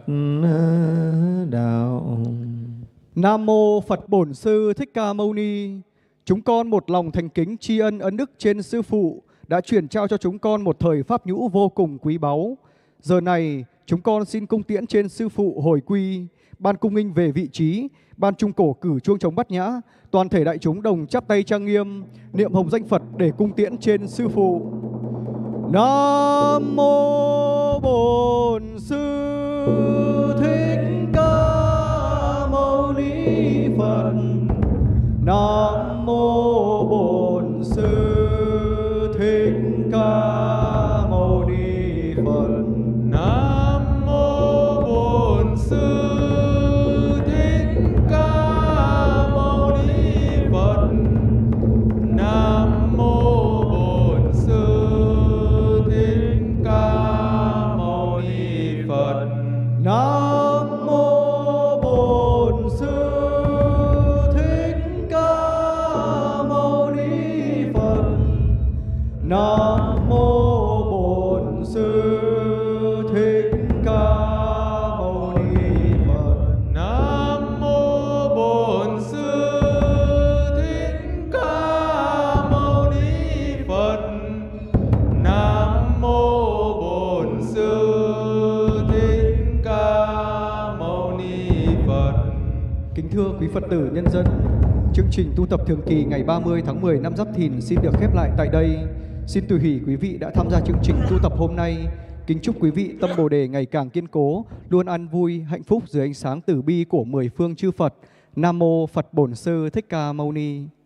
D: đạo.
A: Nam mô Phật Bổn Sư Thích Ca Mâu Ni. Chúng con một lòng thành kính tri ân ân đức trên sư phụ đã truyền trao cho chúng con một thời pháp nhũ vô cùng quý báu. Giờ này chúng con xin cung tiễn trên sư phụ hồi quy, ban cung nghinh về vị trí, ban trung cổ cử chuông trống bát nhã, toàn thể đại chúng đồng chắp tay trang nghiêm niệm hồng danh Phật để cung tiễn trên sư phụ. Nam mô Bổn Sư Thích Ca Mâu Ni Phật. Nam mô Bổn Sư Thích Ca Mâu Ni Phật.
B: Nam mô Bổn Sư Thích Ca Mâu Ni Phật. Nam mô Bổn Sư Thích Ca Mâu Ni Phật.
A: Nam mô Bổn Sư Thích Ca Mâu Ni Phật. Nam mô Bổn Sư Thích Ca Mâu Ni Phật.
B: Nam mô Bổn Sư Thích Ca Mâu Ni Phật. Nam mô Bổn Sư Thích Ca Mâu Ni Phật.
A: Kính thưa quý Phật tử nhân dân, chương trình tu tập thường kỳ ngày ba mươi tháng mười năm Giáp Thìn xin được khép lại tại đây. Xin tùy hỷ quý vị đã tham gia chương trình tu tập hôm nay. Kính chúc quý vị tâm Bồ đề ngày càng kiên cố, luôn an vui, hạnh phúc dưới ánh sáng từ bi của mười phương chư Phật. Nam mô Phật Bổn Sư Thích Ca Mâu Ni.